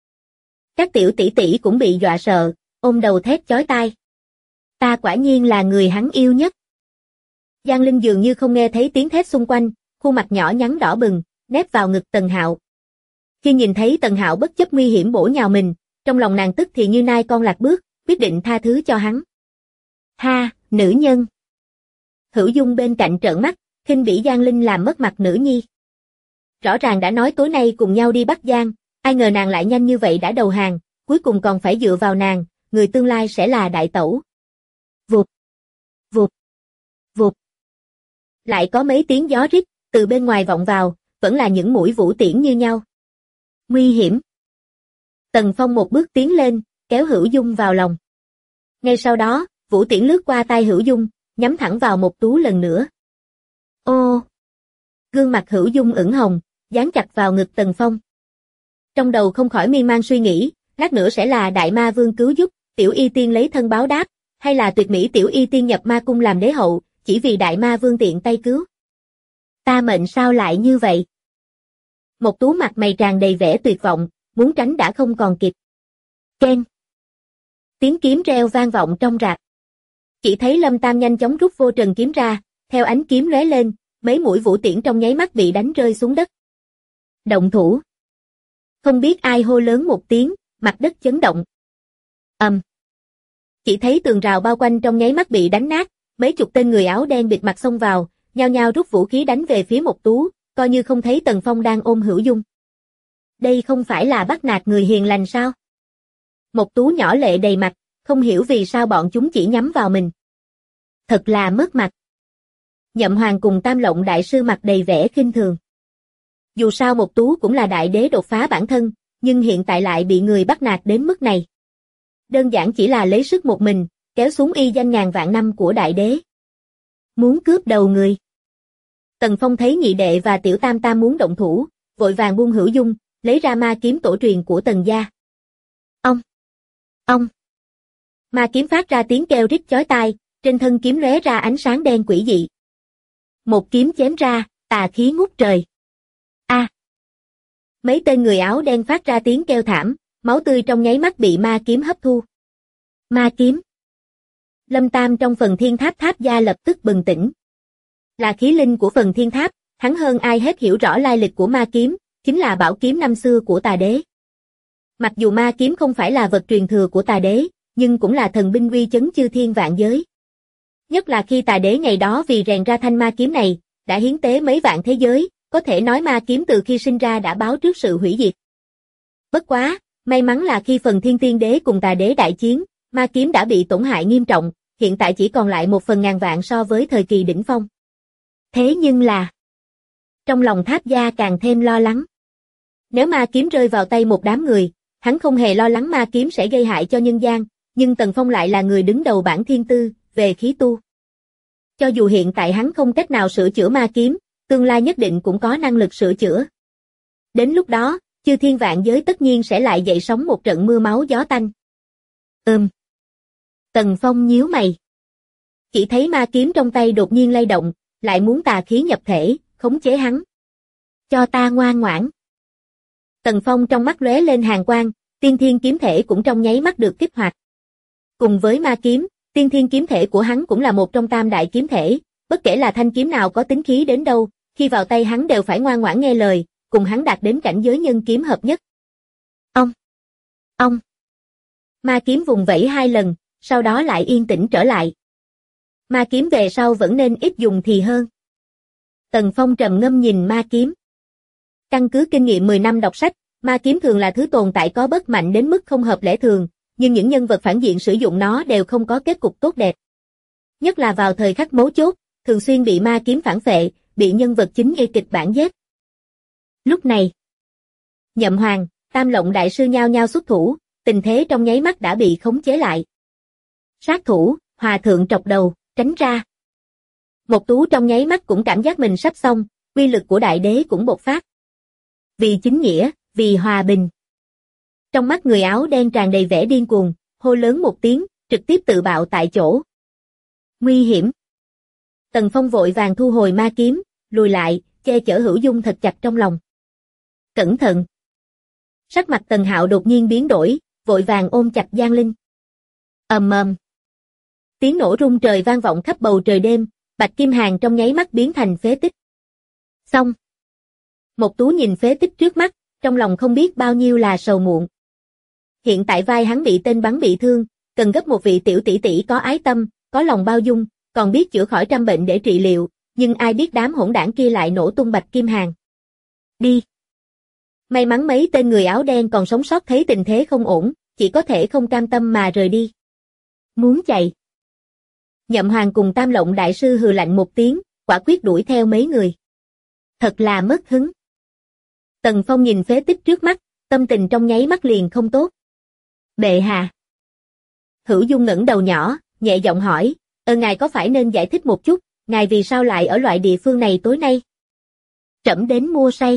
Các tiểu tỷ tỷ cũng bị dọa sợ, ôm đầu thét chói tai. Ta quả nhiên là người hắn yêu nhất. Giang Linh dường như không nghe thấy tiếng thét xung quanh, khuôn mặt nhỏ nhắn đỏ bừng, nép vào ngực Tần Hạo. Khi nhìn thấy Tần Hạo bất chấp nguy hiểm bổ nhào mình, trong lòng nàng tức thì như nai con lạc bước, quyết định tha thứ cho hắn. Ha, nữ nhân. Hữu Dung bên cạnh trợn mắt, khinh bỉ Giang Linh làm mất mặt nữ nhi. Rõ ràng đã nói tối nay cùng nhau đi Bắc Giang, ai ngờ nàng lại nhanh như vậy đã đầu hàng, cuối cùng còn phải dựa vào nàng, người tương lai sẽ là đại tẩu. Vụt, vụt, vụt. Lại có mấy tiếng gió rít, từ bên ngoài vọng vào, vẫn là những mũi vũ tiễn như nhau. Nguy hiểm. Tần Phong một bước tiến lên, kéo Hữu Dung vào lòng. Ngay sau đó, vũ tiễn lướt qua tai Hữu Dung, nhắm thẳng vào Mộc Tú lần nữa. Ô! Gương mặt Hữu Dung ửng hồng, dán chặt vào ngực Tần Phong. Trong đầu không khỏi miên man suy nghĩ, lát nữa sẽ là Đại Ma Vương cứu giúp, Tiểu Y Tiên lấy thân báo đáp, hay là tuyệt mỹ Tiểu Y Tiên nhập ma cung làm đế hậu, chỉ vì Đại Ma Vương tiện tay cứu. Ta mệnh sao lại như vậy? Mộc Tú mặt mày tràn đầy vẻ tuyệt vọng, muốn tránh đã không còn kịp. Keng! Tiếng kiếm reo vang vọng trong rạp. Chỉ thấy Lâm Tam nhanh chóng rút vô trần kiếm ra, theo ánh kiếm lóe lên, mấy mũi vũ tiễn trong nháy mắt bị đánh rơi xuống đất. Động thủ! Không biết ai hô lớn một tiếng, mặt đất chấn động. Chỉ thấy tường rào bao quanh trong nháy mắt bị đánh nát, mấy chục tên người áo đen bịt mặt xông vào, nhao nhao rút vũ khí đánh về phía Mộc Tú, coi như không thấy Tần Phong đang ôm Hữu Dung. Đây không phải là bắt nạt người hiền lành sao? Mộc Tú nhỏ lệ đầy mặt, không hiểu vì sao bọn chúng chỉ nhắm vào mình. Thật là mất mặt. Nhậm Hoàng cùng Tam Lộng đại sư mặt đầy vẻ khinh thường. Dù sao Mộc Tú cũng là đại đế đột phá bản thân, nhưng hiện tại lại bị người bắt nạt đến mức này. Đơn giản chỉ là lấy sức một mình, kéo xuống y danh ngàn vạn năm của đại đế. Muốn cướp đầu người. Tần Phong thấy nhị đệ và tiểu tam tam muốn động thủ, vội vàng buông Hữu Dung, lấy ra ma kiếm tổ truyền của Tần gia. Ông. Ma kiếm phát ra tiếng kêu rít chói tai, trên thân kiếm lóe ra ánh sáng đen quỷ dị. Một kiếm chém ra, tà khí ngút trời. A. Mấy tên người áo đen phát ra tiếng kêu thảm, máu tươi trong nháy mắt bị ma kiếm hấp thu. Ma kiếm. Lâm Tam trong Phần Thiên Tháp tháp gia lập tức bừng tỉnh. Là khí linh của Phần Thiên Tháp, hắn hơn ai hết hiểu rõ lai lịch của ma kiếm, chính là bảo kiếm năm xưa của Tà Đế. Mặc dù ma kiếm không phải là vật truyền thừa của Tà Đế, nhưng cũng là thần binh uy chấn chư thiên vạn giới. Nhất là khi Tà Đế ngày đó vì rèn ra thanh ma kiếm này, đã hiến tế mấy vạn thế giới, có thể nói ma kiếm từ khi sinh ra đã báo trước sự hủy diệt. Bất quá, may mắn là khi Phần Thiên Tiên Đế cùng Tà Đế đại chiến, ma kiếm đã bị tổn hại nghiêm trọng, hiện tại chỉ còn lại 1/1000 so với thời kỳ đỉnh phong. Thế nhưng là, trong lòng Tháp gia càng thêm lo lắng. Nếu ma kiếm rơi vào tay một đám người, hắn không hề lo lắng ma kiếm sẽ gây hại cho nhân gian, nhưng Tần Phong lại là người đứng đầu bảng thiên tư, về khí tu. Cho dù hiện tại hắn không cách nào sửa chữa ma kiếm, tương lai nhất định cũng có năng lực sửa chữa. Đến lúc đó, chư thiên vạn giới tất nhiên sẽ lại dậy sóng một trận mưa máu gió tanh. Tần Phong nhíu mày. Chỉ thấy ma kiếm trong tay đột nhiên lay động, lại muốn tà khí nhập thể, khống chế hắn. Cho ta ngoan ngoãn. Tần Phong trong mắt lóe lên hàn quang, tiên thiên kiếm thể cũng trong nháy mắt được kích hoạt. Cùng với ma kiếm, tiên thiên kiếm thể của hắn cũng là một trong tam đại kiếm thể, bất kể là thanh kiếm nào có tính khí đến đâu, khi vào tay hắn đều phải ngoan ngoãn nghe lời, cùng hắn đạt đến cảnh giới nhân kiếm hợp nhất. Ông. Ma kiếm vùng vẫy 2 lần, sau đó lại yên tĩnh trở lại. Ma kiếm về sau vẫn nên ít dùng thì hơn. Tần Phong trầm ngâm nhìn ma kiếm. Căn cứ kinh nghiệm 10 năm đọc sách, ma kiếm thường là thứ tồn tại có bất mạnh đến mức không hợp lẽ thường, nhưng những nhân vật phản diện sử dụng nó đều không có kết cục tốt đẹp. Nhất là vào thời khắc mấu chốt, thường xuyên bị ma kiếm phản phệ, bị nhân vật chính gây kịch bản giết. Lúc này, Nhậm Hoàng, Tam Lộng đại sư nhao nhao xuất thủ, tình thế trong nháy mắt đã bị khống chế lại. Sát thủ, Hòa thượng trọc đầu, tránh ra. Mộc Tú trong nháy mắt cũng cảm giác mình sắp xong, uy lực của đại đế cũng bộc phát. Vì chính nghĩa, vì hòa bình. Trong mắt người áo đen tràn đầy vẻ điên cuồng, hô lớn một tiếng, trực tiếp tự bạo tại chỗ. Nguy hiểm. Tần Phong vội vàng thu hồi ma kiếm, lùi lại, che chở Hữu Dung thật chặt trong lòng. Cẩn thận. Sắc mặt Tần Hạo đột nhiên biến đổi, vội vàng ôm chặt Giang Linh. Ầm ầm. Tiếng nổ rung trời vang vọng khắp bầu trời đêm, Bạch Kim Hàn trong nháy mắt biến thành phế tích. Xong. Mộc Tú nhìn phế tích trước mắt, trong lòng không biết bao nhiêu là sầu muộn. Hiện tại vai hắn bị tên bắn bị thương, cần gấp một vị tiểu tỷ tỷ có ái tâm, có lòng bao dung, còn biết chữa khỏi trăm bệnh để trị liệu, nhưng ai biết đám hỗn đảng kia lại nổ tung Bạch Kim Hàn. Đi. May mắn mấy tên người áo đen còn sống sót thấy tình thế không ổn, chỉ có thể không cam tâm mà rời đi. Muốn chạy. Nhậm Hoàng cùng Tam Lộng đại sư hừ lạnh một tiếng, quả quyết đuổi theo mấy người. Thật là mất hứng. Tần Phong nhìn phế tích trước mắt, tâm tình trong nháy mắt liền không tốt. Bệ hạ. Hữu Dung ngẩng đầu nhỏ, nhẹ giọng hỏi, ngài có phải nên giải thích một chút, ngài vì sao lại ở loại địa phương này tối nay? Trẫm đến mua say.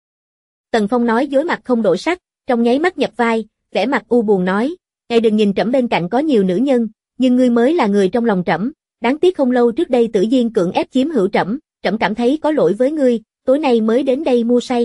Tần Phong nói dối mặt không đổi sắc, trong nháy mắt nhập vai, vẻ mặt u buồn nói, ngài đừng nhìn trẫm bên cạnh có nhiều nữ nhân, nhưng ngươi mới là người trong lòng trẫm, đáng tiếc không lâu trước đây Tử Diên cưỡng ép chiếm hữu trẫm, trẫm cảm thấy có lỗi với ngươi, tối nay mới đến đây mua say.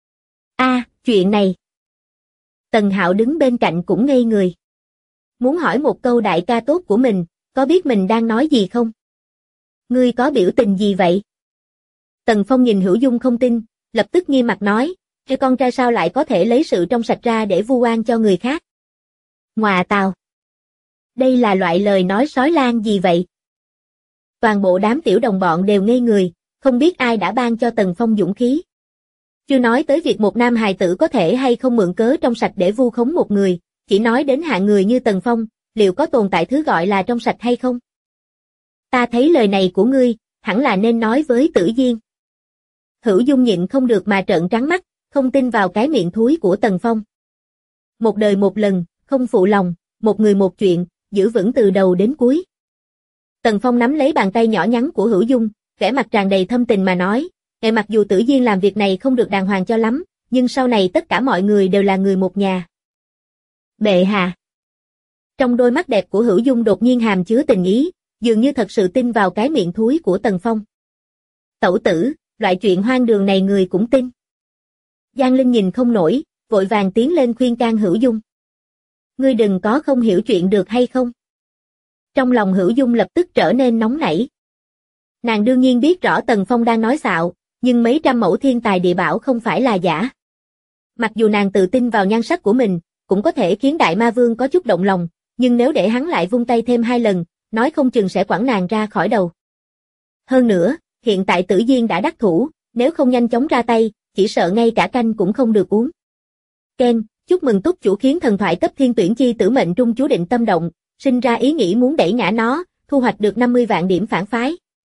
Chuyện này. Tần Hạo đứng bên cạnh cũng ngây người. Muốn hỏi một câu đại ca tốt của mình, có biết mình đang nói gì không? Ngươi có biểu tình gì vậy? Tần Phong nhìn Hữu Dung không tin, lập tức nghiêm mặt nói, cái con trai sao lại có thể lấy sự trong sạch ra để vu oan cho người khác? Ngoà tào. Đây là loại lời nói sói lan gì vậy? Toàn bộ đám tiểu đồng bọn đều ngây người, không biết ai đã ban cho Tần Phong dũng khí. Chưa nói tới việc một nam hài tử có thể hay không mượn cớ trong sạch để vu khống một người, chỉ nói đến hạng người như Tần Phong, liệu có tồn tại thứ gọi là trong sạch hay không? Ta thấy lời này của ngươi, hẳn là nên nói với Tử Diên. Hữu Dung nhịn không được mà trợn trắng mắt, không tin vào cái miệng thúi của Tần Phong. Một đời một lần, không phụ lòng, một người một chuyện, giữ vững từ đầu đến cuối. Tần Phong nắm lấy bàn tay nhỏ nhắn của Hữu Dung, vẻ mặt tràn đầy thâm tình mà nói, ngài mặc dù Tử Diên làm việc này không được đàng hoàng cho lắm, nhưng sau này tất cả mọi người đều là người một nhà. Bệ hạ. Trong đôi mắt đẹp của Hữu Dung đột nhiên hàm chứa tình ý, dường như thật sự tin vào cái miệng thúi của Tần Phong. Tẩu tử, loại chuyện hoang đường này người cũng tin. Giang Linh nhìn không nổi, vội vàng tiến lên khuyên can Hữu Dung. Ngươi đừng có không hiểu chuyện được hay không? Trong lòng Hữu Dung lập tức trở nên nóng nảy. Nàng đương nhiên biết rõ Tần Phong đang nói xạo, nhưng mấy trăm mẫu thiên tài địa bảo không phải là giả. Mặc dù nàng tự tin vào nhan sắc của mình, cũng có thể khiến Đại Ma Vương có chút động lòng, nhưng nếu để hắn lại vung tay thêm 2 lần, nói không chừng sẽ quẳng nàng ra khỏi đầu. Hơn nữa, hiện tại Tử Diên đã đắc thủ, nếu không nhanh chóng ra tay, chỉ sợ ngay cả canh cũng không được uống. Ken, chúc mừng túc chủ khiến thần thoại cấp thiên tuyển chi tử mệnh trung chú định tâm động, sinh ra ý nghĩ muốn đẩy ngã nó, thu hoạch được 50 vạn điểm phản phái.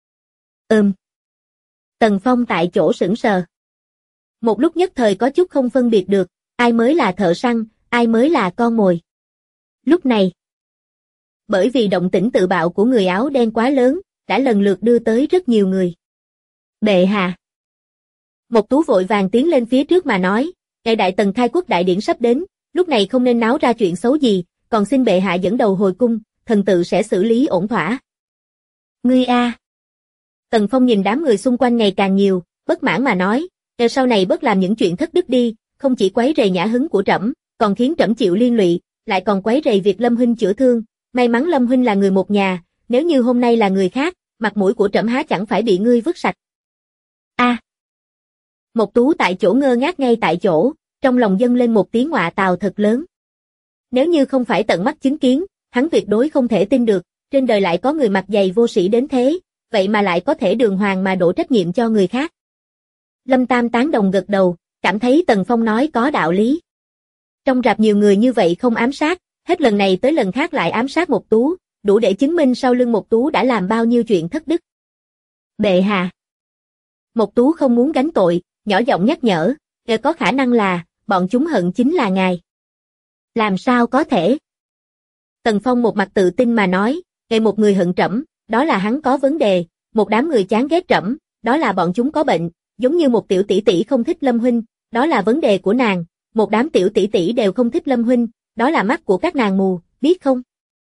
Tần Phong tại chỗ sững sờ. Một lúc nhất thời có chút không phân biệt được, ai mới là thợ săn, ai mới là con mồi. Lúc này, bởi vì động tĩnh tự bạo của người áo đen quá lớn, đã lần lượt đưa tới rất nhiều người. Bệ hạ. Mộc Tú vội vàng tiến lên phía trước mà nói, ngày Đại Tần khai quốc đại điển sắp đến, lúc này không nên náo ra chuyện xấu gì, còn xin bệ hạ dẫn đầu hồi cung, thần tự sẽ xử lý ổn thỏa. Ngươi a. Tần Phong nhìn đám người xung quanh ngày càng nhiều, bất mãn mà nói, sau này bớt làm những chuyện thất đức đi, không chỉ quấy rầy nhã hứng của trẫm, còn khiến trẫm chịu liên lụy, lại còn quấy rầy việc Lâm huynh chữa thương, may mắn Lâm huynh là người một nhà, nếu như hôm nay là người khác, mặt mũi của trẫm há chẳng phải bị ngươi vứt sạch. A. Mộc Tú tại chỗ ngơ ngác ngay tại chỗ, trong lòng dâng lên một tiếng ngọa tào thật lớn. Nếu như không phải tận mắt chứng kiến, hắn tuyệt đối không thể tin được, trên đời lại có người mặt dày vô sĩ đến thế, vậy mà lại có thể đường hoàng mà đổ trách nhiệm cho người khác. Lâm Tam tán đồng gật đầu, cảm thấy Tần Phong nói có đạo lý. Trong rạp nhiều người như vậy không ám sát, hết lần này tới lần khác lại ám sát Mộc Tú, đủ để chứng minh sau lưng Mộc Tú đã làm bao nhiêu chuyện thất đức. Bệ hạ. Mộc Tú không muốn gánh tội, nhỏ giọng nhắc nhở, có khả năng là, bọn chúng hận chính là ngài. Làm sao có thể? Tần Phong một mặt tự tin mà nói, một người hận trẫm, đó là hắn có vấn đề, một đám người chán ghét trẫm, đó là bọn chúng có bệnh, giống như một tiểu tỷ tỷ không thích Lâm huynh, đó là vấn đề của nàng, một đám tiểu tỷ tỷ đều không thích Lâm huynh, đó là mắt của các nàng mù, biết không?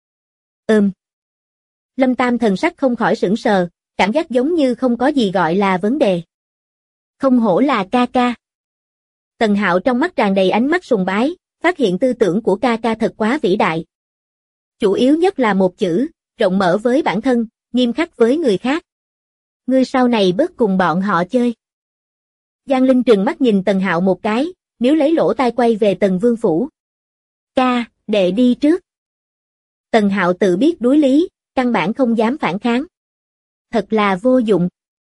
Lâm Tam thần sắc không khỏi sững sờ, cảm giác giống như không có gì gọi là vấn đề. Không hổ là ca ca. Tần Hạo trong mắt tràn đầy ánh mắt sùng bái, phát hiện tư tưởng của ca ca thật quá vĩ đại. Chủ yếu nhất là một chữ, rộng mở với bản thân, nghiêm khắc với người khác. Ngươi sau này bớt cùng bọn họ chơi. Giang Linh trừng mắt nhìn Tần Hạo một cái, nếu lấy lỗ tai quay về Tần Vương phủ. Ca, đệ đi trước. Tần Hạo tự biết đối lý, căn bản không dám phản kháng. Thật là vô dụng.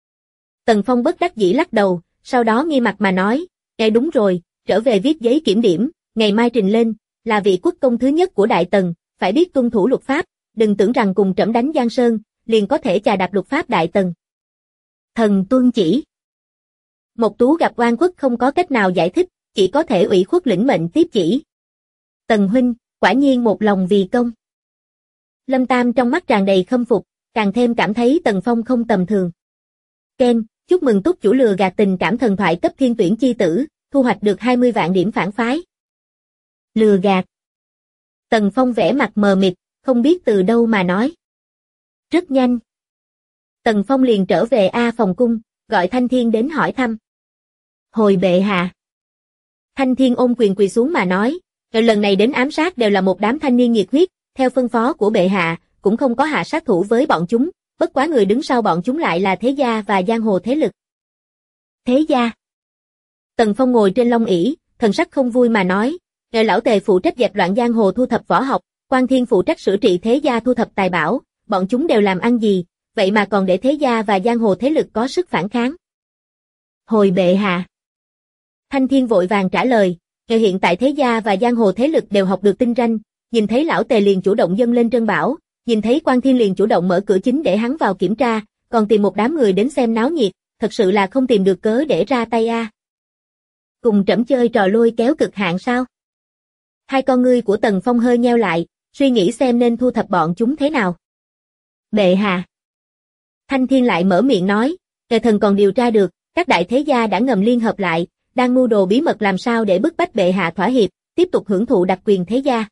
Tần Phong bất đắc dĩ lắc đầu, sau đó nghi mặt mà nói, đúng rồi, trở về viết giấy kiểm điểm, ngày mai trình lên, là vị quốc công thứ nhất của Đại Tần, phải biết tuân thủ luật pháp, đừng tưởng rằng cùng trẫm đánh Giang Sơn, liền có thể chà đạp luật pháp Đại Tần. Thần tuân chỉ. Mộc Tú gặp oan khuất không có cách nào giải thích, chỉ có thể ủy khuất lĩnh mệnh tiếp chỉ. Tần huynh, quả nhiên một lòng vì công. Lâm Tam trong mắt tràn đầy khâm phục, càng thêm cảm thấy Tần Phong không tầm thường. Ken, chúc mừng túc chủ lừa gạt tình cảm thần thoại cấp thiên tuyển chi tử, thu hoạch được 20 vạn điểm phản phái. Lừa gạt. Tần Phong vẽ mặt mờ mịt, không biết từ đâu mà nói. Rất nhanh. Tần Phong liền trở về A phòng cung, gọi Thanh Thiên đến hỏi thăm. Hồi bệ hạ. Thanh Thiên ôm quyền quỳ xuống mà nói, lần này đến ám sát đều là một đám thanh niên nhiệt huyết, theo phân phó của bệ hạ, cũng không có hạ sát thủ với bọn chúng, bất quá người đứng sau bọn chúng lại là thế gia và giang hồ thế lực. Thế gia. Tần Phong ngồi trên long ỷ, thần sắc không vui mà nói, lão Tề phụ trách dẹp loạn giang hồ thu thập võ học, Quan Thiên phụ trách sửa trị thế gia thu thập tài bảo, bọn chúng đều làm ăn gì, vậy mà còn để thế gia và giang hồ thế lực có sức phản kháng. Hồi bệ hạ. Thanh Thiên vội vàng trả lời, hiện tại thế gia và giang hồ thế lực đều học được tinh ranh, nhìn thấy lão Tề liền chủ động dâng lên trân bảo, nhìn thấy Quan Thiên liền chủ động mở cửa chính để hắn vào kiểm tra, còn tìm một đám người đến xem náo nhiệt, thật sự là không tìm được cớ để ra tay a. Cùng trẫm chơi trò lôi kéo cực hạn sao? Hai con ngươi của Tần Phong hơi nheo lại, suy nghĩ xem nên thu thập bọn chúng thế nào. Bệ hạ. Thanh Thiên lại mở miệng nói, thần còn điều tra được, các đại thế gia đã ngầm liên hợp lại, đang mưu đồ bí mật làm sao để bức bách bệ hạ thỏa hiệp, tiếp tục hưởng thụ đặc quyền thế gia.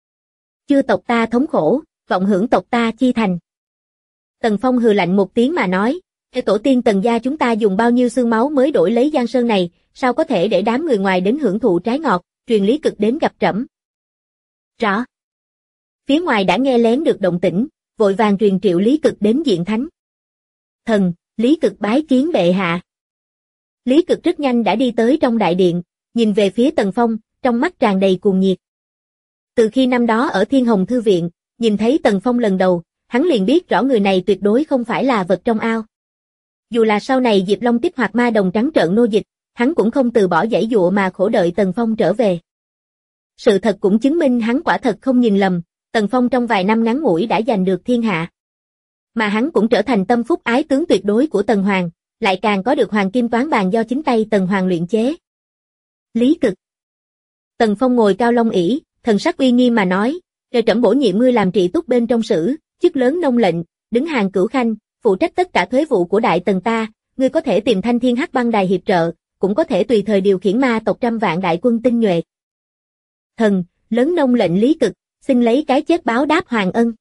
Chư tộc ta thống khổ, vọng hưởng tộc ta chi thành. Tần Phong hừ lạnh một tiếng mà nói, tổ tiên Tần gia chúng ta dùng bao nhiêu xương máu mới đổi lấy Giang Sơn này, sao có thể để đám người ngoài đến hưởng thụ trái ngọt, truyền lý cực đến gặp trẫm. Rõ. Phía ngoài đã nghe lén được động tĩnh, vội vàng truyền triệu Lý Cực đến diện thánh. Thần, Lý Cực bái kiến bệ hạ. Lý Cực rất nhanh đã đi tới trong đại điện, nhìn về phía Tần Phong, trong mắt tràn đầy cuồng nhiệt. Từ khi năm đó ở Thiên Hồng Thư Viện, nhìn thấy Tần Phong lần đầu, hắn liền biết rõ người này tuyệt đối không phải là vật trong ao. Dù là sau này Diệp Long kích hoạt ma đồng trắng trợn nô dịch, hắn cũng không từ bỏ giãy dụa mà khổ đợi Tần Phong trở về. Sự thật cũng chứng minh hắn quả thật không nhìn lầm, Tần Phong trong vài năm ngắn ngủi đã giành được thiên hạ. Mà hắn cũng trở thành tâm phúc ái tướng tuyệt đối của Tần Hoàng, lại càng có được hoàng kim toán bàn do chính tay Tần Hoàng luyện chế. Lý Cực. Tần Phong ngồi cao long ỷ, thần sắc uy nghiêm mà nói, "Trời trẫm bổ nhiệm ngươi làm trị túc bên trong sử, chức lớn nông lệnh, đứng hàng cửu khanh, phụ trách tất cả thuế vụ của Đại Tần ta, ngươi có thể tìm Thanh Thiên Hắc Băng Đài hiệp trợ, cũng có thể tùy thời điều khiển ma tộc 100 vạn đại quân tinh nhuệ." Thần, lớn nông lệnh Lý Cực, xin lấy cái chết báo đáp hoàng ân.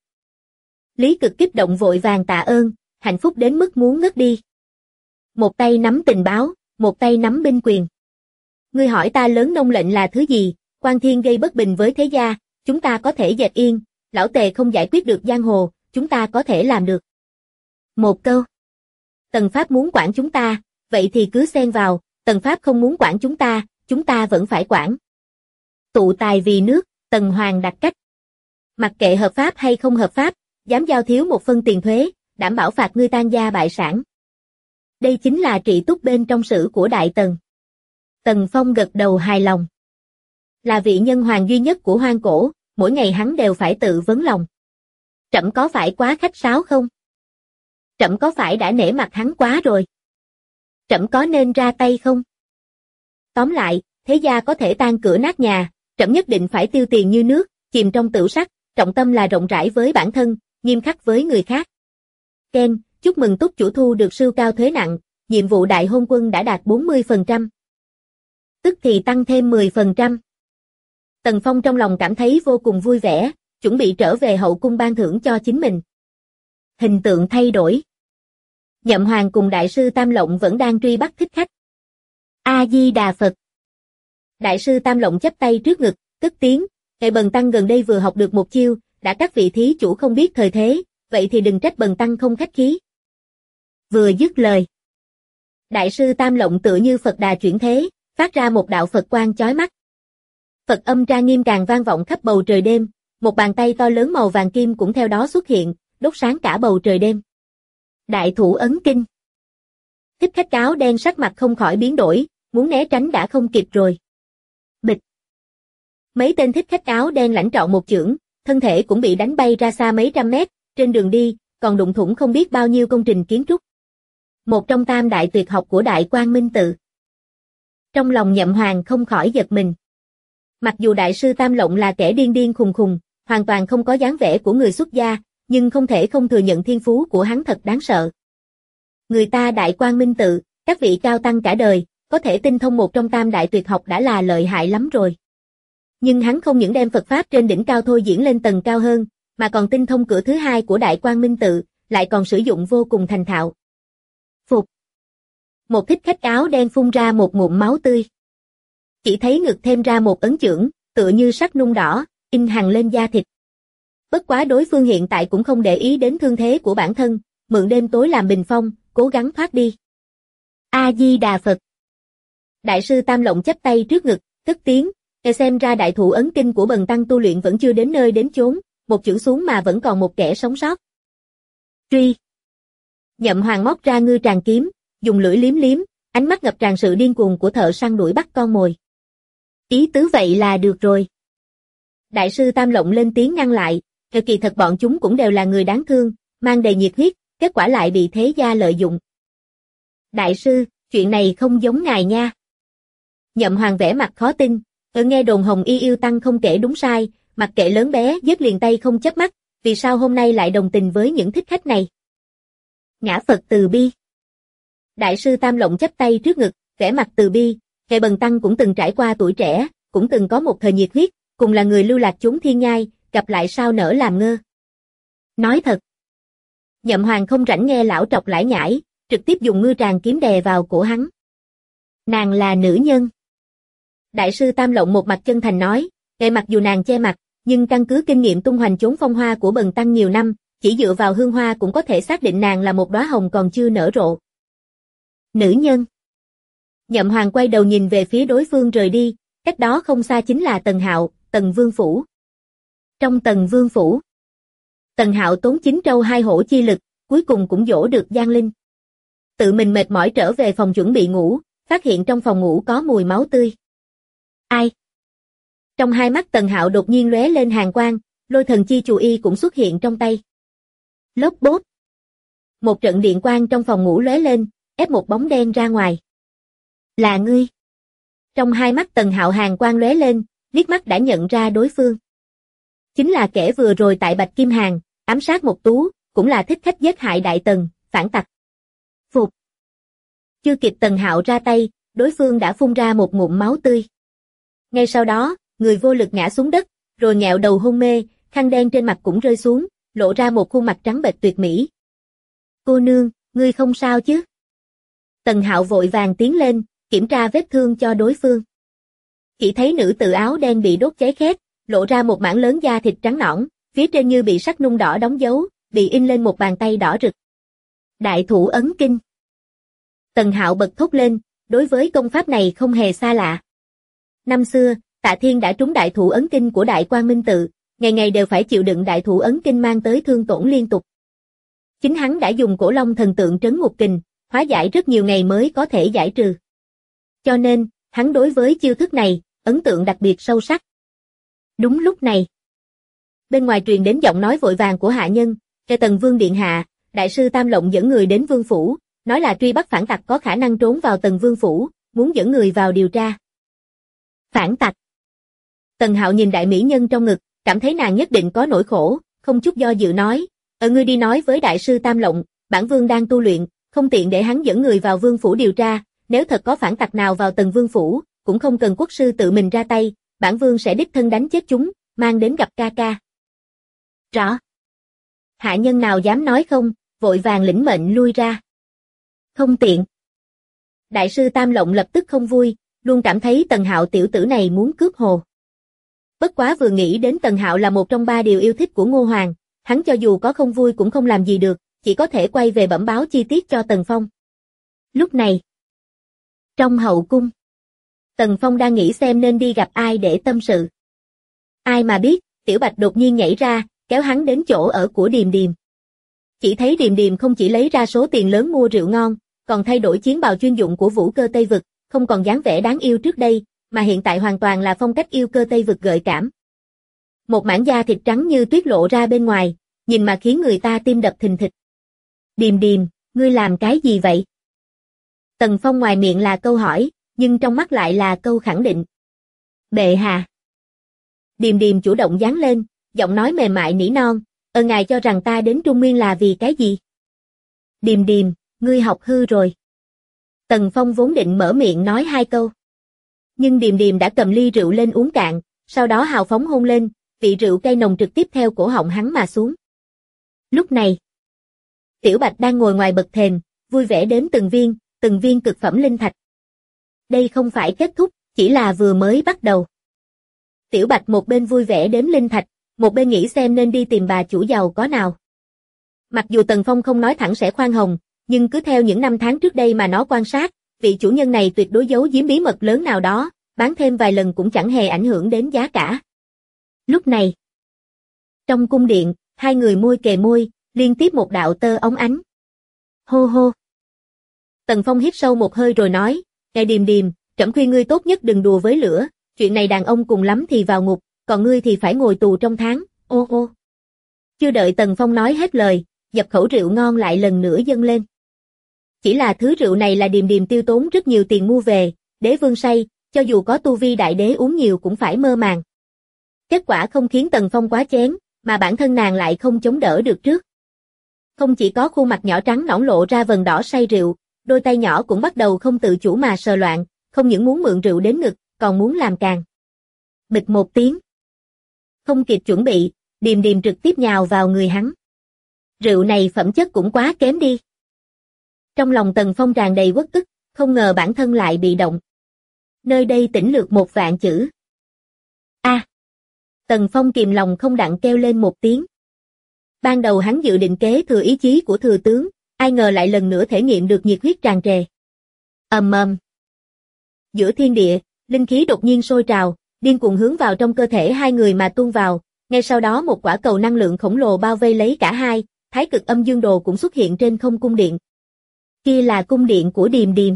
Lý Cực kích động vội vàng tạ ơn, hạnh phúc đến mức muốn ngất đi. Một tay nắm tình báo, một tay nắm binh quyền. Ngươi hỏi ta lớn nông lệnh là thứ gì? Quan Thiên gây bất bình với thế gia, chúng ta có thể dẹp yên, lão Tề không giải quyết được giang hồ, chúng ta có thể làm được. Một câu. Tần Pháp muốn quản chúng ta, vậy thì cứ xen vào, Tần Pháp không muốn quản chúng ta vẫn phải quản. Tụ tài vì nước, Tần Hoàng đặt cách. Mặc kệ hợp pháp hay không hợp pháp, dám giao thiếu một phân tiền thuế, đảm bảo phạt ngươi tan gia bại sản. Đây chính là trị túc bên trong sử của Đại Tần. Tần Phong gật đầu hài lòng. Là vị nhân hoàng duy nhất của hoang cổ, mỗi ngày hắn đều phải tự vấn lòng. Trẫm có phải quá khách sáo không? Trẫm có phải đã nể mặt hắn quá rồi? Trẫm có nên ra tay không? Tóm lại, thế gia có thể tan cửa nát nhà, trẫm nhất định phải tiêu tiền như nước, chìm trong tửu sắc, trọng tâm là rộng rãi với bản thân, nghiêm khắc với người khác. Ken, chúc mừng túc chủ thu được sưu cao thuế nặng, nhiệm vụ đại hôn quân đã đạt 40%. Tức thì tăng thêm 10%. Tần Phong trong lòng cảm thấy vô cùng vui vẻ, chuẩn bị trở về hậu cung ban thưởng cho chính mình. Hình tượng thay đổi. Nhậm Hoàng cùng Đại sư Tam Lộng vẫn đang truy bắt thích khách. A-di-đà Phật. Đại sư Tam Lộng chắp tay trước ngực, cất tiếng, "Ngài Bần Tăng gần đây vừa học được một chiêu, đã các vị thí chủ không biết thời thế, vậy thì đừng trách Bần Tăng không khách khí." Vừa dứt lời, Đại sư Tam Lộng tựa như Phật Đà chuyển thế, phát ra một đạo Phật quang chói mắt. Phật âm tra nghiêm càng vang vọng khắp bầu trời đêm, một bàn tay to lớn màu vàng kim cũng theo đó xuất hiện, đốt sáng cả bầu trời đêm. Đại thủ ấn kinh. Thích khách áo đen sắc mặt không khỏi biến đổi, muốn né tránh đã không kịp rồi. Bịch. Mấy tên thích khách áo đen lãnh trọn một chưởng, thân thể cũng bị đánh bay ra xa mấy trăm mét, trên đường đi, còn đụng thủng không biết bao nhiêu công trình kiến trúc. Một trong tam đại tuyệt học của Đại Quang Minh Tự. Trong lòng Nhậm Hoàng không khỏi giật mình. Mặc dù Đại sư Tam Lộng là kẻ điên điên khùng khùng, hoàn toàn không có dáng vẻ của người xuất gia, nhưng không thể không thừa nhận thiên phú của hắn thật đáng sợ. Người ta Đại Quang Minh Tự, các vị cao tăng cả đời, có thể tinh thông một trong tam đại tuyệt học đã là lợi hại lắm rồi. Nhưng hắn không những đem Phật Pháp trên đỉnh cao thôi diễn lên tầng cao hơn, mà còn tinh thông cửa thứ hai của Đại Quang Minh Tự, lại còn sử dụng vô cùng thành thạo. Phục. Một thích khách áo đen phun ra một ngụm máu tươi. Chỉ thấy ngực thêm ra một ấn chưởng, tựa như sắt nung đỏ, in hằn lên da thịt. Bất quá đối phương hiện tại cũng không để ý đến thương thế của bản thân, mượn đêm tối làm bình phong, cố gắng thoát đi. A-di-đà Phật. Đại sư Tam Lộng chắp tay trước ngực, cất tiếng, xem ra đại thủ ấn kinh của Bần Tăng tu luyện vẫn chưa đến nơi đến chốn, một chưởng xuống mà vẫn còn một kẻ sống sót. Truy. Nhậm Hoàng móc ra ngư tràng kiếm, dùng lưỡi liếm liếm, ánh mắt ngập tràn sự điên cuồng của thợ săn đuổi bắt con mồi. Ý tứ vậy là được rồi. Đại sư Tam Lộng lên tiếng ngăn lại, kỳ thật bọn chúng cũng đều là người đáng thương, mang đầy nhiệt huyết, kết quả lại bị thế gia lợi dụng. Đại sư, chuyện này không giống ngài nha. Nhậm Hoàng vẻ mặt khó tin, nghe đồn Hồng Y yêu tăng không kể đúng sai, mặc kệ lớn bé giết liền tay không chớp mắt, vì sao hôm nay lại đồng tình với những thích khách này? Ngã Phật từ bi. Đại sư Tam Lộng chắp tay trước ngực, vẻ mặt từ bi, ngài Bần Tăng cũng từng trải qua tuổi trẻ, cũng từng có một thời nhiệt huyết, cùng là người lưu lạc chốn thiên nhai, gặp lại sao nỡ làm ngơ. Nói thật. Nhậm Hoàng không rảnh nghe lão trọc lải nhải, trực tiếp dùng ngư tràng kiếm đè vào cổ hắn. Nàng là nữ nhân. Đại sư Tam Lộng một mặt chân thành nói, ngài mặc dù nàng che mặt, nhưng căn cứ kinh nghiệm tung hoành chốn phong hoa của Bần Tăng nhiều năm, chỉ dựa vào hương hoa cũng có thể xác định nàng là một đóa hồng còn chưa nở rộ. Nữ nhân. Nhậm Hoàng quay đầu nhìn về phía đối phương rời đi, cách đó không xa chính là Tần Hạo, Tần Vương Phủ. Trong Tần Vương Phủ, Tần Hạo tốn 9 trâu 2 hổ chi lực, cuối cùng cũng dỗ được Giang Linh. Tự mình mệt mỏi trở về phòng chuẩn bị ngủ, phát hiện trong phòng ngủ có mùi máu tươi. Ai? Trong hai mắt Tần Hạo đột nhiên lóe lên hàn quang, lôi thần chi chù y cũng xuất hiện trong tay. Lốp bốp. Một trận điện quang trong phòng ngủ lóe lên, ép một bóng đen ra ngoài. Là ngươi. Trong hai mắt Tần Hạo hàn quang lóe lên, liếc mắt đã nhận ra đối phương. Chính là kẻ vừa rồi tại Bạch Kim Hàng, ám sát một tú, cũng là thích khách giết hại Đại Tần, phản tặc. Phục. Chưa kịp Tần Hạo ra tay, đối phương đã phun ra một ngụm máu tươi. Ngay sau đó, người vô lực ngã xuống đất, rồi nghẹo đầu hôn mê, khăn đen trên mặt cũng rơi xuống, lộ ra một khuôn mặt trắng bệch tuyệt mỹ. Cô nương, ngươi không sao chứ? Tần Hạo vội vàng tiến lên, kiểm tra vết thương cho đối phương. Chỉ thấy nữ tự áo đen bị đốt cháy khét, lộ ra một mảng lớn da thịt trắng nõn, phía trên như bị sắc nung đỏ đóng dấu, bị in lên một bàn tay đỏ rực. Đại thủ ấn kinh. Tần Hạo bật thốt lên, đối với công pháp này không hề xa lạ. Năm xưa, Tạ Thiên đã trúng đại thủ ấn kinh của Đại Quang Minh Tự, ngày ngày đều phải chịu đựng đại thủ ấn kinh mang tới thương tổn liên tục. Chính hắn đã dùng cổ long thần tượng trấn ngục kình, hóa giải rất nhiều ngày mới có thể giải trừ. Cho nên, hắn đối với chiêu thức này, ấn tượng đặc biệt sâu sắc. Đúng lúc này, bên ngoài truyền đến giọng nói vội vàng của hạ nhân, "Kẻ Tần Vương điện hạ, đại sư Tam Lộng dẫn người đến Vương phủ, nói là truy bắt phản tặc có khả năng trốn vào Tần Vương phủ, muốn dẫn người vào điều tra." Phản tặc. Tần Hạo nhìn đại mỹ nhân trong ngực, cảm thấy nàng nhất định có nỗi khổ, không chút do dự nói, ngươi đi nói với đại sư Tam Lộng, bản vương đang tu luyện, không tiện để hắn dẫn người vào vương phủ điều tra, nếu thật có phản tặc nào vào Tần Vương phủ, cũng không cần quốc sư tự mình ra tay, bản vương sẽ đích thân đánh chết chúng, mang đến gặp ca ca. Rõ. Hạ nhân nào dám nói không, vội vàng lĩnh mệnh lui ra. Không tiện. Đại sư Tam Lộng lập tức không vui, luôn cảm thấy Tần Hạo tiểu tử này muốn cướp hồ. Bất quá vừa nghĩ đến Tần Hạo là một trong 3 điều yêu thích của Ngô Hoàng, hắn cho dù có không vui cũng không làm gì được, chỉ có thể quay về bẩm báo chi tiết cho Tần Phong. Lúc này, trong hậu cung, Tần Phong đang nghĩ xem nên đi gặp ai để tâm sự. Ai mà biết, Tiểu Bạch đột nhiên nhảy ra, kéo hắn đến chỗ ở của Điềm Điềm. Chỉ thấy Điềm Điềm không chỉ lấy ra số tiền lớn mua rượu ngon, còn thay đổi chiến bào chuyên dụng của Vũ Cơ Tây Vực, không còn dáng vẻ đáng yêu trước đây, mà hiện tại hoàn toàn là phong cách yêu cơ Tây Vực gợi cảm. Một mảng da thịt trắng như tuyết lộ ra bên ngoài, nhìn mà khiến người ta tim đập thình thịch. Điềm Điềm, ngươi làm cái gì vậy? Tần Phong ngoài miệng là câu hỏi, nhưng trong mắt lại là câu khẳng định. Bệ hạ. Điềm Điềm chủ động dán lên, giọng nói mềm mại nỉ non, ngài cho rằng ta đến Trung Nguyên là vì cái gì? Điềm Điềm, ngươi học hư rồi. Tần Phong vốn định mở miệng nói 2 câu. Nhưng Điềm Điềm đã cầm ly rượu lên uống cạn, sau đó hào phóng hôn lên, vị rượu cay nồng trực tiếp theo cổ họng hắn mà xuống. Lúc này, Tiểu Bạch đang ngồi ngoài bậc thềm, vui vẻ đếm từng viên cực phẩm linh thạch. Đây không phải kết thúc, chỉ là vừa mới bắt đầu. Tiểu Bạch một bên vui vẻ đếm linh thạch, một bên nghĩ xem nên đi tìm bà chủ giàu có nào. Mặc dù Tần Phong không nói thẳng sẽ khoan hồng, nhưng cứ theo những năm tháng trước đây mà nó quan sát, vị chủ nhân này tuyệt đối giấu giếm bí mật lớn nào đó, bán thêm vài lần cũng chẳng hề ảnh hưởng đến giá cả. Lúc này, trong cung điện, 2 người môi kề môi, liên tiếp một đạo tơ óng ánh. Hô hô. Tần Phong hít sâu một hơi rồi nói, "Ngài Điềm Điềm, trẫm khuyên ngươi tốt nhất đừng đùa với lửa, chuyện này đàn ông cùng lắm thì vào ngục, còn ngươi thì phải ngồi tù trong tháng." Ô ô. Chưa đợi Tần Phong nói hết lời, dập khẩu rượu ngon lại lần nữa dâng lên. Chỉ là thứ rượu này là Điềm Điềm tiêu tốn rất nhiều tiền mua về, đế vương say, cho dù có tu vi đại đế uống nhiều cũng phải mơ màng. Kết quả không khiến Tần Phong quá chén, mà bản thân nàng lại không chống đỡ được trước. Không chỉ có khuôn mặt nhỏ trắng nõn lộ ra vầng đỏ say rượu, đôi tay nhỏ cũng bắt đầu không tự chủ mà sờ loạn, không những muốn mượn rượu đến ngực, còn muốn làm càng. Bịch một tiếng. Không kịp chuẩn bị, Điềm Điềm trực tiếp nhào vào người hắn. Rượu này phẩm chất cũng quá kém đi. Trong lòng Tần Phong tràn đầy uất ức, không ngờ bản thân lại bị động. Nơi đây tỉnh lược 1.000 chữ. A. Tần Phong kìm lòng không đặng kêu lên một tiếng. Ban đầu hắn dự định kế thừa ý chí của thừa tướng, ai ngờ lại lần nữa thể nghiệm được nhiệt huyết tràn trề. Ầm ầm. Giữa thiên địa, linh khí đột nhiên sôi trào, điên cuồng hướng vào trong cơ thể hai người mà tuôn vào, ngay sau đó một quả cầu năng lượng khổng lồ bao vây lấy cả hai, Thái Cực Âm Dương Đồ cũng xuất hiện trên không cung điện. Kia là cung điện của Điềm Điềm.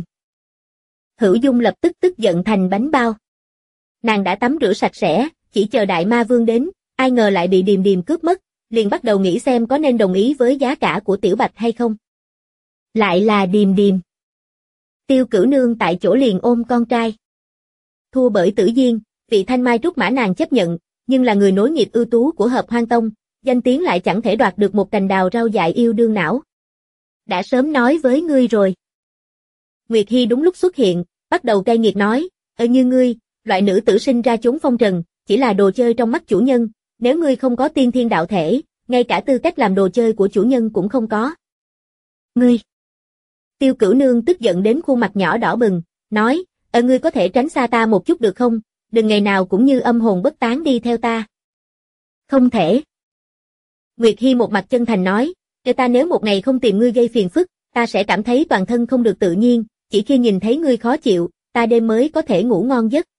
Hữu Dung lập tức tức giận thành bánh bao. Nàng đã tắm rửa sạch sẽ, chỉ chờ Đại Ma Vương đến, ai ngờ lại bị Điềm Điềm cướp mất, liền bắt đầu nghĩ xem có nên đồng ý với giá cả của Tiểu Bạch hay không. Lại là Điềm Điềm. Tiêu Cửu Nương tại chỗ liền ôm con trai. Thua bởi Tử Diên, vị thanh mai trúc mã nàng chấp nhận, nhưng là người nối nghiệp ưu tú của Hợp Hoan Tông, danh tiếng lại chẳng thể đoạt được một cành đào rau dại yêu đương não. Đã sớm nói với ngươi rồi. Nguyệt Hi đúng lúc xuất hiện, bắt đầu cay nghiệt nói, như ngươi, loại nữ tử sinh ra chốn phong trần, chỉ là đồ chơi trong mắt chủ nhân, nếu ngươi không có tiên thiên đạo thể, ngay cả tư cách làm đồ chơi của chủ nhân cũng không có. Ngươi! Tiêu Cửu Nương tức giận đến khuôn mặt nhỏ đỏ bừng, nói, ngươi có thể tránh xa ta một chút được không, đừng ngày nào cũng như âm hồn bất tán đi theo ta. Không thể. Nguyệt Hi một mặt chân thành nói, ta nếu một ngày không tìm ngươi gây phiền phức, ta sẽ cảm thấy toàn thân không được tự nhiên, chỉ khi nhìn thấy ngươi khó chịu, ta đêm mới có thể ngủ ngon giấc.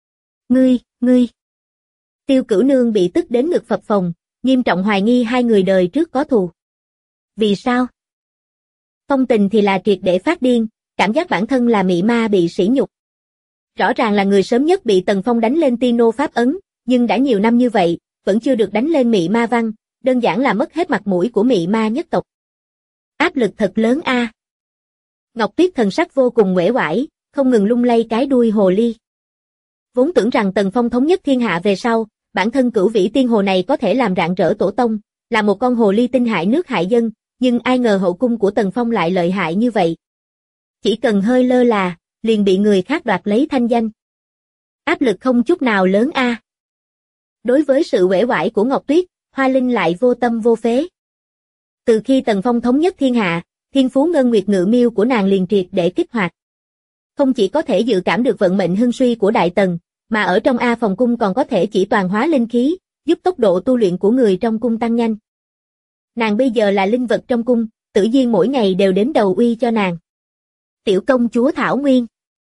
Ngươi. Tiêu Cửu Nương bị tức đến ngực phập phồng, nghiêm trọng hoài nghi hai người đời trước có thù. Vì sao? Phong Tình thì là triệt để phát điên, cảm giác bản thân là mị ma bị sỉ nhục. Rõ ràng là người sớm nhất bị Tần Phong đánh lên Tiên Nô Pháp ấn, nhưng đã nhiều năm như vậy, vẫn chưa được đánh lên mị ma văn, đơn giản là mất hết mặt mũi của mị ma nhất tộc. Áp lực thật lớn a. Ngọc Tuyết thần sắc vô cùng uể oải, không ngừng lung lay cái đuôi hồ ly. Vốn tưởng rằng Tần Phong thống nhất thiên hạ về sau, bản thân Cửu Vĩ Tiên Hồ này có thể làm rạng rỡ tổ tông, là một con hồ ly tinh hại nước hại dân, nhưng ai ngờ hậu cung của Tần Phong lại lợi hại như vậy. Chỉ cần hơi lơ là, liền bị người khác đoạt lấy thanh danh. Áp lực không chút nào lớn a. Đối với sự uể oải của Ngọc Tuyết, Hoa Linh lại vô tâm vô phế. Từ khi Tần Phong thống nhất thiên hạ, thiên phú ngân nguyệt ngự miêu của nàng liền triệt để kích hoạt. Không chỉ có thể dự cảm được vận mệnh hưng suy của Đại Tần, mà ở trong A phòng cung còn có thể chỉ toàn hóa linh khí, giúp tốc độ tu luyện của người trong cung tăng nhanh. Nàng bây giờ là linh vật trong cung, Tử Diên mỗi ngày đều đến đầu uy cho nàng. Tiểu công chúa Thảo Nguyên.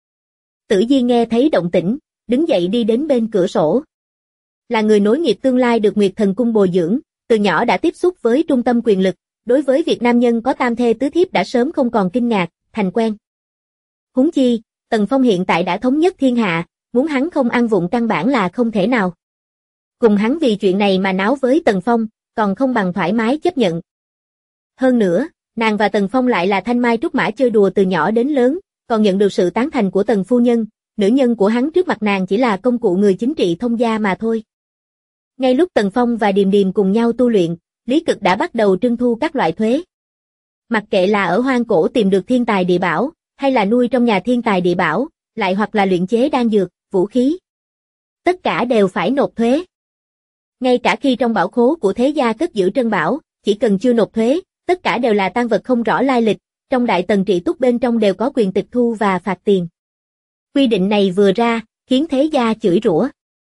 Tử Diên nghe thấy động tĩnh, đứng dậy đi đến bên cửa sổ. Là người nối nghiệp tương lai được Nguyệt Thần Cung bồi dưỡng, từ nhỏ đã tiếp xúc với trung tâm quyền lực, đối với việc nam nhân có tam thê tứ thiếp đã sớm không còn kinh ngạc, thành quen. Huống chi, Tần Phong hiện tại đã thống nhất thiên hạ, muốn hắn không ăn vụng căn bản là không thể nào. Cùng hắn vì chuyện này mà náo với Tần Phong, còn không bằng thoải mái chấp nhận. Hơn nữa, nàng và Tần Phong lại là thanh mai trúc mã chơi đùa từ nhỏ đến lớn, còn nhận được sự tán thành của Tần phu nhân, nữ nhân của hắn trước mặt nàng chỉ là công cụ người chính trị thông gia mà thôi. Ngay lúc Tần Phong và Điềm Điềm cùng nhau tu luyện, Lý Cực đã bắt đầu trưng thu các loại thuế. Mặc kệ là ở hoang cổ tìm được thiên tài địa bảo, hay là nuôi trong nhà thiên tài địa bảo, lại hoặc là luyện chế đan dược, vũ khí. Tất cả đều phải nộp thuế. Ngay cả khi trong bảo khố của thế gia cất giữ trân bảo, chỉ cần chưa nộp thuế, tất cả đều là tang vật không rõ lai lịch, trong Đại Tần trị túc bên trong đều có quyền tịch thu và phạt tiền. Quy định này vừa ra, khiến thế gia chửi rủa.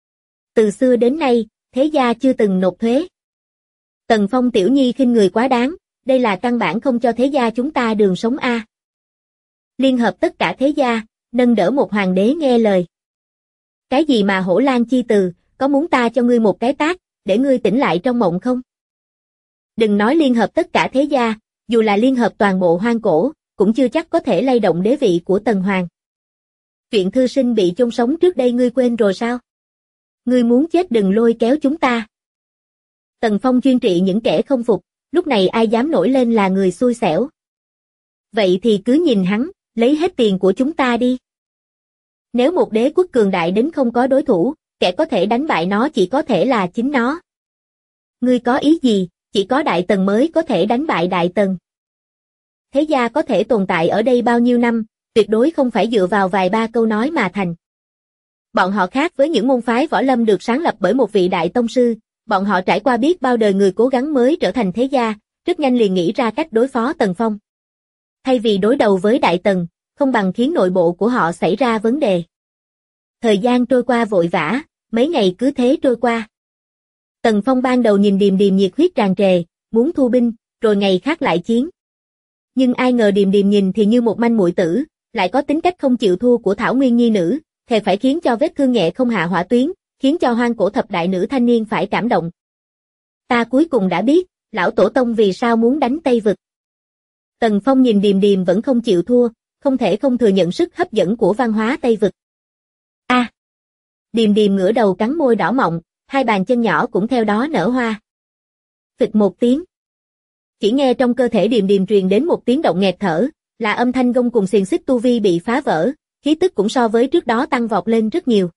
Từ xưa đến nay, thế gia chưa từng nộp thuế. Tần Phong tiểu nhi khinh người quá đáng, đây là căn bản không cho thế gia chúng ta đường sống a. Liên hợp tất cả thế gia, nâng đỡ một hoàng đế nghe lời. Cái gì mà hổ lang chi từ, có muốn ta cho ngươi một cái tát, để ngươi tỉnh lại trong mộng không? Đừng nói liên hợp tất cả thế gia, dù là liên hợp toàn bộ hoang cổ, cũng chưa chắc có thể lay động đế vị của Tần Hoàng. Chuyện thư sinh bị chôn sống trước đây ngươi quên rồi sao? Ngươi muốn chết đừng lôi kéo chúng ta. Tần Phong chuyên trị những kẻ không phục, lúc này ai dám nổi lên là người xui xẻo. Vậy thì cứ nhìn hắn, lấy hết tiền của chúng ta đi. Nếu một đế quốc cường đại đến không có đối thủ, kẻ có thể đánh bại nó chỉ có thể là chính nó. Ngươi có ý gì, chỉ có Đại Tần mới có thể đánh bại Đại Tần. Thế gia có thể tồn tại ở đây bao nhiêu năm, tuyệt đối không phải dựa vào vài ba câu nói mà thành. Bọn họ khác với những môn phái võ lâm được sáng lập bởi một vị đại tông sư, bọn họ trải qua biết bao đời người cố gắng mới trở thành thế gia, rất nhanh liền nghĩ ra cách đối phó Tần Phong. Thay vì đối đầu với Đại Tần, không bằng khiến nội bộ của họ xảy ra vấn đề. Thời gian trôi qua vội vã, mấy ngày cứ thế trôi qua. Tần Phong ban đầu nhìn Điềm Điềm nhiệt huyết tràn trề, muốn thu binh, rồi ngày khác lại chiến. Nhưng ai ngờ Điềm Điềm nhìn thì như một manh muội tử, lại có tính cách không chịu thua của Thảo Nguyên nhi nữ, thề phải khiến cho vết thương nhẹ không hạ hỏa tuyến, khiến cho hoang cổ thập đại nữ thanh niên phải cảm động. Ta cuối cùng đã biết, lão tổ tông vì sao muốn đánh Tây Vực. Tần Phong nhìn Điềm Điềm vẫn không chịu thua, không thể không thừa nhận sức hấp dẫn của văn hóa Tây Vực. Điềm Điềm ngửa đầu cắn môi đỏ mọng, hai bàn chân nhỏ cũng theo đó nở hoa. Phịch một tiếng. Chỉ nghe trong cơ thể Điềm Điềm truyền đến một tiếng động nghẹt thở, là âm thanh gông cùng xiềng xích tu vi bị phá vỡ, khí tức cũng so với trước đó tăng vọt lên rất nhiều.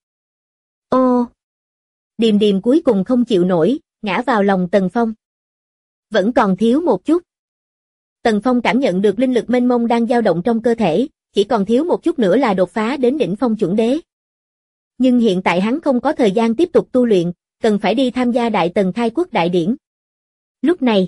Ô! Điềm Điềm cuối cùng không chịu nổi, ngã vào lòng Tần Phong. Vẫn còn thiếu một chút. Tần Phong cảm nhận được linh lực mênh mông đang dao động trong cơ thể, chỉ còn thiếu một chút nữa là đột phá đến đỉnh phong chuẩn đế. Nhưng hiện tại hắn không có thời gian tiếp tục tu luyện, cần phải đi tham gia Đại Tần khai quốc đại điển. Lúc này,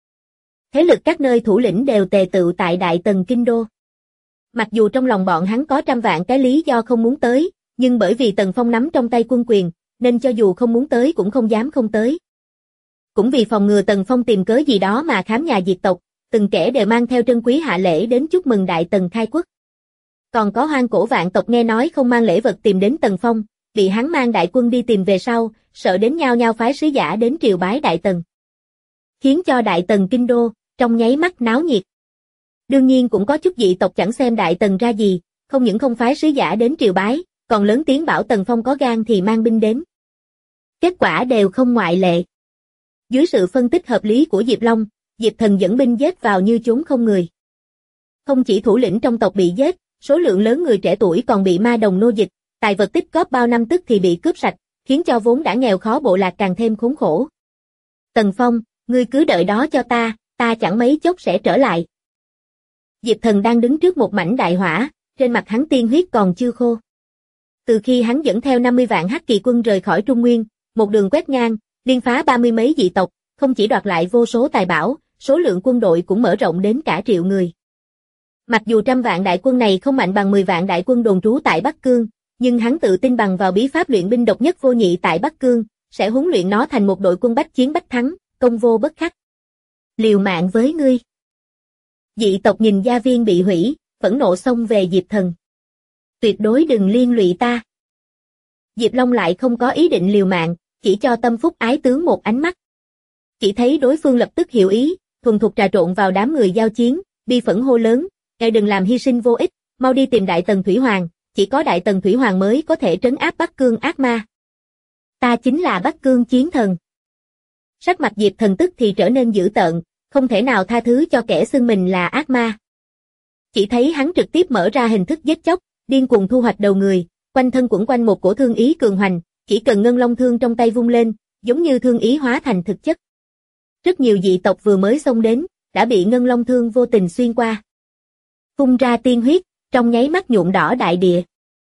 thế lực các nơi thủ lĩnh đều tề tựu tại Đại Tần kinh đô. Mặc dù trong lòng bọn hắn có trăm vạn cái lý do không muốn tới, nhưng bởi vì Tần Phong nắm trong tay quân quyền, nên cho dù không muốn tới cũng không dám không tới. Cũng vì phòng ngừa Tần Phong tìm cớ gì đó mà khám nhà diệt tộc, từng kẻ đều mang theo trân quý hạ lễ đến chúc mừng Đại Tần khai quốc. Còn có hoang cổ vạn tộc nghe nói không mang lễ vật tìm đến Tần Phong, bị hắn mang đại quân đi tìm về sau, sợ đến nhao nhao phái sứ giả đến triều bái Đại Tần. Khiến cho Đại Tần kinh đô, trong nháy mắt náo nhiệt. Đương nhiên cũng có chút dị tộc chẳng xem Đại Tần ra gì, không những không phái sứ giả đến triều bái, còn lớn tiếng bảo Tần Phong có gan thì mang binh đến. Kết quả đều không ngoại lệ. Dưới sự phân tích hợp lý của Diệp Long, Diệp Thần dẫn binh giết vào như chốn không người. Không chỉ thủ lĩnh trong tộc bị giết, số lượng lớn người trẻ tuổi còn bị ma đồng nô dịch, tài vật tích góp bao năm tức thì bị cướp sạch, khiến cho vốn đã nghèo khó bộ lạc càng thêm khốn khổ. Tần Phong, ngươi cứ đợi đó cho ta chẳng mấy chốc sẽ trở lại. Diệp Thần đang đứng trước một mảnh đại hỏa, trên mặt hắn tiên huyết còn chưa khô. Từ khi hắn dẫn theo 50 vạn Hắc Kỳ quân rời khỏi Trung Nguyên, một đường quét ngang, liên phá 30 mấy dị tộc, không chỉ đoạt lại vô số tài bảo, số lượng quân đội cũng mở rộng đến cả triệu người. Mặc dù trăm vạn đại quân này không mạnh bằng 10 vạn đại quân đồn trú tại Bắc Cương, nhưng hắn tự tin bằng vào bí pháp luyện binh độc nhất vô nhị tại Bắc Cương, sẽ huấn luyện nó thành một đội quân bách chiến bách thắng, công vô bất khắc. Liều mạng với ngươi. Dị tộc nhìn gia viên bị hủy, phẫn nộ xông về Diệp Thần. Tuyệt đối đừng liên lụy ta. Diệp Long lại không có ý định liều mạng, chỉ cho Tâm Phúc ái tướng một ánh mắt. Chỉ thấy đối phương lập tức hiểu ý, thuần thục trà trộn vào đám người giao chiến, bi phẫn hô lớn, ngài đừng làm hy sinh vô ích, mau đi tìm Đại Tần Thủy Hoàng, chỉ có Đại Tần Thủy Hoàng mới có thể trấn áp Bắc Cương ác ma. Ta chính là Bắc Cương chiến thần. Sắc mặt Diệp Thần tức thì trở nên dữ tợn, không thể nào tha thứ cho kẻ xưng mình là ác ma. Chỉ thấy hắn trực tiếp mở ra hình thức giết chóc, điên cuồng thu hoạch đầu người, quanh thân quẩn quanh một cổ thương ý cường hoành, chỉ cần ngân long thương trong tay vung lên, giống như thương ý hóa thành thực chất. Rất nhiều dị tộc vừa mới xông đến, đã bị ngân long thương vô tình xuyên qua. Phun ra tiên huyết, trong nháy mắt nhuộm đỏ đại địa.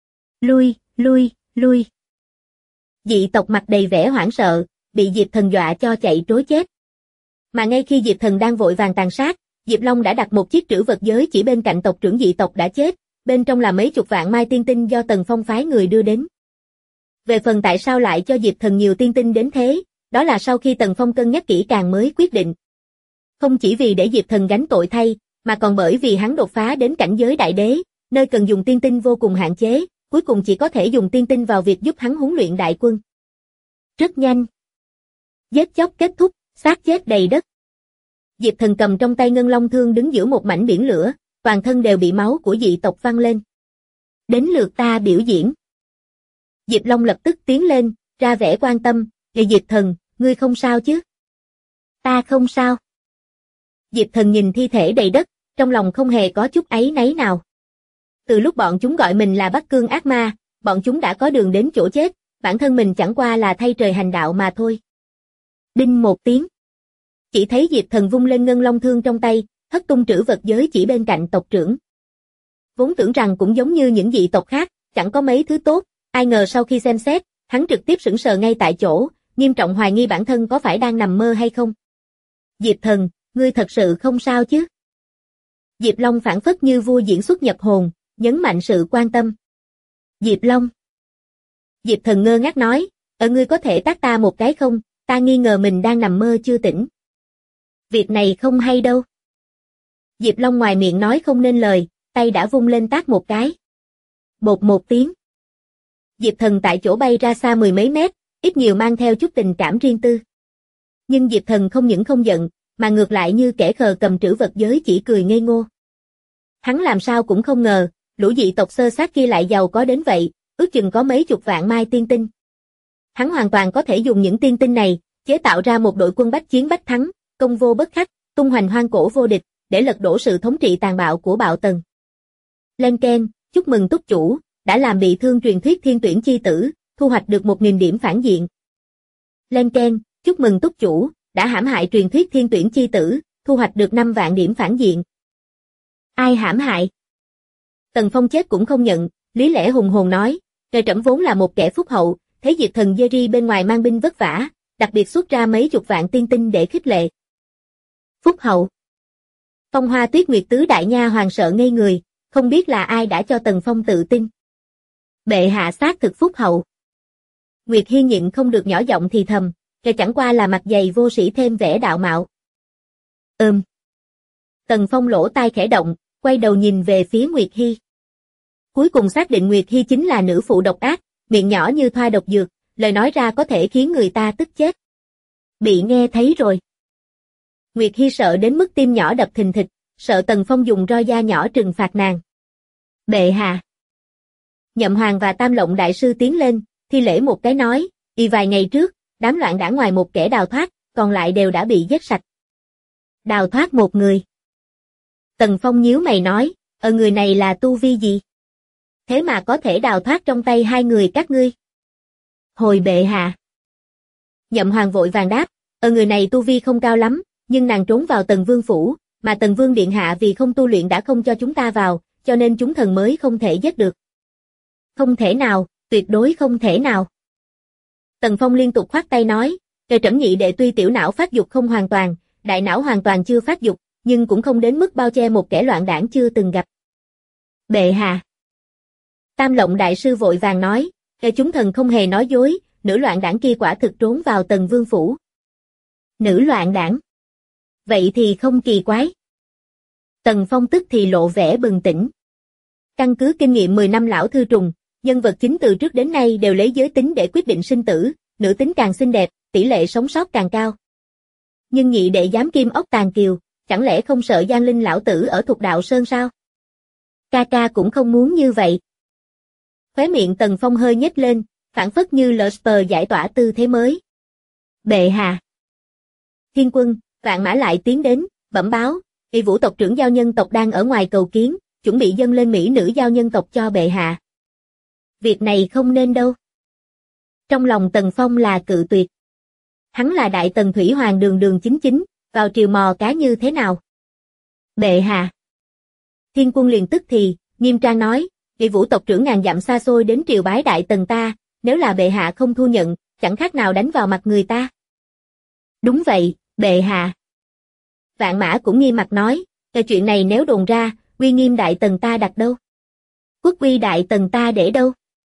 Lui. Dị tộc mặt đầy vẻ hoảng sợ, bị Diệp Thần dọa cho chạy trối chết. Mà ngay khi Diệp Thần đang vội vàng tàn sát, Diệp Long đã đặt một chiếc trữ vật giới chỉ bên cạnh tộc trưởng dị tộc đã chết, bên trong là mấy chục vạn mai tiên tinh do Tần Phong phái người đưa đến. Về phần tại sao lại cho Diệp Thần nhiều tiên tinh đến thế, đó là sau khi Tần Phong cân nhắc kỹ càng mới quyết định. Không chỉ vì để Diệp Thần gánh tội thay, mà còn bởi vì hắn đột phá đến cảnh giới đại đế, nơi cần dùng tiên tinh vô cùng hạn chế, cuối cùng chỉ có thể dùng tiên tinh vào việc giúp hắn huấn luyện đại quân. Rất nhanh. Giết chóc kết thúc, xác chết đầy đất. Diệp Thần cầm trong tay ngân long thương đứng giữa một mảnh biển lửa, toàn thân đều bị máu của dị tộc văng lên. Đến lượt ta biểu diễn. Diệp Long lập tức tiến lên, ra vẻ quan tâm, Diệp Thần, ngươi không sao chứ? Ta không sao. Diệp Thần nhìn thi thể đầy đất, trong lòng không hề có chút áy náy nào. Từ lúc bọn chúng gọi mình là Bắc Cương ác ma, bọn chúng đã có đường đến chỗ chết, bản thân mình chẳng qua là thay trời hành đạo mà thôi. Đinh một tiếng. Chỉ thấy Diệp Thần vung lên ngân long thương trong tay, hất tung trữ vật giới chỉ bên cạnh tộc trưởng. Vốn tưởng rằng cũng giống như những dị tộc khác, chẳng có mấy thứ tốt, ai ngờ sau khi xem xét, hắn trực tiếp sững sờ ngay tại chỗ, nghiêm trọng hoài nghi bản thân có phải đang nằm mơ hay không. Diệp Thần, ngươi thật sự không sao chứ? Diệp Long phảng phất như vua diễn xuất nhập hồn, nhấn mạnh sự quan tâm. Diệp Long. Diệp Thần ngơ ngác nói, ngươi có thể tát ta một cái không, ta nghi ngờ mình đang nằm mơ chưa tỉnh. Việc này không hay đâu. Diệp Long ngoài miệng nói không nên lời, tay đã vung lên tát một cái. Bột một tiếng. Diệp Thần tại chỗ bay ra xa mười mấy mét, ít nhiều mang theo chút tình cảm riêng tư. Nhưng Diệp Thần không những không giận, mà ngược lại như kẻ khờ cầm trữ vật giới chỉ cười ngây ngô. Hắn làm sao cũng không ngờ, lũ dị tộc sơ sát kia lại giàu có đến vậy, ước chừng có mấy chục vạn mai tiên tinh. Hắn hoàn toàn có thể dùng những tiên tinh này, chế tạo ra một đội quân bách chiến bách thắng, công vô bất khắc, tung hoành hoang cổ vô địch, để lật đổ sự thống trị tàn bạo của Bạo Tần. Lên keng, chúc mừng túc chủ, đã làm bị thương truyền thuyết thiên tuyển chi tử, thu hoạch được 1000 điểm phản diện. Lên keng, chúc mừng túc chủ, đã hãm hại truyền thuyết thiên tuyển chi tử, thu hoạch được 5 vạn điểm phản diện. Ai hãm hại? Tần Phong chết cũng không nhận, lý lẽ hùng hồn nói, trời trẫm vốn là một kẻ phúc hậu, thấy Diệp Thần Jerry bên ngoài mang binh vất vả, đặc biệt xuất ra mấy chục vạn tiên tinh để khích lệ. Phúc hậu. Phong Hoa Tuyết Nguyệt tứ đại nha hoàng sợ ngây người, không biết là ai đã cho Tần Phong tự tin. Bệ hạ xác thực phúc hậu. Nguyệt Hiên nhịn không được nhỏ giọng thì thầm, trời chẳng qua là mặt dày vô sĩ thêm vẻ đạo mạo. Tần Phong lỗ tai khẽ động, quay đầu nhìn về phía Nguyệt Hi. Cuối cùng xác định Nguyệt Hi chính là nữ phụ độc ác, miệng nhỏ như thoa độc dược, lời nói ra có thể khiến người ta tức chết. Bị nghe thấy rồi. Nguyệt Hi sợ đến mức tim nhỏ đập thình thịch, sợ Tần Phong dùng roi da nhỏ trừng phạt nàng. Bệ hạ. Nhậm Hoàng và Tam Lộng đại sư tiến lên, thi lễ một cái nói, vài ngày trước, đám loạn đảng ngoài một kẻ đào thoát, còn lại đều đã bị giết sạch. Đào thoát một người. Tần Phong nhíu mày nói, người này là tu vi gì? Thế mà có thể đào thoát trong tay hai người các ngươi. Hồi bệ hạ. Nhậm Hoàng vội vàng đáp, người này tu vi không cao lắm, nhưng nàng trốn vào Tần Vương phủ, mà Tần Vương điện hạ vì không tu luyện đã không cho chúng ta vào, cho nên chúng thần mới không thể giết được. Không thể nào, tuyệt đối không thể nào. Tần Phong liên tục khoát tay nói, trời trẫm nhị đệ tuy tiểu não phát dục không hoàn toàn, đại não hoàn toàn chưa phát dục, nhưng cũng không đến mức bao che một kẻ loạn đảng chưa từng gặp. Bệ hạ. Tam Lộng đại sư vội vàng nói, chúng thần không hề nói dối, nữ loạn đảng kia quả thực trốn vào Tần Vương phủ. Nữ loạn đảng. Vậy thì không kỳ quái. Tần Phong tức thì lộ vẻ bừng tỉnh. Căn cứ kinh nghiệm 10 năm lão thư trùng, nhân vật chính từ trước đến nay đều lấy giới tính để quyết định sinh tử, nữ tính càng xinh đẹp, tỷ lệ sống sót càng cao. Nhưng nhị đệ dám kim ốc tàn kiều, chẳng lẽ không sợ Giang Linh lão tử ở Thục Đạo Sơn sao? Ca ca cũng không muốn như vậy. Khóe miệng Tần Phong hơi nhếch lên, phảng phất như Lester giải tỏa tư thế mới. Bệ hạ. Thiên Quân, Vạn Mã lại tiến đến, bẩm báo, Vũ tộc trưởng giao nhân tộc đang ở ngoài cầu kiến, chuẩn bị dâng lên mỹ nữ giao nhân tộc cho bệ hạ. Việc này không nên đâu. Trong lòng Tần Phong là cự tuyệt. Hắn là đại tần thủy hoàng đường đường chính chính, vào triều mò cá như thế nào? Bệ hạ. Thiên Quân liền tức thì, nghiêm trang nói, Vũ tộc trưởng ngàn dặm xa xôi đến triều bái đại tần ta, nếu là bệ hạ không thu nhận, chẳng khác nào đánh vào mặt người ta. Đúng vậy, bệ hạ. Vạn Mã cũng nghiêm mặt nói, chuyện này nếu đồn ra, uy nghiêm đại tần ta đặt đâu? Quốc uy đại tần ta để đâu?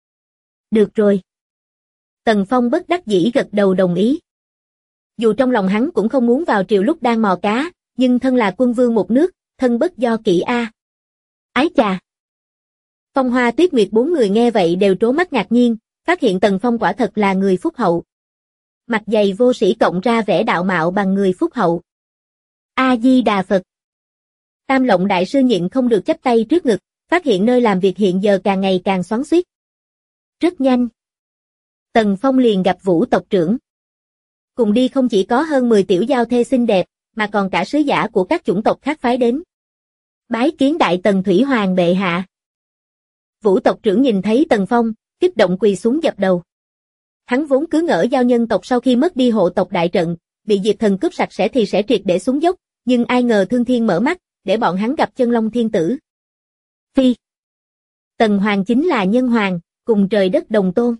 Được rồi. Tần Phong bất đắc dĩ gật đầu đồng ý. Dù trong lòng hắn cũng không muốn vào triều lúc đang mò cá, nhưng thân là quân vương một nước, thân bất do kỷ a. Ái chà. Phong Hoa Tuyết Nguyệt 4 người nghe vậy đều trố mắt ngạc nhiên, phát hiện Tần Phong quả thật là người phúc hậu. Mặt dày vô sĩ cộng ra vẻ đạo mạo bằng người phúc hậu. A-di-đà Phật. Tam Lộng đại sư nhịn không được chắp tay trước ngực, phát hiện nơi làm việc hiện giờ càng ngày càng xoắn xuýt. Rất nhanh. Tần Phong liền gặp Vũ tộc trưởng. Cùng đi không chỉ có hơn 10 tiểu giao thê xinh đẹp, mà còn cả sứ giả của các chủng tộc khác phái đến. Bái kiến đại tần thủy hoàng bệ hạ. Vũ tộc trưởng nhìn thấy Tần Phong, kích động quỳ xuống dập đầu. Hắn vốn cứ ngỡ giao nhân tộc sau khi mất đi hộ tộc đại trận, bị Diệp Thần cướp sạch sẽ thì sẽ triệt để xuống dốc, nhưng ai ngờ Thương Thiên mở mắt, để bọn hắn gặp Chân Long Thiên Tử. Phi. Tần Hoàng chính là nhân hoàng, cùng trời đất đồng tôn.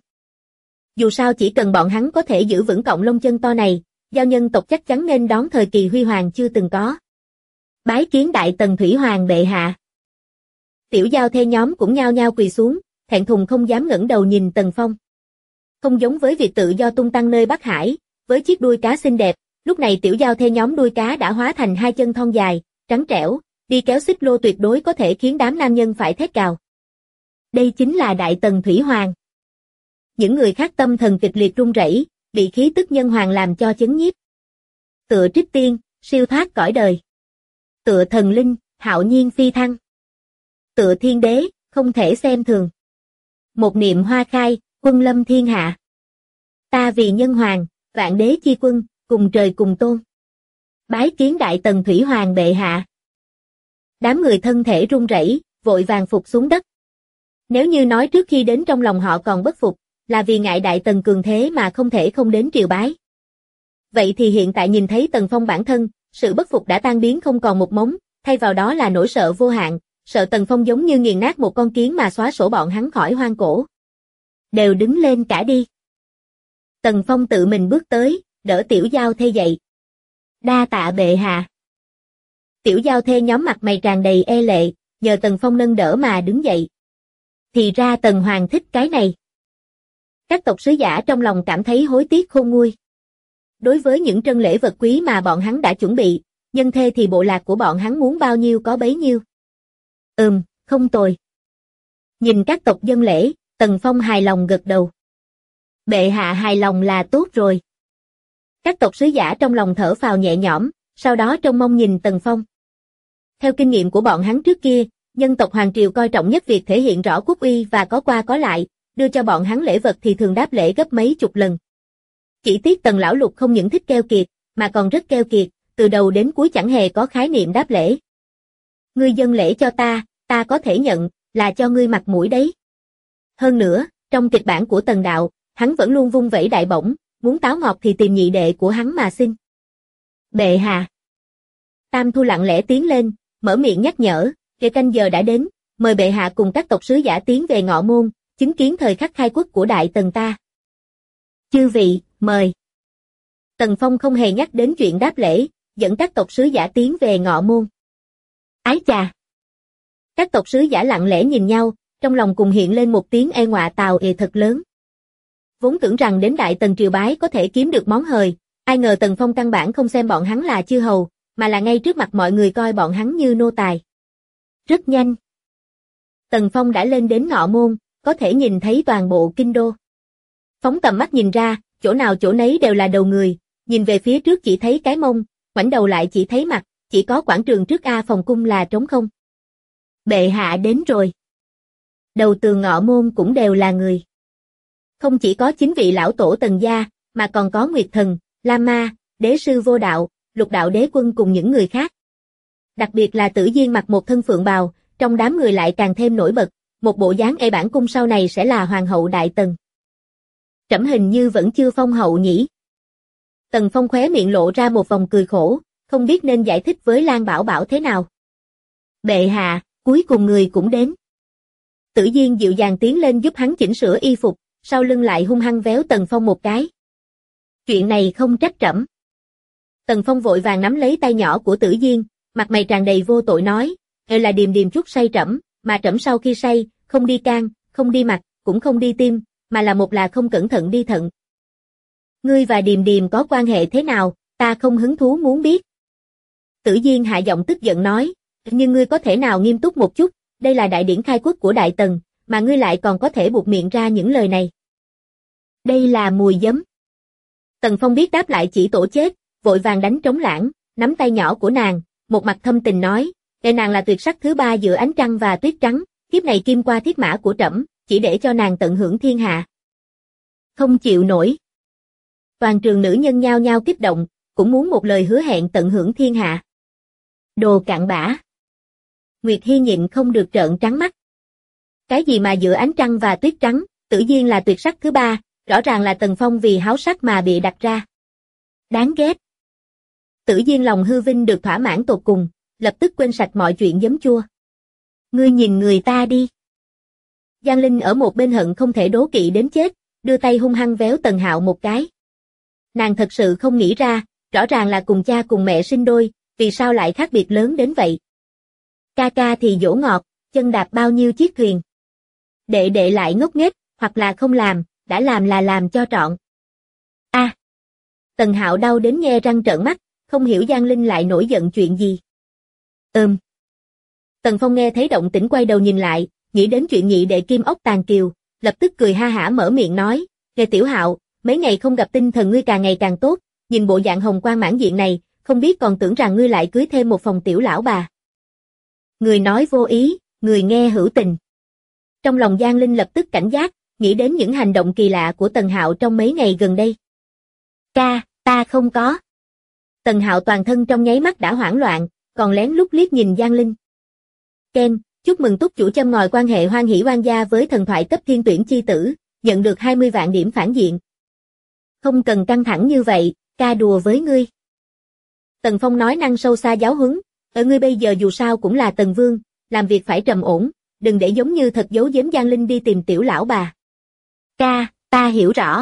Dù sao chỉ cần bọn hắn có thể giữ vững cọng lông chân to này, giao nhân tộc chắc chắn nên đón thời kỳ huy hoàng chưa từng có. Bái kiến đại tần thủy hoàng bệ hạ. Tiểu giao thê nhóm cũng nhao nhao quỳ xuống, thẹn thùng không dám ngẩng đầu nhìn Tần Phong. Không giống với việc tự do tung tăng nơi Bắc Hải, với chiếc đuôi cá xinh đẹp, lúc này tiểu giao thê nhóm đuôi cá đã hóa thành hai chân thon dài, trắng trẻo, đi kéo xích lô tuyệt đối có thể khiến đám nam nhân phải thét gào. Đây chính là Đại Tần Thủy Hoàng. Những người khác tâm thần kịch liệt run rẩy, bị khí tức nhân hoàng làm cho chấn nhiếp. Tựa trích tiên, siêu thoát cõi đời. Tựa thần linh, hạo nhiên phi thăng. Tựa thiên đế, không thể xem thường. Một niệm hoa khai, quân lâm thiên hạ. Ta vì nhân hoàng, vạn đế chi quân, cùng trời cùng tôn. Bái kiến Đại Tần Thủy Hoàng bệ hạ. Đám người thân thể run rẩy, vội vàng phục xuống đất. Nếu như nói trước khi đến trong lòng họ còn bất phục, là vì ngại Đại Tần cường thế mà không thể không đến triều bái. Vậy thì hiện tại nhìn thấy Tần Phong bản thân, sự bất phục đã tan biến không còn một mống, thay vào đó là nỗi sợ vô hạn, sợ Tần Phong giống như nghiền nát một con kiến mà xóa sổ bọn hắn khỏi hoang cổ. Đều đứng lên cả đi. Tần Phong tự mình bước tới, đỡ tiểu giao thê dậy. Đa tạ bệ hạ. Tiểu giao thê nhóm mặt mày tràn đầy e lệ, nhờ Tần Phong nâng đỡ mà đứng dậy. Thì ra Tần Hoàng thích cái này. Các tộc sứ giả trong lòng cảm thấy hối tiếc khôn nguôi. Đối với những trân lễ vật quý mà bọn hắn đã chuẩn bị, nhân thê thì bộ lạc của bọn hắn muốn bao nhiêu có bấy nhiêu. Không tồi. Nhìn các tộc dân lễ, Tần Phong hài lòng gật đầu. Bệ hạ hài lòng là tốt rồi. Các tộc sứ giả trong lòng thở phào nhẹ nhõm, sau đó trông mong nhìn Tần Phong. Theo kinh nghiệm của bọn hắn trước kia, nhân tộc Hoàng Triều coi trọng nhất việc thể hiện rõ quốc uy và có qua có lại, đưa cho bọn hắn lễ vật thì thường đáp lễ gấp mấy chục lần. Chỉ tiếc Tần Lão Lục không những thích keo kiệt, mà còn rất keo kiệt, từ đầu đến cuối chẳng hề có khái niệm đáp lễ. Ngươi dâng lễ cho ta có thể nhận, là cho ngươi mặt mũi đấy. Hơn nữa, trong kịch bản của Tần Đạo, hắn vẫn luôn vung vẩy đại bổng, muốn táo ngọt thì tìm nhị đệ của hắn mà xin. Bệ hạ. Tam Thu lặng lẽ tiến lên, mở miệng nhắc nhở, kể canh giờ đã đến, mời bệ hạ cùng các tộc sứ giả tiến về Ngọ Môn, chứng kiến thời khắc khai quốc của Đại Tần ta. Chư vị, mời. Tần Phong không hề nhắc đến chuyện đáp lễ, dẫn các tộc sứ giả tiến về Ngọ Môn. Ái chà. Các tộc sứ giả lặng lẽ nhìn nhau, trong lòng cùng hiện lên một tiếng e ngọa tào ề thật lớn. Vốn tưởng rằng đến Đại Tần triều bái có thể kiếm được món hời, ai ngờ Tần Phong căn bản không xem bọn hắn là chư hầu, mà là ngay trước mặt mọi người coi bọn hắn như nô tài. Rất nhanh. Tần Phong đã lên đến Ngọ Môn, có thể nhìn thấy toàn bộ kinh đô. Phóng tầm mắt nhìn ra, chỗ nào chỗ nấy đều là đầu người, nhìn về phía trước chỉ thấy cái mông, ngoảnh đầu lại chỉ thấy mặt, chỉ có quảng trường trước A Phòng Cung là trống không. Bệ hạ đến rồi. Đầu tường Ngọ Môn cũng đều là người. Không chỉ có 9 vị lão tổ Tần gia, mà còn có Nguyệt Thần, La Ma, Đế sư Vô Đạo, Lục Đạo Đế Quân cùng những người khác. Đặc biệt là Tử Diên mặc một thân phượng bào, trong đám người lại càng thêm nổi bật, một bộ dáng e bản cung sau này sẽ là hoàng hậu Đại Tần. Trẫm hình như vẫn chưa phong hậu nhỉ. Tần Phong khóe miệng lộ ra một vòng cười khổ, không biết nên giải thích với Lan Bảo Bảo thế nào. Bệ hạ, cuối cùng người cũng đến. Tử Diên dịu dàng tiến lên giúp hắn chỉnh sửa y phục, sau lưng lại hung hăng véo Tần Phong một cái. Chuyện này không trách trẫm. Tần Phong vội vàng nắm lấy tay nhỏ của Tử Diên, mặt mày tràn đầy vô tội nói, là Điềm Điềm chút say trẫm, mà trẫm sau khi say, không đi can, không đi mặt, cũng không đi tim, mà là không cẩn thận đi thận. Ngươi và Điềm Điềm có quan hệ thế nào, ta không hứng thú muốn biết. Tử Diên hạ giọng tức giận nói, nhưng ngươi có thể nào nghiêm túc một chút, đây là đại điển khai quốc của Đại Tần, mà ngươi lại còn có thể buột miệng ra những lời này. Đây là mùi giấm. Tần Phong biết đáp lại chỉ tổ chết, vội vàng đánh trống lãng, nắm tay nhỏ của nàng, một mặt thâm tình nói, nàng là tuyệt sắc thứ ba giữa ánh trăng và tuyết trắng, kiếp này kim qua thiết mã của trẫm, chỉ để cho nàng tận hưởng thiên hạ. Không chịu nổi. Toàn trường nữ nhân nhao nhao kích động, cũng muốn một lời hứa hẹn tận hưởng thiên hạ. Đồ cặn bã. Nguyệt Hi nhịn không được trợn trắng mắt. Cái gì mà giữa ánh trăng và tuyết trắng, Tử Diên là tuyệt sắc thứ ba, rõ ràng là Tần Phong vì háo sắc mà bị đặt ra. Đáng ghét. Tử Diên lòng hư vinh được thỏa mãn tột cùng, lập tức quên sạch mọi chuyện giấm chua. Ngươi nhìn người ta đi. Giang Linh ở một bên hận không thể đố kỵ đến chết, đưa tay hung hăng véo Tần Hạo một cái. Nàng thật sự không nghĩ ra, rõ ràng là cùng cha cùng mẹ sinh đôi, vì sao lại khác biệt lớn đến vậy. Ca ca thì dỗ ngọt, chân đạp bao nhiêu chiếc thuyền. Đệ đệ lại ngốc nghếch, hoặc là không làm, đã làm là làm cho trọn. Tần Hạo đau đến nhe răng trợn mắt, không hiểu Giang Linh lại nổi giận chuyện gì. Tần Phong nghe thấy động tĩnh quay đầu nhìn lại, nghĩ đến chuyện nhị đệ Kim Ốc Tàng Kiều, lập tức cười ha hả mở miệng nói, "Nghe Tiểu Hạo, mấy ngày không gặp tinh thần ngươi càng ngày càng tốt, nhìn bộ dạng hồng quang mãn diện này, không biết còn tưởng rằng ngươi lại cưới thêm một phòng tiểu lão bà." Người nói vô ý, người nghe hữu tình. Trong lòng Giang Linh lập tức cảnh giác, nghĩ đến những hành động kỳ lạ của Tần Hạo trong mấy ngày gần đây. "Ca, ta không có." Tần Hạo toàn thân trong nháy mắt đã hoảng loạn, còn lén lút liếc nhìn Giang Linh. "Ken, chúc mừng túc chủ châm ngòi quan hệ hoan hỷ oan gia với thần thoại cấp thiên tuyển chi tử, nhận được 20 vạn điểm phản diện." "Không cần căng thẳng như vậy, ca đùa với ngươi." Tần Phong nói năng sâu xa giáo huấn, "Ở ngươi bây giờ dù sao cũng là Tần Vương, làm việc phải trầm ổn, đừng để giống như thật giấu giếm Giang Linh đi tìm tiểu lão bà." "Ca, ta hiểu rõ."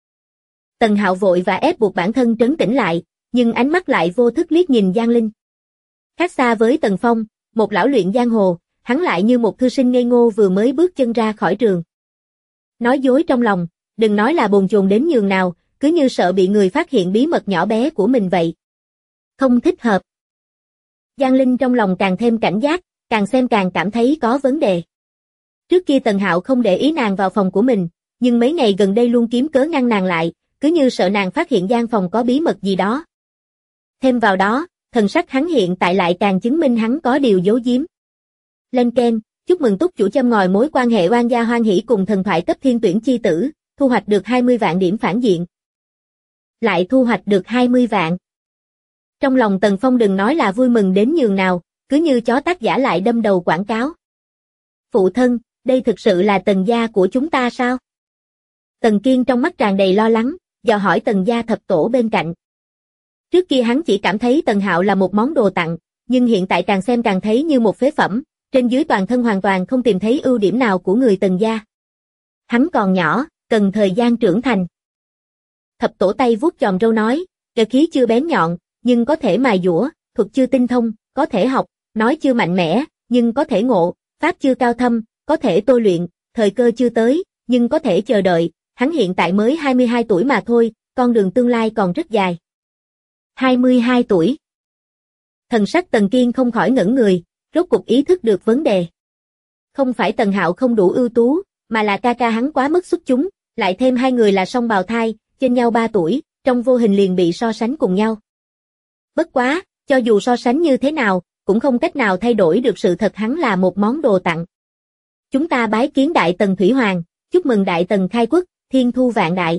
Tần Hạo vội và ép buộc bản thân trấn tĩnh lại, nhưng ánh mắt lại vô thức liếc nhìn Giang Linh. Khác xa với Tần Phong, một lão luyện giang hồ, hắn lại như một thư sinh ngây ngô vừa mới bước chân ra khỏi trường. Nói dối trong lòng, đừng nói là bồn chồn đến nhường nào, cứ như sợ bị người phát hiện bí mật nhỏ bé của mình vậy. Không thích hợp. Giang Linh trong lòng càng thêm cảnh giác, càng xem càng cảm thấy có vấn đề. Trước kia Tần Hạo không để ý nàng vào phòng của mình, nhưng mấy ngày gần đây luôn kiếm cớ ngăn nàng lại, cứ như sợ nàng phát hiện gian phòng có bí mật gì đó. Thêm vào đó, thần sắc hắn hiện tại lại càng chứng minh hắn có điều giấu giếm. Lên Ken, chúc mừng túc chủ châm ngòi mối quan hệ oan gia hoan hỷ cùng thần thoại cấp thiên tuyển chi tử, thu hoạch được 20 vạn điểm phản diện. Lại thu hoạch được 20 vạn. Trong lòng Tần Phong đừng nói là vui mừng đến nhường nào, cứ như chó tác giả lại đâm đầu quảng cáo. Phụ thân, đây thực sự là Tần gia của chúng ta sao? Tần Kiên trong mắt tràn đầy lo lắng, dò hỏi Tần gia thập tổ bên cạnh. Trước kia hắn chỉ cảm thấy Tần Hạo là một món đồ tặng, nhưng hiện tại càng xem càng thấy như một phế phẩm, trên dưới toàn thân hoàn toàn không tìm thấy ưu điểm nào của người Tần gia. Hắn còn nhỏ, cần thời gian trưởng thành. Thập tổ tay vuốt chòm râu nói, cơ khí chưa bén nhọn, nhưng có thể mài dũa, thuật chưa tinh thông, có thể học, nói chưa mạnh mẽ, nhưng có thể ngộ, pháp chưa cao thâm, có thể tôi luyện, thời cơ chưa tới, nhưng có thể chờ đợi, hắn hiện tại mới 22 tuổi mà thôi, con đường tương lai còn rất dài. 22 tuổi. Thần sắc Tần Kiên không khỏi ngẩn người, rốt cục ý thức được vấn đề. Không phải Tần Hạo không đủ ưu tú, mà là ca ca hắn quá mức xuất chúng, lại thêm hai người là song bào thai, chênh nhau 3 tuổi, trong vô hình liền bị so sánh cùng nhau. Bất quá, cho dù so sánh như thế nào, cũng không cách nào thay đổi được sự thật hắn là một món đồ tặng. Chúng ta bái kiến Đại Tần Thủy Hoàng, chúc mừng Đại Tần khai quốc, thiên thu vạn đại.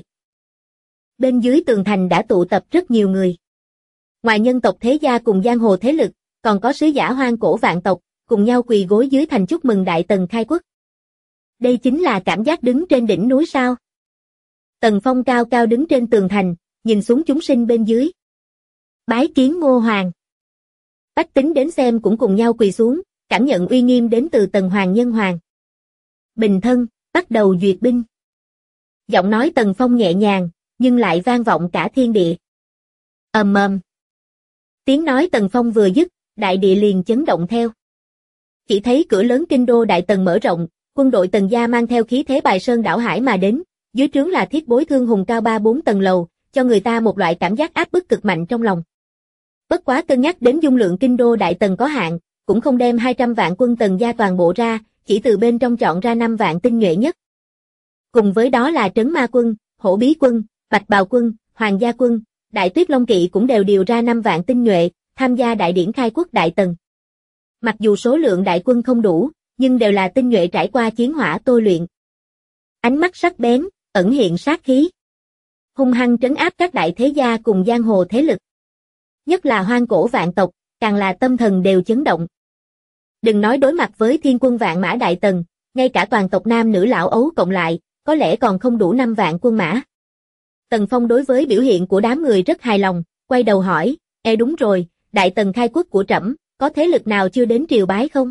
Bên dưới tường thành đã tụ tập rất nhiều người. Ngoài nhân tộc thế gia cùng giang hồ thế lực, còn có sứ giả hoang cổ vạn tộc, cùng nhau quỳ gối dưới thành chúc mừng Đại Tần khai quốc. Đây chính là cảm giác đứng trên đỉnh núi sao. Tần Phong cao cao đứng trên tường thành, nhìn xuống chúng sinh bên dưới. Bái kiến Ngô Hoàng. Bách tính đến xem cũng cùng nhau quỳ xuống, cảm nhận uy nghiêm đến từ Tần Hoàng Nhân Hoàng. Bình thân, bắt đầu duyệt binh. Giọng nói Tần Phong nhẹ nhàng, nhưng lại vang vọng cả thiên địa. Ầm ầm. Tiếng nói Tần Phong vừa dứt, đại địa liền chấn động theo. Chỉ thấy cửa lớn kinh đô Đại Tần mở rộng, quân đội Tần gia mang theo khí thế bài sơn đảo hải mà đến, dưới trướng là thiết bối thương hùng cao 3-4 tầng lầu, cho người ta một loại cảm giác áp bức cực mạnh trong lòng. Bất quá cân nhắc đến dung lượng kinh đô Đại Tần có hạn, cũng không đem 200 vạn quân Tần gia toàn bộ ra, chỉ từ bên trong chọn ra 5 vạn tinh nhuệ nhất. Cùng với đó là Trấn Ma quân, Hổ Bí quân, Bạch Bào quân, Hoàng gia quân, Đại Tuyết Long kỵ cũng đều điều ra 5 vạn tinh nhuệ, tham gia đại điển khai quốc Đại Tần. Mặc dù số lượng đại quân không đủ, nhưng đều là tinh nhuệ trải qua chiến hỏa tôi luyện. Ánh mắt sắc bén, ẩn hiện sát khí. Hung hăng trấn áp các đại thế gia cùng giang hồ thế lực. Nhất là hoang cổ vạn tộc, càng là tâm thần đều chấn động. Đừng nói đối mặt với thiên quân vạn mã Đại Tần, ngay cả toàn tộc nam nữ lão ấu cộng lại, có lẽ còn không đủ 5 vạn quân mã. Tần Phong đối với biểu hiện của đám người rất hài lòng, quay đầu hỏi, đúng rồi, Đại Tần khai quốc của trẫm, có thế lực nào chưa đến triều bái không?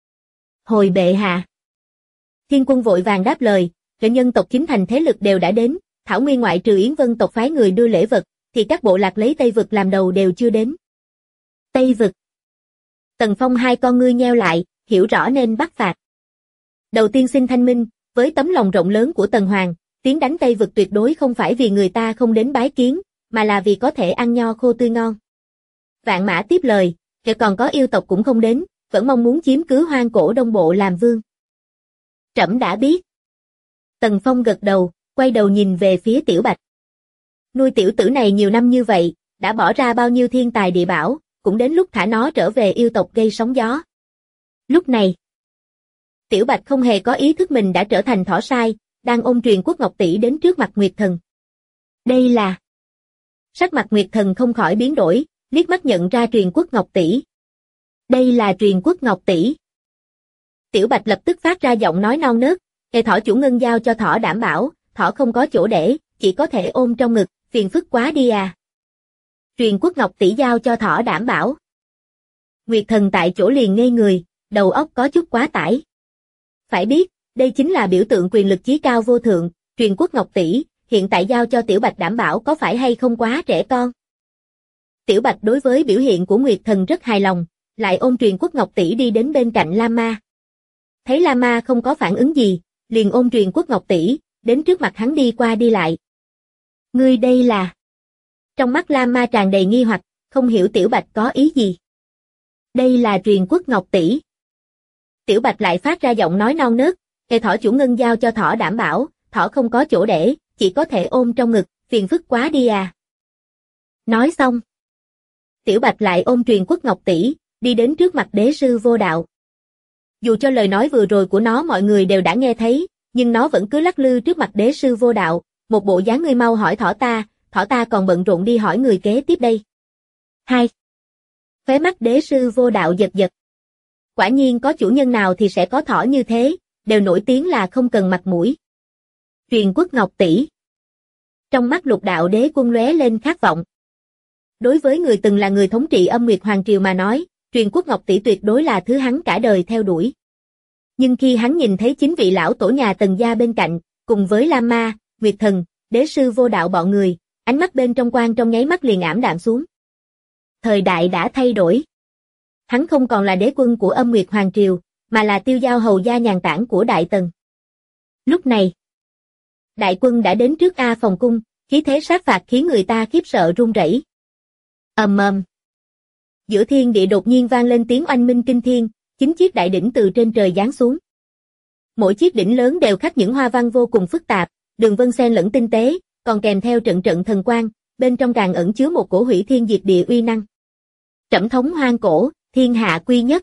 Hồi bệ hạ. Thiên quân vội vàng đáp lời, kẻ nhân tộc chính thành thế lực đều đã đến, Thảo Nguyên ngoại trừ Yến Vân tộc phái người đưa lễ vật, thì các bộ lạc lấy Tây Vực làm đầu đều chưa đến. Tây Vực. Tần Phong hai con ngươi nheo lại, hiểu rõ nên bắt phạt. Đầu tiên xin thanh minh, với tấm lòng rộng lớn của Tần Hoàng, tiến đánh Tây Vực tuyệt đối không phải vì người ta không đến bái kiến, mà là vì có thể ăn nho khô tươi ngon. Vạn Mã tiếp lời, kể còn có yêu tộc cũng không đến, vẫn mong muốn chiếm cứ hoang cổ Đông Bộ làm vương. Trẫm đã biết. Tần Phong gật đầu, quay đầu nhìn về phía Tiểu Bạch. Nuôi tiểu tử này nhiều năm như vậy, đã bỏ ra bao nhiêu thiên tài địa bảo, cũng đến lúc thả nó trở về yêu tộc gây sóng gió. Lúc này, Tiểu Bạch không hề có ý thức mình đã trở thành thỏ sai, đang ôm truyền quốc ngọc tỷ đến trước mặt Nguyệt Thần. Đây là... Sắc mặt Nguyệt Thần không khỏi biến đổi, liếc mắt nhận ra truyền quốc ngọc tỷ. Đây là truyền quốc ngọc tỷ. Tiểu Bạch lập tức phát ra giọng nói non nớt, "Ê thỏ chủ ngân giao cho thỏ đảm bảo, thỏ không có chỗ để, chỉ có thể ôm trong ngực, phiền phức quá đi à." Truyền quốc ngọc tỷ giao cho thỏ đảm bảo. Nguyệt Thần tại chỗ liền ngây người, đầu óc có chút quá tải. Phải biết, đây chính là biểu tượng quyền lực chí cao vô thượng, truyền quốc ngọc tỷ, hiện tại giao cho Tiểu Bạch đảm bảo có phải hay không quá trẻ con. Tiểu Bạch đối với biểu hiện của Nguyệt Thần rất hài lòng, lại ôm truyền quốc ngọc tỷ đi đến bên cạnh Lam Ma. Thấy Lam Ma không có phản ứng gì, liền ôm truyền quốc ngọc tỷ, đến trước mặt hắn đi qua đi lại. Ngươi đây là... Trong mắt Lam Ma tràn đầy nghi hoặc, không hiểu Tiểu Bạch có ý gì. Đây là truyền quốc ngọc tỷ. Tiểu Bạch lại phát ra giọng nói non nớt, "Ê thỏ chủ ngân giao cho thỏ đảm bảo, thỏ không có chỗ để, chỉ có thể ôm trong ngực, phiền phức quá đi à." Nói xong, Tiểu Bạch lại ôm truyền quốc ngọc tỷ, đi đến trước mặt đế sư vô đạo. Dù cho lời nói vừa rồi của nó mọi người đều đã nghe thấy, nhưng nó vẫn cứ lắc lư trước mặt đế sư vô đạo, một bộ dáng "Ngươi mau hỏi thỏ ta còn bận rộn đi hỏi người kế tiếp đây." Hai. Khóe mắt đế sư vô đạo giật giật. Quả nhiên có chủ nhân nào thì sẽ có thỏ như thế, đều nổi tiếng là không cần mặt mũi. Truyền quốc ngọc tỷ. Trong mắt Lục Đạo Đế Quân lóe lên khát vọng. Đối với người từng là người thống trị Âm Nguyệt Hoàng Triều mà nói, truyền quốc ngọc tỷ tuyệt đối là thứ hắn cả đời theo đuổi. Nhưng khi hắn nhìn thấy chính vị lão tổ nhà Tần gia bên cạnh, cùng với Lam Ma, Nguyệt Thần, đế sư vô đạo bọn người, ánh mắt bên trong quang trong nháy mắt liền ảm đạm xuống. Thời đại đã thay đổi. Hắn không còn là đế quân của Âm Nguyệt Hoàng Triều, mà là tiêu giao hầu gia nhàn tản của Đại Tần. Lúc này, đại quân đã đến trước A Phòng Cung, khí thế sát phạt khiến người ta khiếp sợ run rẩy. Ầm ầm. Giữa thiên địa đột nhiên vang lên tiếng oanh minh kinh thiên, 9 chiếc đại đỉnh từ trên trời giáng xuống. Mỗi chiếc đỉnh lớn đều khắc những hoa văn vô cùng phức tạp, đường vân xen lẫn tinh tế, còn kèm theo trận trận thần quang, bên trong càng ẩn chứa một cổ hủy thiên diệt địa uy năng. Trẫm thống hoang cổ, thiên hạ quy nhất.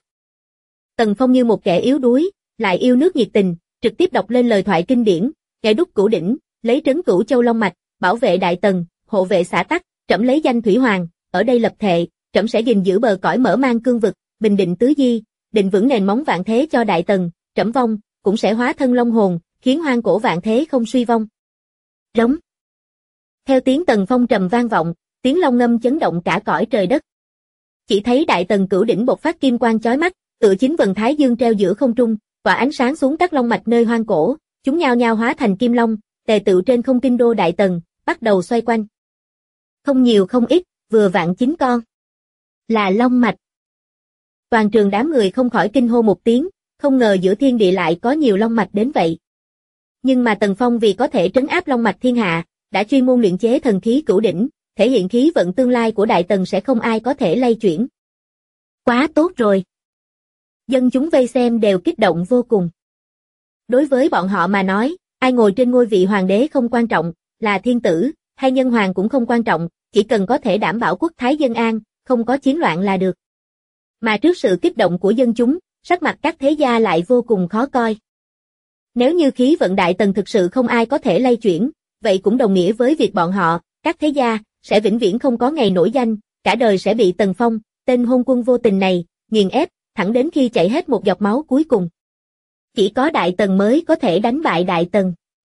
Tần Phong như một kẻ yếu đuối, lại yêu nước nhiệt tình, trực tiếp đọc lên lời thoại kinh điển, kẻ đúc cửu đỉnh, lấy trấn Cửu Châu Long mạch, bảo vệ Đại Tần, hộ vệ xã tắc, trẫm lấy danh Thủy Hoàng, ở đây lập thệ, trẫm sẽ gìn giữ bờ cõi mở mang cương vực, bình định tứ di, định vững nền móng vạn thế cho Đại Tần, trẫm vong, cũng sẽ hóa thân long hồn, khiến hoang cổ vạn thế không suy vong. Rống. Theo tiếng Tần Phong trầm vang vọng, tiếng long ngâm chấn động cả cõi trời đất. Chỉ thấy Đại Tần cửu đỉnh bộc phát kim quang chói mắt, tựa chính vầng thái dương treo giữa không trung, tỏa ánh sáng xuống các long mạch nơi hoang cổ, chúng nhao nhao hóa thành kim long, tề tựu trên không kinh đô Đại Tần, bắt đầu xoay quanh. Không nhiều không ít, vừa vặn 9 con. Là long mạch. Toàn trường đám người không khỏi kinh hô một tiếng, không ngờ giữa thiên địa lại có nhiều long mạch đến vậy. Nhưng mà Tần Phong vì có thể trấn áp long mạch thiên hạ, đã chuyên môn luyện chế thần khí cửu đỉnh, thể hiện khí vận tương lai của Đại Tần sẽ không ai có thể lay chuyển. Quá tốt rồi. Dân chúng vây xem đều kích động vô cùng. Đối với bọn họ mà nói, ai ngồi trên ngôi vị hoàng đế không quan trọng, là thiên tử, hay nhân hoàng cũng không quan trọng, chỉ cần có thể đảm bảo quốc thái dân an, không có chiến loạn là được. Mà trước sự kích động của dân chúng, sắc mặt các thế gia lại vô cùng khó coi. Nếu như khí vận Đại Tần thực sự không ai có thể lay chuyển, vậy cũng đồng nghĩa với việc bọn họ, các thế gia, sẽ vĩnh viễn không có ngày nổi danh, cả đời sẽ bị Tần Phong, tên hôn quân vô tình này, nghiền ép, thẳng đến khi chảy hết một giọt máu cuối cùng. Chỉ có Đại Tần mới có thể đánh bại Đại Tần.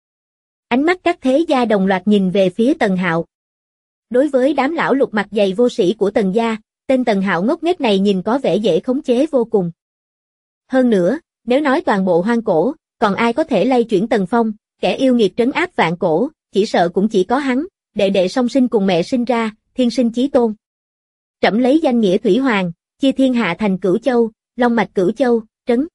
Ánh mắt các thế gia đồng loạt nhìn về phía Tần Hạo. Đối với đám lão lục mặt dày vô sĩ của Tần gia, tên Tần Hạo ngốc nghếch này nhìn có vẻ dễ khống chế vô cùng. Hơn nữa, nếu nói toàn bộ hoang cổ, còn ai có thể lay chuyển Tần Phong, kẻ yêu nghiệt trấn áp vạn cổ, chỉ sợ cũng chỉ có hắn, đệ đệ song sinh cùng mẹ sinh ra, thiên sinh chí tôn. Trẫm lấy danh nghĩa Thủy Hoàng, chia thiên hạ thành Cửu Châu, long mạch Cửu Châu, trấn.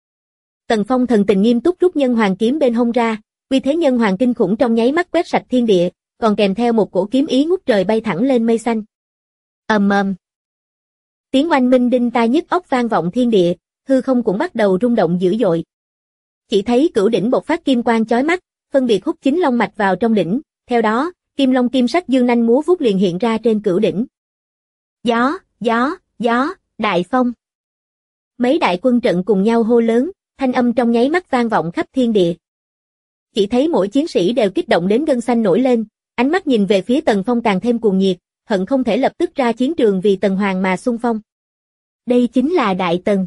Tần Phong thần tình nghiêm túc rút nhân hoàng kiếm bên hông ra, uy thế nhân hoàng kinh khủng trong nháy mắt quét sạch thiên địa, còn kèm theo một cổ kiếm ý ngút trời bay thẳng lên mây xanh. Ầm ầm. Tiếng oanh minh đinh tai nhức óc vang vọng thiên địa, hư không cũng bắt đầu rung động dữ dội. Chỉ thấy cửu đỉnh bộc phát kim quang chói mắt, phân biệt hút chính long mạch vào trong đỉnh, theo đó, kim long kim sắc dương nanh múa vuốt liền hiện ra trên cửu đỉnh. Gió, gió, gió, đại phong. Mấy đại quân trận cùng nhau hô lớn, thanh âm trong nháy mắt vang vọng khắp thiên địa. Chỉ thấy mỗi chiến sĩ đều kích động đến gân xanh nổi lên, ánh mắt nhìn về phía Tần Phong càng thêm cuồng nhiệt, hận không thể lập tức ra chiến trường vì Tần Hoàng mà xung phong. Đây chính là Đại Tần.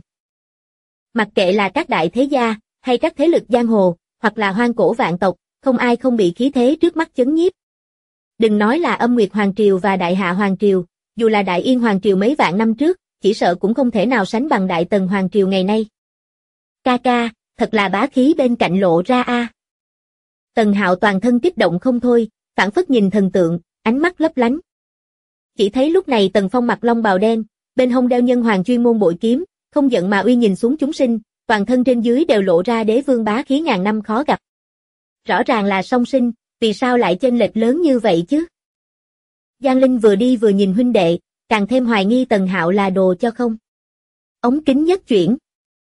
Mặc kệ là các đại thế gia, hay các thế lực giang hồ, hoặc là hoang cổ vạn tộc, không ai không bị khí thế trước mắt chấn nhiếp. Đừng nói là Âm Nguyệt Hoàng Triều và Đại Hạ Hoàng Triều, dù là Đại Yên Hoàng Triều mấy vạn năm trước, chỉ sợ cũng không thể nào sánh bằng Đại Tần Hoàng Triều ngày nay. Ca ca, thật là bá khí bên cạnh lộ ra a. Tần Hạo toàn thân kích động không thôi, phảng phất nhìn thần tượng, ánh mắt lấp lánh. Chỉ thấy lúc này Tần Phong mặc long bào đen, bên hông đeo nhân hoàng chuyên môn bội kiếm, không giận mà uy nhìn xuống chúng sinh, toàn thân trên dưới đều lộ ra đế vương bá khí ngàn năm khó gặp. Rõ ràng là song sinh, vì sao lại chênh lệch lớn như vậy chứ? Giang Linh vừa đi vừa nhìn huynh đệ, càng thêm hoài nghi Tần Hạo là đồ cho không. Ống kính nhất chuyển.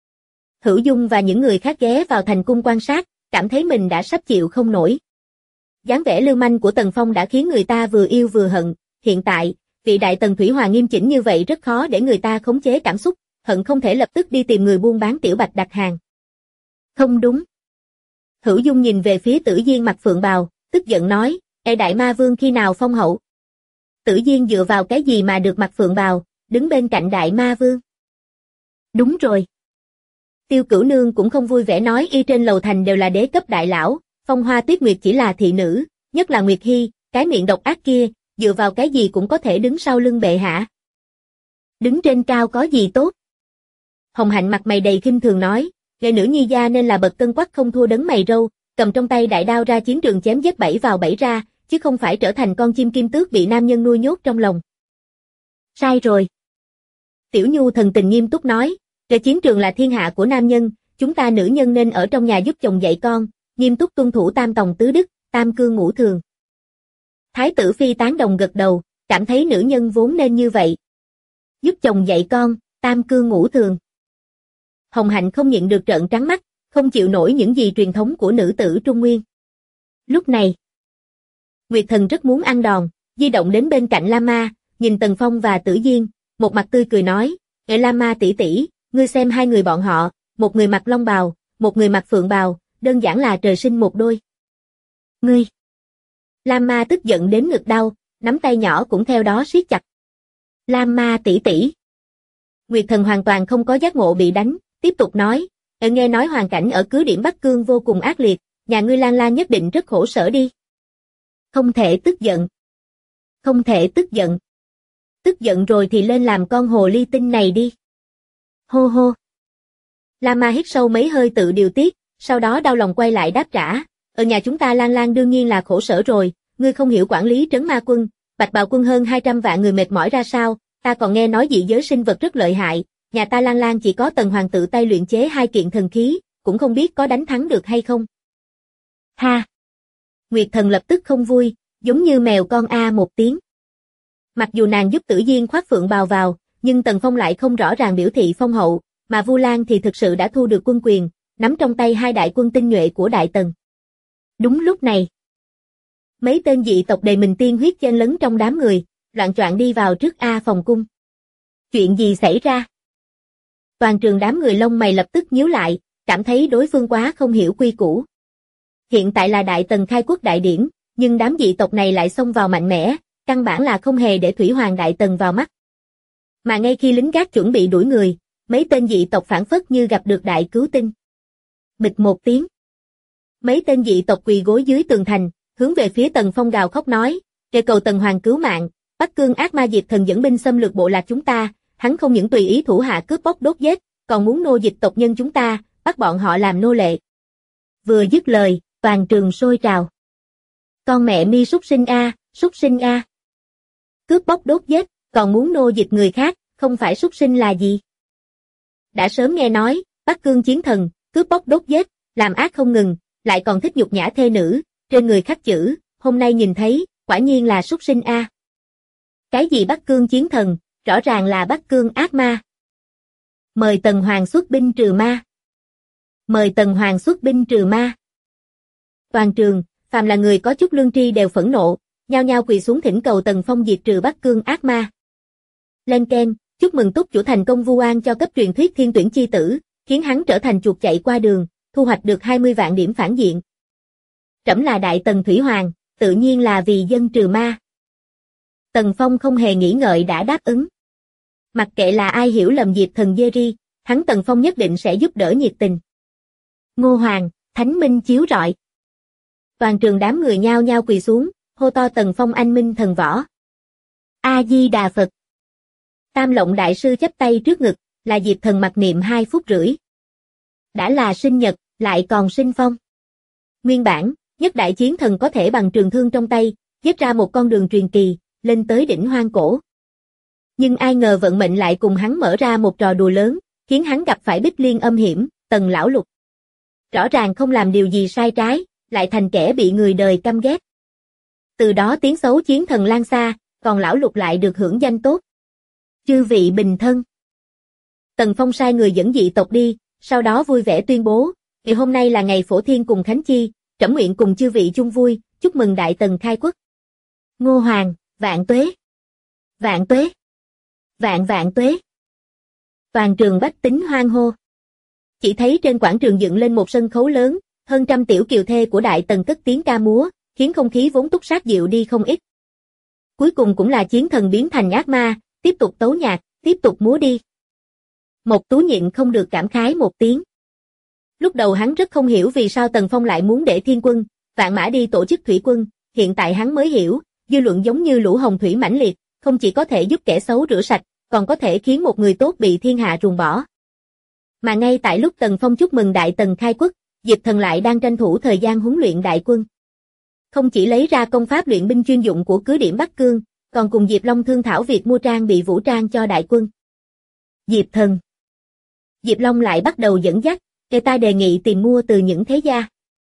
Hữu Dung và những người khác ghé vào thành cung quan sát, cảm thấy mình đã sắp chịu không nổi. Dáng vẻ lưu manh của Tần Phong đã khiến người ta vừa yêu vừa hận, hiện tại, vị đại tần thủy hòa nghiêm chỉnh như vậy rất khó để người ta khống chế cảm xúc, hận không thể lập tức đi tìm người buôn bán tiểu bạch đặt hàng. Không đúng. Hữu Dung nhìn về phía Tử Diên mặc phượng bào, tức giận nói, "Ê đại ma vương khi nào phong hậu?" Tử Diên dựa vào cái gì mà được mặc phượng bào, đứng bên cạnh đại ma vương. Đúng rồi. Tiêu Cửu Nương cũng không vui vẻ nói y trên lầu thành đều là đế cấp đại lão, Phong Hoa Tuyết Nguyệt chỉ là thị nữ, nhất là Nguyệt Hy, cái miệng độc ác kia, dựa vào cái gì cũng có thể đứng sau lưng bệ hạ. Đứng trên cao có gì tốt? Hồng Hạnh mặt mày đầy khinh thường nói, nghệ nữ nhi gia nên là bậc cân quắc không thua đấng mày râu, cầm trong tay đại đao ra chiến trường chém giết bảy vào bảy ra, chứ không phải trở thành con chim kim tước bị nam nhân nuôi nhốt trong lòng. Sai rồi. Tiểu Nhu thần tình nghiêm túc nói, trên chiến trường là thiên hạ của nam nhân, chúng ta nữ nhân nên ở trong nhà giúp chồng dạy con, nghiêm túc tuân thủ tam tòng tứ đức, tam cương ngũ thường. Thái tử phi tán đồng gật đầu, cảm thấy nữ nhân vốn nên như vậy. Giúp chồng dạy con, tam cương ngũ thường. Hồng Hạnh không nhịn được trợn trắng mắt, không chịu nổi những gì truyền thống của nữ tử Trung Nguyên. Lúc này, Nguyệt Thần rất muốn ăn đòn, di động đến bên cạnh Lama, nhìn Tần Phong và Tử Diên, một mặt tươi cười nói, "Ê Lama tỷ tỷ, ngươi xem hai người bọn họ, một người mặc long bào, một người mặc phượng bào, đơn giản là trời sinh một đôi." Ngươi! Lama tức giận đến ngực đau, nắm tay nhỏ cũng theo đó siết chặt. Lama tỷ tỷ! Nguyệt Thần hoàn toàn không có giác ngộ bị đánh, tiếp tục nói, nghe nói hoàn cảnh ở cứ điểm Bắc Cương vô cùng ác liệt, nhà ngươi Lan Lan nhất định rất khổ sở đi. Không thể tức giận. Không thể tức giận. Tức giận rồi thì lên làm con hồ ly tinh này đi. Hô hô. Lama hít sâu mấy hơi tự điều tiết, sau đó đau lòng quay lại đáp trả, ở nhà chúng ta Lan Lan đương nhiên là khổ sở rồi, ngươi không hiểu quản lý trấn ma quân, Bạch Bào quân hơn 200 vạn người mệt mỏi ra sao, ta còn nghe nói dị giới sinh vật rất lợi hại, nhà ta Lan Lan chỉ có Tần Hoàng tự tay luyện chế 2 kiện thần khí, cũng không biết có đánh thắng được hay không. Ha! Nguyệt Thần lập tức không vui, giống như mèo con a một tiếng. Mặc dù nàng giúp Tử Diên khoác phượng bào vào, nhưng Tần Phong lại không rõ ràng biểu thị phong hậu, mà Vu Lan thì thực sự đã thu được quân quyền, nắm trong tay 2 đại quân tinh nhuệ của Đại Tần. Đúng lúc này, mấy tên dị tộc đầy mình tiên huyết chen lấn trong đám người, loạng choạng đi vào trước A phòng cung. Chuyện gì xảy ra? Toàn trường đám người lông mày lập tức nhíu lại, cảm thấy đối phương quá không hiểu quy củ. Hiện tại là Đại Tần khai quốc đại điển, nhưng đám dị tộc này lại xông vào mạnh mẽ, căn bản là không hề để Thủy Hoàng Đại Tần vào mắt. Mà ngay khi lính gác chuẩn bị đuổi người, mấy tên dị tộc phản phất như gặp được đại cứu tinh. Bịch một tiếng. Mấy tên dị tộc quỳ gối dưới tường thành, hướng về phía Tần Phong gào khóc nói, kêu cầu Tần Hoàng cứu mạng, Bắc Cương ác ma diệt thần dẫn binh xâm lược bộ lạc chúng ta, hắn không những tùy ý thủ hạ cướp bóc đốt giết, còn muốn nô dịch tộc nhân chúng ta, bắt bọn họ làm nô lệ. Vừa dứt lời, toàn trường sôi trào. Con mẹ mi súc sinh a, súc sinh a. Cướp bóc đốt giết, còn muốn nô dịch người khác, không phải súc sinh là gì? Đã sớm nghe nói, Bắc Cương chiến thần, cướp bóc đốt giết, làm ác không ngừng, lại còn thích nhục nhã thê nữ, trên người khắc chữ, hôm nay nhìn thấy, quả nhiên là súc sinh a. Cái gì Bắc Cương chiến thần, rõ ràng là Bắc Cương ác ma. Mời Tần Hoàng xuất binh trừ ma. Mời Tần Hoàng xuất binh trừ ma. Toàn trường, phàm là người có chút lương tri đều phẫn nộ, nhao nhao quỳ xuống thỉnh cầu Tần Phong diệt trừ Bắc Cương ác ma. Lên keng, chúc mừng túc chủ thành công vu oan cho cấp truyền thuyết thiên tuyển chi tử, khiến hắn trở thành chuột chạy qua đường, thu hoạch được 20 vạn điểm phản diện. Trẫm là Đại Tần Thủy Hoàng, tự nhiên là vì dân trừ ma. Tần Phong không hề nghĩ ngợi đã đáp ứng. Mặc kệ là ai hiểu lầm Diệp Thần Jerry, hắn Tần Phong nhất định sẽ giúp đỡ nhiệt tình. Ngô Hoàng, Thánh Minh chiếu rọi. Toàn trường đám người nhao nhao quỳ xuống, hô to Tần Phong anh minh thần võ. A-di-đà Phật. Tam Lộng Đại Sư chắp tay trước ngực, là Diệp Thần mặc niệm 2 phút rưỡi. Đã là sinh nhật, lại còn sinh phong. Nguyên bản, nhất đại chiến thần có thể bằng trường thương trong tay, giết ra một con đường truyền kỳ, lên tới đỉnh hoang cổ. Nhưng ai ngờ vận mệnh lại cùng hắn mở ra một trò đùa lớn, khiến hắn gặp phải Bích Liên âm hiểm, Tần Lão Lục. Rõ ràng không làm điều gì sai trái, lại thành kẻ bị người đời căm ghét. Từ đó tiếng xấu chiến thần lan xa, còn Lão Lục lại được hưởng danh tốt. Chư vị bình thân. Tần Phong sai người dẫn dị tộc đi, sau đó vui vẻ tuyên bố, ngày hôm nay là ngày phổ thiên cùng khánh chi, trẫm nguyện cùng chư vị chung vui, chúc mừng Đại Tần khai quốc. Ngô Hoàng, vạn tuế. Vạn tuế. Vạn vạn tuế. Toàn trường bách tính hoan hô. Chỉ thấy trên quảng trường dựng lên một sân khấu lớn, hơn trăm tiểu kiều thê của Đại Tần cất tiếng ca múa, khiến không khí vốn túc sát dịu đi không ít. Cuối cùng cũng là chiến thần biến thành ác ma, tiếp tục tấu nhạc, tiếp tục múa đi. Mộc Tú nhịn không được cảm khái một tiếng. Lúc đầu hắn rất không hiểu vì sao Tần Phong lại muốn để Thiên Quân, Vạn Mã đi tổ chức thủy quân, hiện tại hắn mới hiểu, dư luận giống như lũ hồng thủy mãnh liệt, không chỉ có thể giúp kẻ xấu rửa sạch, còn có thể khiến một người tốt bị thiên hạ ruồng bỏ. Mà ngay tại lúc Tần Phong chúc mừng Đại Tần khai quốc, Diệp Thần lại đang tranh thủ thời gian huấn luyện đại quân. Không chỉ lấy ra công pháp luyện binh chuyên dụng của cứ điểm Bắc Cương, còn cùng Diệp Long thương thảo việc mua trang bị vũ trang cho đại quân. Diệp Thần. Diệp Long lại bắt đầu dẫn dắt, người ta đề nghị tìm mua từ những thế gia.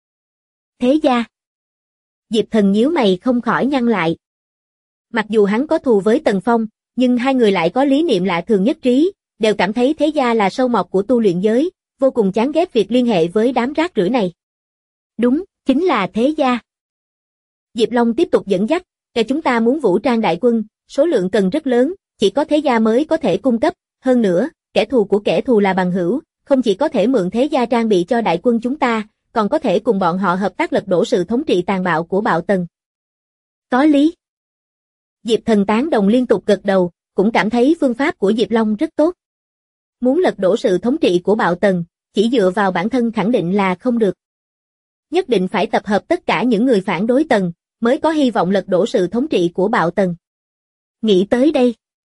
Thế gia. Diệp Thần nhíu mày không khỏi nhăn lại. Mặc dù hắn có thù với Tần Phong, nhưng hai người lại có lý niệm lạ thường nhất trí, đều cảm thấy thế gia là sâu mọt của tu luyện giới, vô cùng chán ghét việc liên hệ với đám rác rưởi này. Đúng, chính là thế gia. Diệp Long tiếp tục dẫn dắt, chúng ta muốn vũ trang đại quân, số lượng cần rất lớn, chỉ có thế gia mới có thể cung cấp, hơn nữa, kẻ thù của kẻ thù là bằng hữu, không chỉ có thể mượn thế gia trang bị cho đại quân chúng ta, còn có thể cùng bọn họ hợp tác lật đổ sự thống trị tàn bạo của Bạo Tần. Có lý. Diệp Thần tán đồng liên tục gật đầu, cũng cảm thấy phương pháp của Diệp Long rất tốt. Muốn lật đổ sự thống trị của Bạo Tần, chỉ dựa vào bản thân khẳng định là không được. Nhất định phải tập hợp tất cả những người phản đối Tần, mới có hy vọng lật đổ sự thống trị của Bạo Tần. Nghĩ tới đây,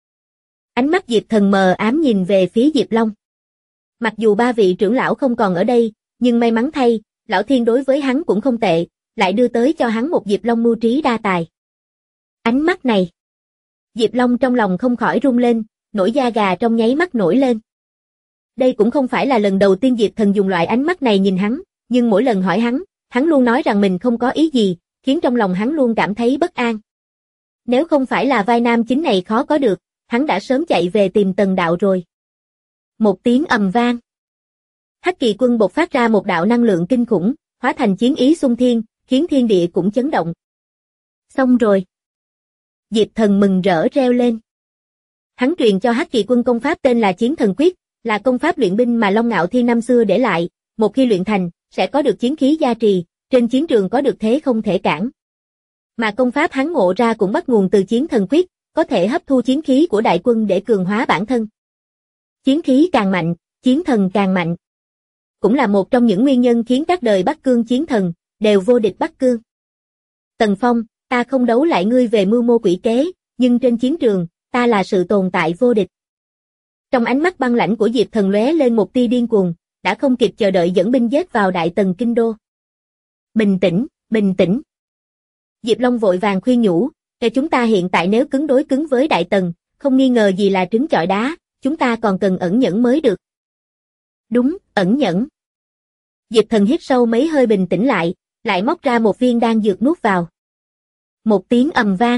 ánh mắt Diệp Thần mờ ám nhìn về phía Diệp Long. Mặc dù ba vị trưởng lão không còn ở đây, nhưng may mắn thay, Lão Thiên đối với hắn cũng không tệ, lại đưa tới cho hắn một Diệp Long mưu trí đa tài. Ánh mắt này, Diệp Long trong lòng không khỏi rung lên, nổi da gà trong nháy mắt nổi lên. Đây cũng không phải là lần đầu tiên Diệp Thần dùng loại ánh mắt này nhìn hắn, nhưng mỗi lần hỏi hắn luôn nói rằng mình không có ý gì, khiến trong lòng hắn luôn cảm thấy bất an. Nếu không phải là vai nam chính này khó có được, hắn đã sớm chạy về tìm Tần Đạo rồi. Một tiếng ầm vang. Hắc Kỳ Quân bộc phát ra một đạo năng lượng kinh khủng, hóa thành chiến ý xung thiên, khiến thiên địa cũng chấn động. Xong rồi. Diệp Thần mừng rỡ reo lên. Hắn truyền cho Hắc Kỳ Quân công pháp tên là Chiến Thần Quyết, là công pháp luyện binh mà Long Ngạo Thiên năm xưa để lại, một khi luyện thành, sẽ có được chiến khí gia trì, trên chiến trường có được thế không thể cản. Mà công pháp hắn ngộ ra cũng bắt nguồn từ Chiến Thần Quyết, có thể hấp thu chiến khí của đại quân để cường hóa bản thân. Chiến khí càng mạnh, chiến thần càng mạnh. Cũng là một trong những nguyên nhân khiến các đời Bắc Cương chiến thần đều vô địch Bắc Cương. Tần Phong, ta không đấu lại ngươi về mưu mô quỷ kế, nhưng trên chiến trường, ta là sự tồn tại vô địch. Trong ánh mắt băng lãnh của Diệp Thần lóe lên một tia điên cuồng, đã không kịp chờ đợi dẫn binh giết vào Đại Tần kinh đô. Bình tĩnh, bình tĩnh. Diệp Long vội vàng khuyên nhủ, chúng ta hiện tại nếu cứng đối cứng với Đại Tần, không nghi ngờ gì là trứng chọi đá, chúng ta còn cần ẩn nhẫn mới được. Đúng, ẩn nhẫn. Diệp Thần hít sâu mấy hơi bình tĩnh lại móc ra một viên đan dược nuốt vào. Một tiếng ầm vang.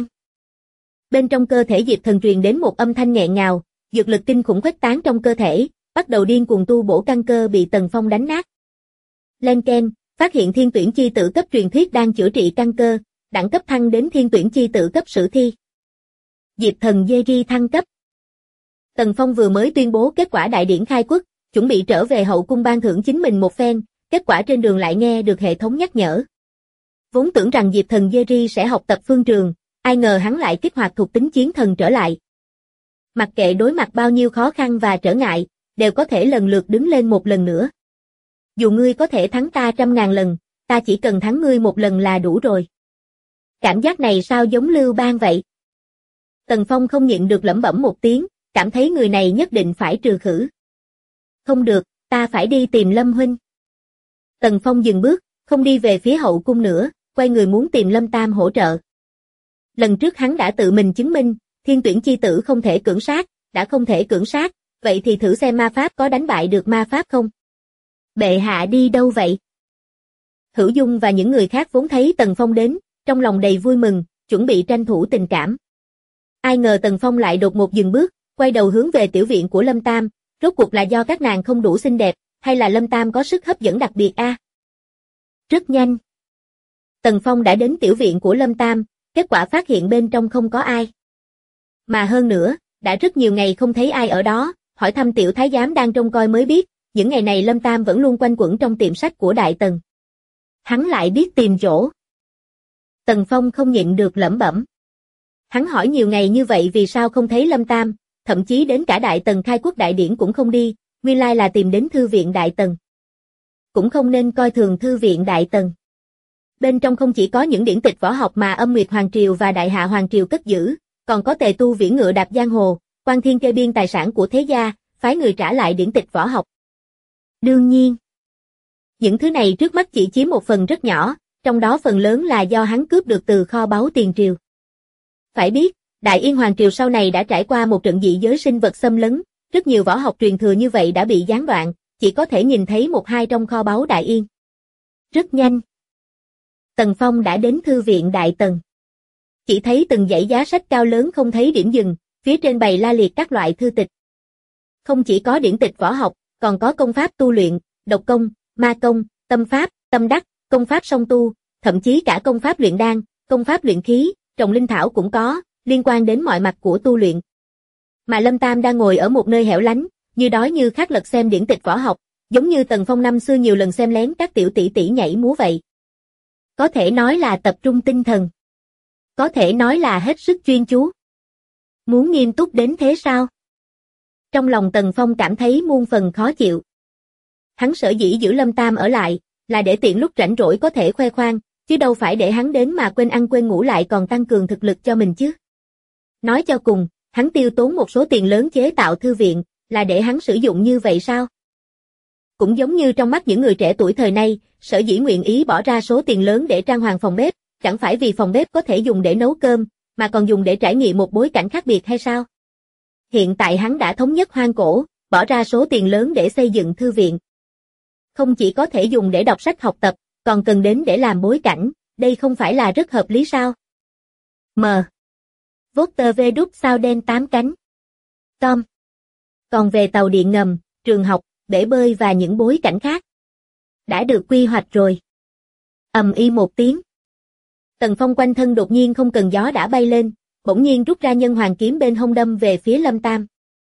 Bên trong cơ thể Diệp Thần truyền đến một âm thanh nghẹn ngào, dược lực kinh khủng khuếch tán trong cơ thể, bắt đầu điên cuồng tu bổ căn cơ bị Tần Phong đánh nát. Len keng, phát hiện thiên tuyển chi tử cấp truyền thuyết đang chữa trị căn cơ, đẳng cấp thăng đến thiên tuyển chi tử cấp sử thi. Diệp Thần Jerry thăng cấp. Tần Phong vừa mới tuyên bố kết quả đại điển khai quốc, chuẩn bị trở về hậu cung ban thưởng chính mình một phen, kết quả trên đường lại nghe được hệ thống nhắc nhở. Vốn tưởng rằng Diệp Thần Jerry sẽ học tập phương trường, ai ngờ hắn lại kích hoạt thuộc tính chiến thần trở lại. Mặc kệ đối mặt bao nhiêu khó khăn và trở ngại, đều có thể lần lượt đứng lên một lần nữa. Dù ngươi có thể thắng ta 100.000 lần, ta chỉ cần thắng ngươi một lần là đủ rồi. Cảm giác này sao giống Lưu Bang vậy? Tần Phong không nhịn được lẩm bẩm một tiếng, cảm thấy người này nhất định phải trừ khử. Không được, ta phải đi tìm Lâm huynh. Tần Phong dừng bước, không đi về phía hậu cung nữa, quay người muốn tìm Lâm Tam hỗ trợ. Lần trước hắn đã tự mình chứng minh, thiên tuyển chi tử không thể cưỡng sát, đã không thể cưỡng sát, vậy thì thử xem ma pháp có đánh bại được ma pháp không? Bệ hạ đi đâu vậy? Hữu Dung và những người khác vốn thấy Tần Phong đến, trong lòng đầy vui mừng, chuẩn bị tranh thủ tình cảm. Ai ngờ Tần Phong lại đột ngột dừng bước, quay đầu hướng về tiểu viện của Lâm Tam, rốt cuộc là do các nàng không đủ xinh đẹp, hay là Lâm Tam có sức hấp dẫn đặc biệt a? Rất nhanh. Tần Phong đã đến tiểu viện của Lâm Tam, kết quả phát hiện bên trong không có ai. Mà hơn nữa, đã rất nhiều ngày không thấy ai ở đó, hỏi thăm tiểu thái giám đang trông coi mới biết, những ngày này Lâm Tam vẫn luôn quanh quẩn trong tiệm sách của Đại Tần. Hắn lại biết tìm chỗ. Tần Phong không nhịn được lẩm bẩm. Hắn hỏi nhiều ngày như vậy vì sao không thấy Lâm Tam, thậm chí đến cả Đại Tần khai quốc đại điển cũng không đi, nguyên lai là tìm đến thư viện Đại Tần. Cũng không nên coi thường thư viện Đại Tần. Bên trong không chỉ có những điển tịch võ học mà Âm Nguyệt Hoàng Triều và Đại Hạ Hoàng Triều cất giữ, còn có Tề Tu Viễn ngựa đạp giang hồ, Quan Thiên kê biên tài sản của thế gia, phái người trả lại điển tịch võ học. Đương nhiên, những thứ này trước mắt chỉ chiếm một phần rất nhỏ, trong đó phần lớn là do hắn cướp được từ kho báu tiền triều. Phải biết, Đại Yên Hoàng Triều sau này đã trải qua một trận dị giới sinh vật xâm lấn, rất nhiều võ học truyền thừa như vậy đã bị gián đoạn, chỉ có thể nhìn thấy một hai trong kho báu Đại Yên. Rất nhanh, Tần Phong đã đến thư viện Đại Tần. Chỉ thấy từng dãy giá sách cao lớn không thấy điểm dừng, phía trên bày la liệt các loại thư tịch. Không chỉ có điển tịch võ học, còn có công pháp tu luyện, độc công, ma công, tâm pháp, tâm đắc, công pháp song tu, thậm chí cả công pháp luyện đan, công pháp luyện khí, trồng linh thảo cũng có, liên quan đến mọi mặt của tu luyện. Mà Lâm Tam đang ngồi ở một nơi hẻo lánh, như đói như khát lật xem điển tịch võ học, giống như Tần Phong năm xưa nhiều lần xem lén các tiểu tỷ tỷ nhảy múa vậy. Có thể nói là tập trung tinh thần. Có thể nói là hết sức chuyên chú. Muốn nghiêm túc đến thế sao? Trong lòng Tần Phong cảm thấy muôn phần khó chịu. Hắn sở dĩ giữ Lâm Tam ở lại, là để tiện lúc rảnh rỗi có thể khoe khoang, chứ đâu phải để hắn đến mà quên ăn quên ngủ lại còn tăng cường thực lực cho mình chứ. Nói cho cùng, hắn tiêu tốn một số tiền lớn chế tạo thư viện, là để hắn sử dụng như vậy sao? Cũng giống như trong mắt những người trẻ tuổi thời nay, sở dĩ nguyện ý bỏ ra số tiền lớn để trang hoàng phòng bếp, chẳng phải vì phòng bếp có thể dùng để nấu cơm, mà còn dùng để trải nghiệm một bối cảnh khác biệt hay sao? Hiện tại hắn đã thống nhất hoang cổ, bỏ ra số tiền lớn để xây dựng thư viện. Không chỉ có thể dùng để đọc sách học tập, còn cần đến để làm bối cảnh, đây không phải là rất hợp lý sao? M. Voter V đúc sao đen 8 cánh. Tom. Còn về tàu điện ngầm, trường học, bể bơi và những bối cảnh khác, đã được quy hoạch rồi. Ầm y một tiếng. Tần Phong quanh thân đột nhiên không cần gió đã bay lên, bỗng nhiên rút ra nhân hoàng kiếm bên hông đâm về phía Lâm Tam.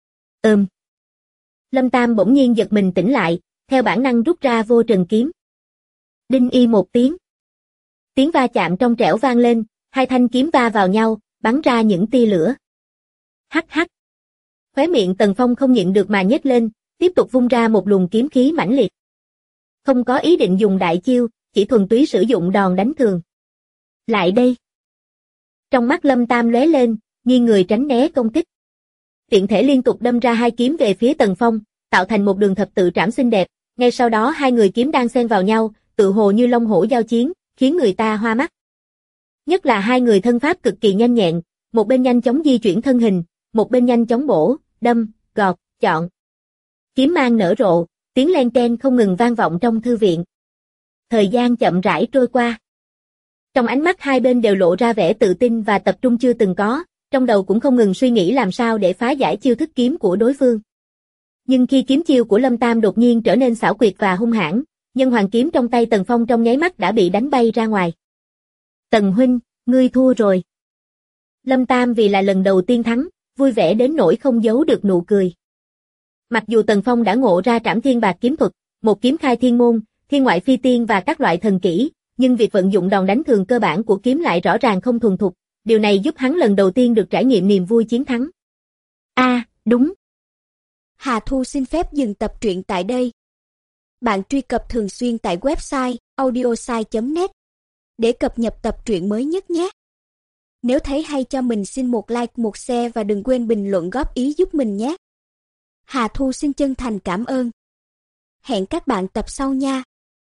Lâm Tam bỗng nhiên giật mình tỉnh lại, theo bản năng rút ra vô trần kiếm. Đinh y một tiếng. Tiếng va chạm trong trẻo vang lên, hai thanh kiếm va vào nhau, bắn ra những tia lửa. Hắc hắc. Khóe miệng Tần Phong không nhịn được mà nhếch lên, tiếp tục vung ra một luồng kiếm khí mãnh liệt. Không có ý định dùng đại chiêu, chỉ thuần túy sử dụng đòn đánh thường. Lại đây. Trong mắt Lâm Tam lóe lên, nghiêng người tránh né công kích. Tiện thể liên tục đâm ra hai kiếm về phía Tần Phong, tạo thành một đường thập tự trảm xinh đẹp, ngay sau đó hai người kiếm đang xen vào nhau, tự hồ như long hổ giao chiến, khiến người ta hoa mắt. Nhất là hai người thân pháp cực kỳ nhanh nhẹn, một bên nhanh chóng di chuyển thân hình, một bên nhanh chóng bổ, đâm, gọt, chọn. Kiếm mang nở rộ, tiếng len keng không ngừng vang vọng trong thư viện. Thời gian chậm rãi trôi qua. Trong ánh mắt hai bên đều lộ ra vẻ tự tin và tập trung chưa từng có, trong đầu cũng không ngừng suy nghĩ làm sao để phá giải chiêu thức kiếm của đối phương. Nhưng khi kiếm chiêu của Lâm Tam đột nhiên trở nên xảo quyệt và hung hãn, nhân hoàng kiếm trong tay Tần Phong trong nháy mắt đã bị đánh bay ra ngoài. Tần huynh, ngươi thua rồi. Lâm Tam vì là lần đầu tiên thắng, vui vẻ đến nỗi không giấu được nụ cười. Mặc dù Tần Phong đã ngộ ra Trảm Thiên Bạc kiếm thuật, một kiếm khai thiên môn, thiên ngoại phi tiên và các loại thần kỹ, nhưng việc vận dụng đòn đánh thường cơ bản của kiếm lại rõ ràng không thuần thục, điều này giúp hắn lần đầu tiên được trải nghiệm niềm vui chiến thắng. Đúng. Hà Thu xin phép dừng tập truyện tại đây. Bạn truy cập thường xuyên tại website audiosai.net để cập nhật tập truyện mới nhất nhé. Nếu thấy hay cho mình xin một like, một share và đừng quên bình luận góp ý giúp mình nhé. Hà Thu xin chân thành cảm ơn. Hẹn các bạn tập sau nha.